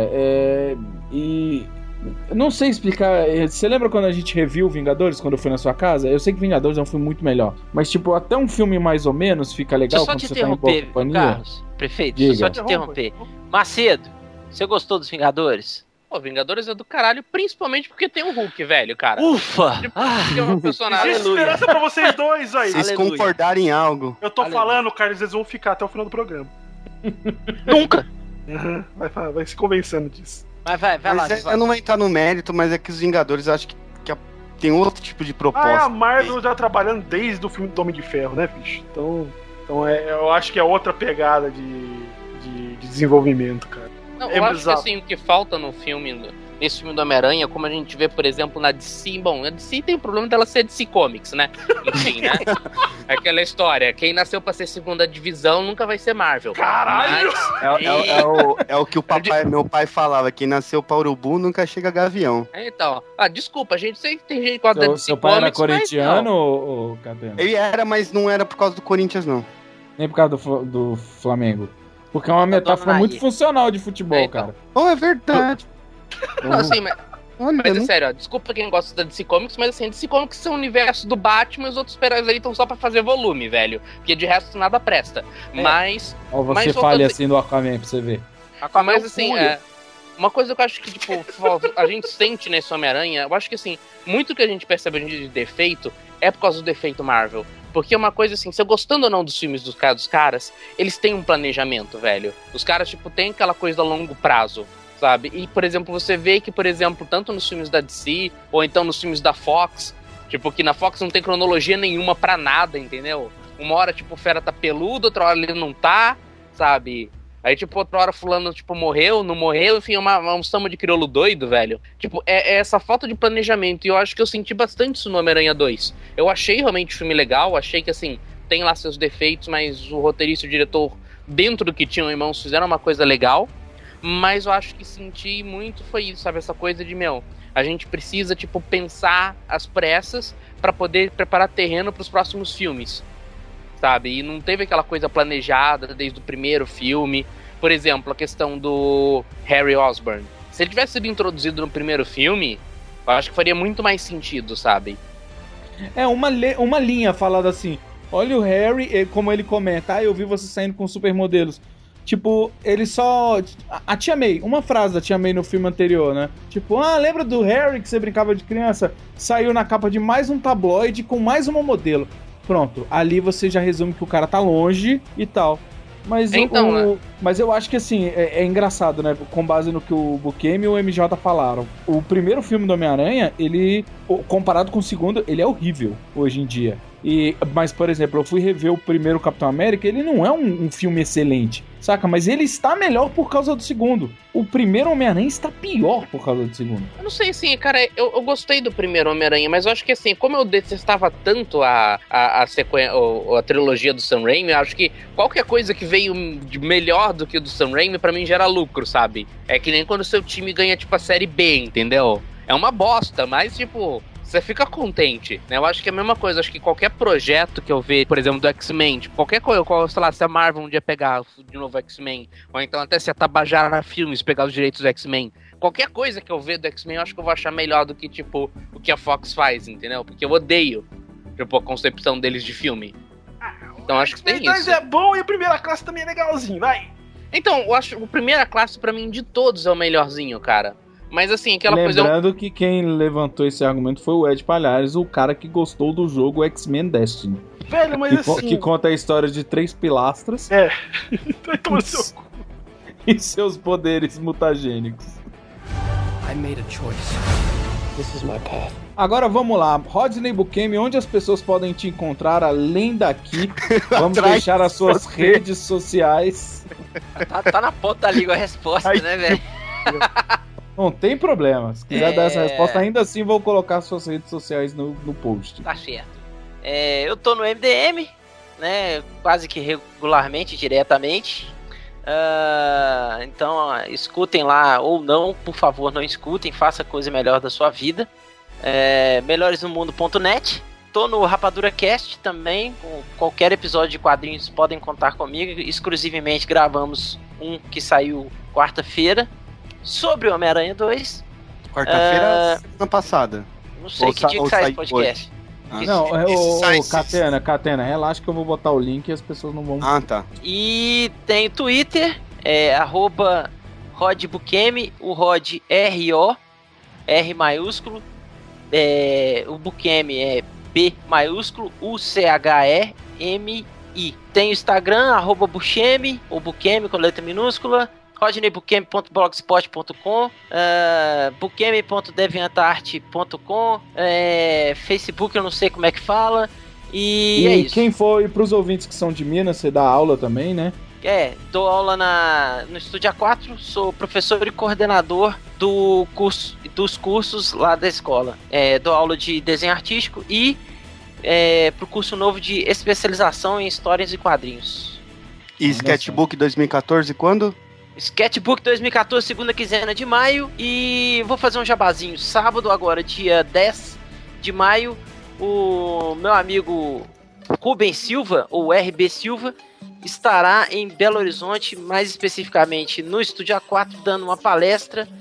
Eu não sei explicar. Você lembra quando a gente reviu Vingadores, quando eu fui na sua casa? Eu sei que Vingadores é um filme muito melhor, mas tipo, até um filme mais ou menos fica legal quando você tá em boa companhia. Carlos, prefeito, deixa eu só te interromper. Macedo, você gostou dos Vingadores? Pô, Vingadores é do caralho, principalmente porque tem o Hulk, velho, cara. Ufa! É um personagem. Esperança pra vocês dois aí. Vocês concordarem em algo. Eu tô falando, Carlos, eles vão ficar até o final do programa. Nunca! Vai se convencendo disso. Mas vai lá. Eu não vou entrar no mérito, mas é que os Vingadores acho que tem outro tipo de proposta. A Marvel já trabalhando desde o filme do Homem de Ferro, né, bicho? Então eu acho que é outra pegada de desenvolvimento, cara. Não, eu acho que assim, o que falta nesse filme do Homem-Aranha, como a gente vê, por exemplo, na DC, bom, a DC tem o problema dela ser DC Comics, né? Enfim, né? Aquela história, quem nasceu pra ser segunda divisão nunca vai ser Marvel. Caralho! É o que meu pai falava, quem nasceu pra urubu nunca chega a gavião. Então, desculpa, a gente sei que tem gente que gosta da DC Seu pai era corintiano ou Catena? Ele era, mas não era por causa do Corinthians, não. Nem por causa do Flamengo. Porque é uma metáfora muito funcional de futebol, cara. Oh, é verdade. Não, assim, Olha, Mas é não- sério, ó, desculpa quem gosta da DC Comics, mas assim, DC Comics são o universo do Batman e os outros super-heróis aí estão só pra fazer volume, velho. Porque de resto nada presta. Mas. Ó, você Mas falha voltando- assim do Aquaman pra você ver. Mas assim, uma coisa que eu acho que, tipo, a gente sente nesse Homem-Aranha, eu acho que assim, muito que a gente percebe hoje em dia de defeito é por causa do defeito Marvel. Porque é uma coisa assim, você gostando ou não dos filmes dos caras, eles têm um planejamento, velho. Os caras, tipo, tem aquela coisa a longo prazo, sabe? E, por exemplo, você vê que, por exemplo, tanto nos filmes da DC, ou então nos filmes da Fox, tipo, que na Fox não tem cronologia nenhuma pra nada, entendeu? Uma hora, tipo, o Fera tá peludo, outra hora ele não tá, sabe? Aí, tipo, outra hora fulano, tipo, morreu, não morreu, enfim, um samba de crioulo doido, velho. Tipo, é essa falta de planejamento, e eu acho que eu senti bastante isso no Homem-Aranha 2. Eu achei realmente o filme legal, achei que, assim, tem lá seus defeitos, mas o roteirista e o diretor, dentro do que tinham em mãos, fizeram uma coisa legal. Mas eu acho que senti muito foi isso, sabe? Essa coisa de, a gente precisa, tipo, pensar às pressas pra poder preparar terreno pros próximos filmes, sabe? E não teve aquela coisa planejada desde o primeiro filme. Por exemplo, a questão do Harry Osborn. Se ele tivesse sido introduzido no primeiro filme, eu acho que faria muito mais sentido, sabe? É uma linha falada assim: olha o Harry, como ele comenta, eu vi você saindo com supermodelos. Tipo, ele só... A Tia May, uma frase da Tia May no filme anterior, né? Tipo, lembra do Harry que você brincava de criança? Saiu na capa de mais um tabloide com mais uma modelo. Pronto, ali você já resume que o cara tá longe e tal. Mas, então, né? Mas eu acho que assim, é engraçado, né? Com base no que o Buscemi e o MJ falaram. O primeiro filme do Homem-Aranha, ele, comparado com o segundo, ele é horrível hoje em dia. Mas, por exemplo, eu fui rever o primeiro Capitão América, ele não é um filme excelente, saca? Mas ele está melhor por causa do segundo. O primeiro Homem-Aranha está pior por causa do segundo. Eu não sei, assim, cara, eu gostei do primeiro Homem-Aranha, mas eu acho que, assim, como eu detestava tanto a trilogia do Sam Raimi, eu acho que qualquer coisa que veio de melhor do que o do Sam Raimi, pra mim, gera lucro, sabe? É que nem quando o seu time ganha, tipo, a Série B, entendeu? É uma bosta, mas, tipo... Você fica contente, né? Eu acho que é a mesma coisa. Acho que qualquer projeto que eu ver, por exemplo, do X-Men, tipo, qualquer coisa, sei lá, se a Marvel um dia pegar de novo o X-Men, ou então até se a Tabajara Filmes pegar os direitos do X-Men, qualquer coisa que eu ver do X-Men, eu acho que eu vou achar melhor do que, tipo, o que a Fox faz, entendeu? Porque eu odeio, tipo, a concepção deles de filme. Então acho que tem isso. Mas é bom e a primeira classe também é legalzinho, vai. Então, eu acho que a primeira classe, pra mim, de todos é o melhorzinho, cara. Mas assim, aquela coisa... Lembrando que quem levantou esse argumento foi o Ed Palhares, o cara que gostou do jogo X-Men Destiny. Velho, mas assim... Que conta a história de 3 pilastras. Vai tomar seu cu. E seus poderes mutagênicos. I made a choice. This is my path. Agora vamos lá, Rodney Buscemi, onde as pessoas podem te encontrar além daqui? Vamos deixar as suas redes sociais. Tá na ponta da língua a resposta, né, velho? Não tem problema. Se quiser dar essa resposta, ainda assim vou colocar suas redes sociais no post. Tá certo. Eu tô no MDM, né? Quase que regularmente, diretamente. Então, escutem lá ou não, por favor, não escutem. Faça coisa melhor da sua vida. Melhoresnomundo.net. Tô no Rapadura Cast também. Com qualquer episódio de quadrinhos podem contar comigo. Exclusivamente gravamos um que saiu quarta-feira. Sobre o Homem-Aranha 2. Quarta-feira, semana passada. Não sei que dia que sai esse podcast. Não, Catena, relaxa que eu vou botar o link e as pessoas não vão... tá. E tem Twitter, RodBuscemi, o Rod R-O, R maiúsculo, o Buscemi é B maiúsculo, U-C-H-E-M-I. Tem o Instagram, @Buscemi, ou Buscemi com letra minúscula, rodneybucemi.blogspot.com, bucemi.deviantart.com, Facebook eu não sei como é que fala, e é isso. Quem for, pros ouvintes que são de Minas, você dá aula também, né? Dou aula no Estúdio A4, sou professor e coordenador dos cursos lá da escola. Dou aula de desenho artístico e pro curso novo de especialização em histórias e quadrinhos. E Sketchbook 2014 quando? Sketchbook 2014, segunda quinzena de maio. E vou fazer um jabazinho. Sábado agora, dia 10 de maio, o meu amigo Rubens Silva, ou RB Silva, estará em Belo Horizonte, mais especificamente no Estúdio A4, dando uma palestra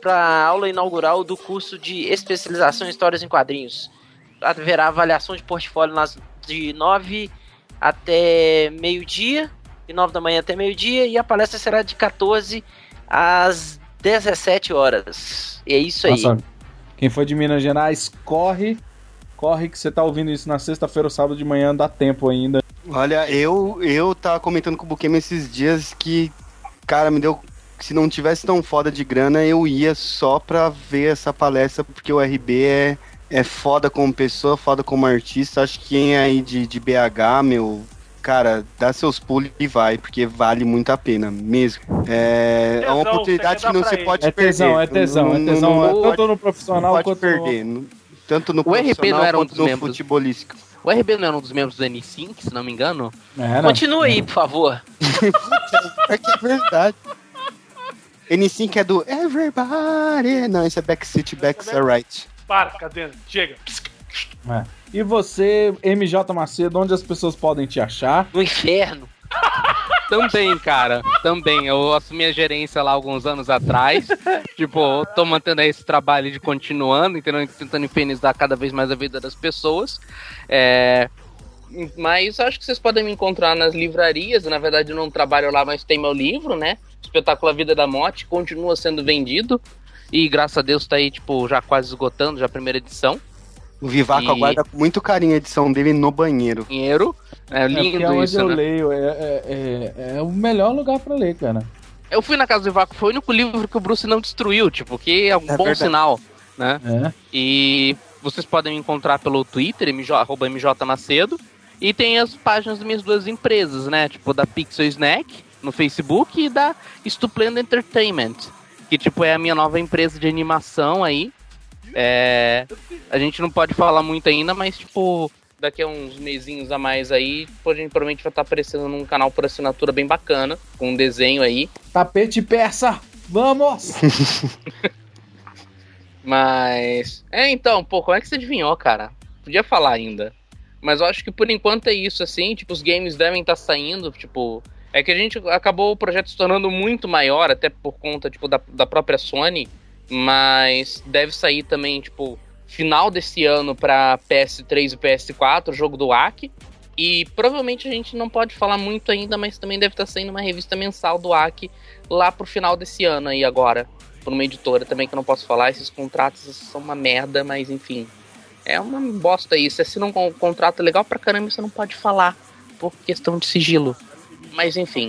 para a aula inaugural do curso de especialização em histórias em quadrinhos. Haverá avaliação de portfólio de 9 até meio-dia, de 9 da manhã até meio-dia, e a palestra será de 14 às 17 horas. E é isso aí. Nossa, quem for de Minas Gerais, corre que você tá ouvindo isso na sexta-feira ou sábado de manhã, dá tempo ainda. Olha, eu tava comentando com o Bukemi esses dias que, cara, me deu... Se não tivesse tão foda de grana, eu ia só pra ver essa palestra, porque o RB é foda como pessoa, foda como artista. Acho que quem é aí de BH, meu... Cara, dá seus pulos e vai, porque vale muito a pena, mesmo. É uma oportunidade que não se pode perder. É tesão. Tanto no profissional quanto no... Tanto no o RB não era um dos membros futebolístico. O RB não era um dos membros do N5, se não me engano? Continua aí, por favor. É que é verdade. N5 é do Everybody. Não, esse é Backseat Backs Alright. Para, cadê? Chega. E você, MJ Macedo, onde as pessoas podem te achar? No inferno. Também, cara. Também. Eu assumi a gerência lá alguns anos atrás. Tipo, tô mantendo aí esse trabalho de continuando, entendeu? Tentando infernizar cada vez mais a vida das pessoas. Mas acho que vocês podem me encontrar nas livrarias. Na verdade, eu não trabalho lá, mas tem meu livro, né? Espetáculo A Vida da Morte. Continua sendo vendido. E graças a Deus tá aí, tipo, já quase esgotando já a primeira edição. O Vivaco aguarda com muito carinho a edição dele no banheiro. É lindo isso, eu né? leio, é o melhor lugar pra ler, cara. Eu fui na casa do Vivaco, foi o único livro que o Bruce não destruiu, tipo, que é um bom verdade. Sinal, né? E vocês podem me encontrar pelo Twitter, @mjmacedo, e tem as páginas das minhas duas empresas, né? Tipo, da Pixel Snack, no Facebook, e da Stuplendo Entertainment, que, tipo, é a minha nova empresa de animação aí. A gente não pode falar muito ainda, mas, tipo, daqui a uns mesinhos a mais aí, a gente provavelmente vai estar aparecendo num canal por assinatura bem bacana, com um desenho aí. Tapete persa, vamos! Mas... então, pô, como é que você adivinhou, cara? Podia falar ainda. Mas eu acho que por enquanto é isso, assim, tipo, os games devem estar saindo, tipo... É que a gente acabou o projeto se tornando muito maior, até por conta, tipo, da própria Sony, mas deve sair também, tipo, final desse ano pra PS3 e PS4, o jogo do AC. E provavelmente a gente não pode falar muito ainda, mas também deve estar saindo uma revista mensal do AC lá pro final desse ano aí agora, por uma editora também que eu não posso falar. Esses contratos são uma merda, mas enfim, é uma bosta isso. Se assina um contrato legal pra caramba, você não pode falar por questão de sigilo. Mas enfim.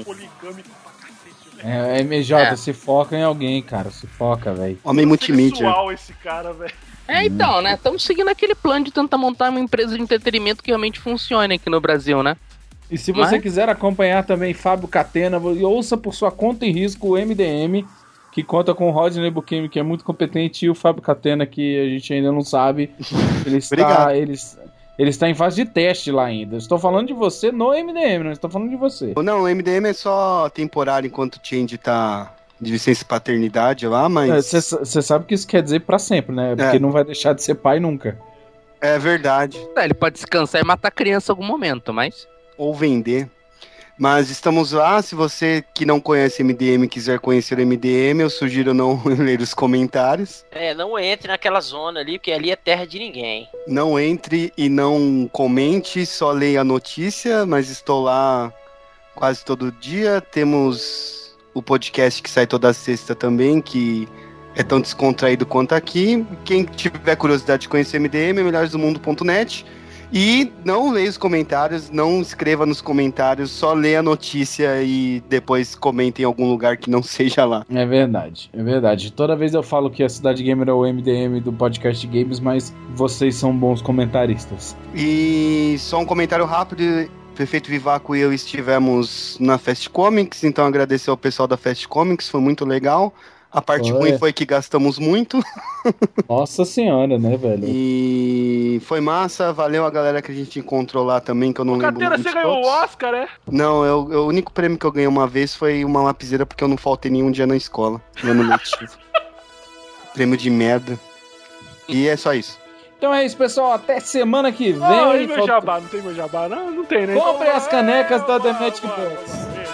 MJ, se foca em alguém, cara. Se foca, velho. Homem multimídia. Esse cara, velho. Então, né? Estamos seguindo aquele plano de tentar montar uma empresa de entretenimento que realmente funcione aqui no Brasil, né? E se você quiser acompanhar também Fábio Catena, ouça por sua conta e risco o MDM, que conta com o Rodney Bukemi, que é muito competente, e o Fábio Catena, que a gente ainda não sabe. Ele está em fase de teste lá ainda. Estou falando de você no MDM, não estou falando de você. Não, o MDM é só temporário enquanto o Change tá de licença paternidade lá, mas... Você sabe que isso quer dizer pra sempre, né? Porque não vai deixar de ser pai nunca. É verdade. Ele pode se cansar e matar a criança em algum momento, mas... Ou vender. Mas estamos lá, se você que não conhece MDM quiser conhecer o MDM, eu sugiro não ler os comentários. Não entre naquela zona ali, porque ali é terra de ninguém. Não entre e não comente, só leia a notícia, mas estou lá quase todo dia. Temos o podcast que sai toda sexta também, que é tão descontraído quanto aqui. Quem tiver curiosidade de conhecer o MDM, é melhoresdomundo.net. E não leia os comentários, não escreva nos comentários, só leia a notícia e depois comente em algum lugar que não seja lá. É verdade, é verdade. Toda vez eu falo que a Cidade Gamer é o MDM do podcast Games, mas vocês são bons comentaristas. E só um comentário rápido, o Prefeito Vivaco e eu estivemos na Fast Comics, então agradecer ao pessoal da Fast Comics, foi muito legal. A parte ruim foi que gastamos muito. Nossa senhora, né, velho? E foi massa, valeu a galera que a gente encontrou lá também, que eu não lembro. Cadeira, você ganhou o Oscar, é? Não, o único prêmio que eu ganhei uma vez foi uma lapiseira, porque eu não faltei nenhum dia na escola, no ano letivo. Prêmio de merda. E é só isso. Então é isso, pessoal. Até semana que vem. Não, e meu jabá? Não tem meu jabá? Não tem, né? Comprem as canecas da The Magic Box.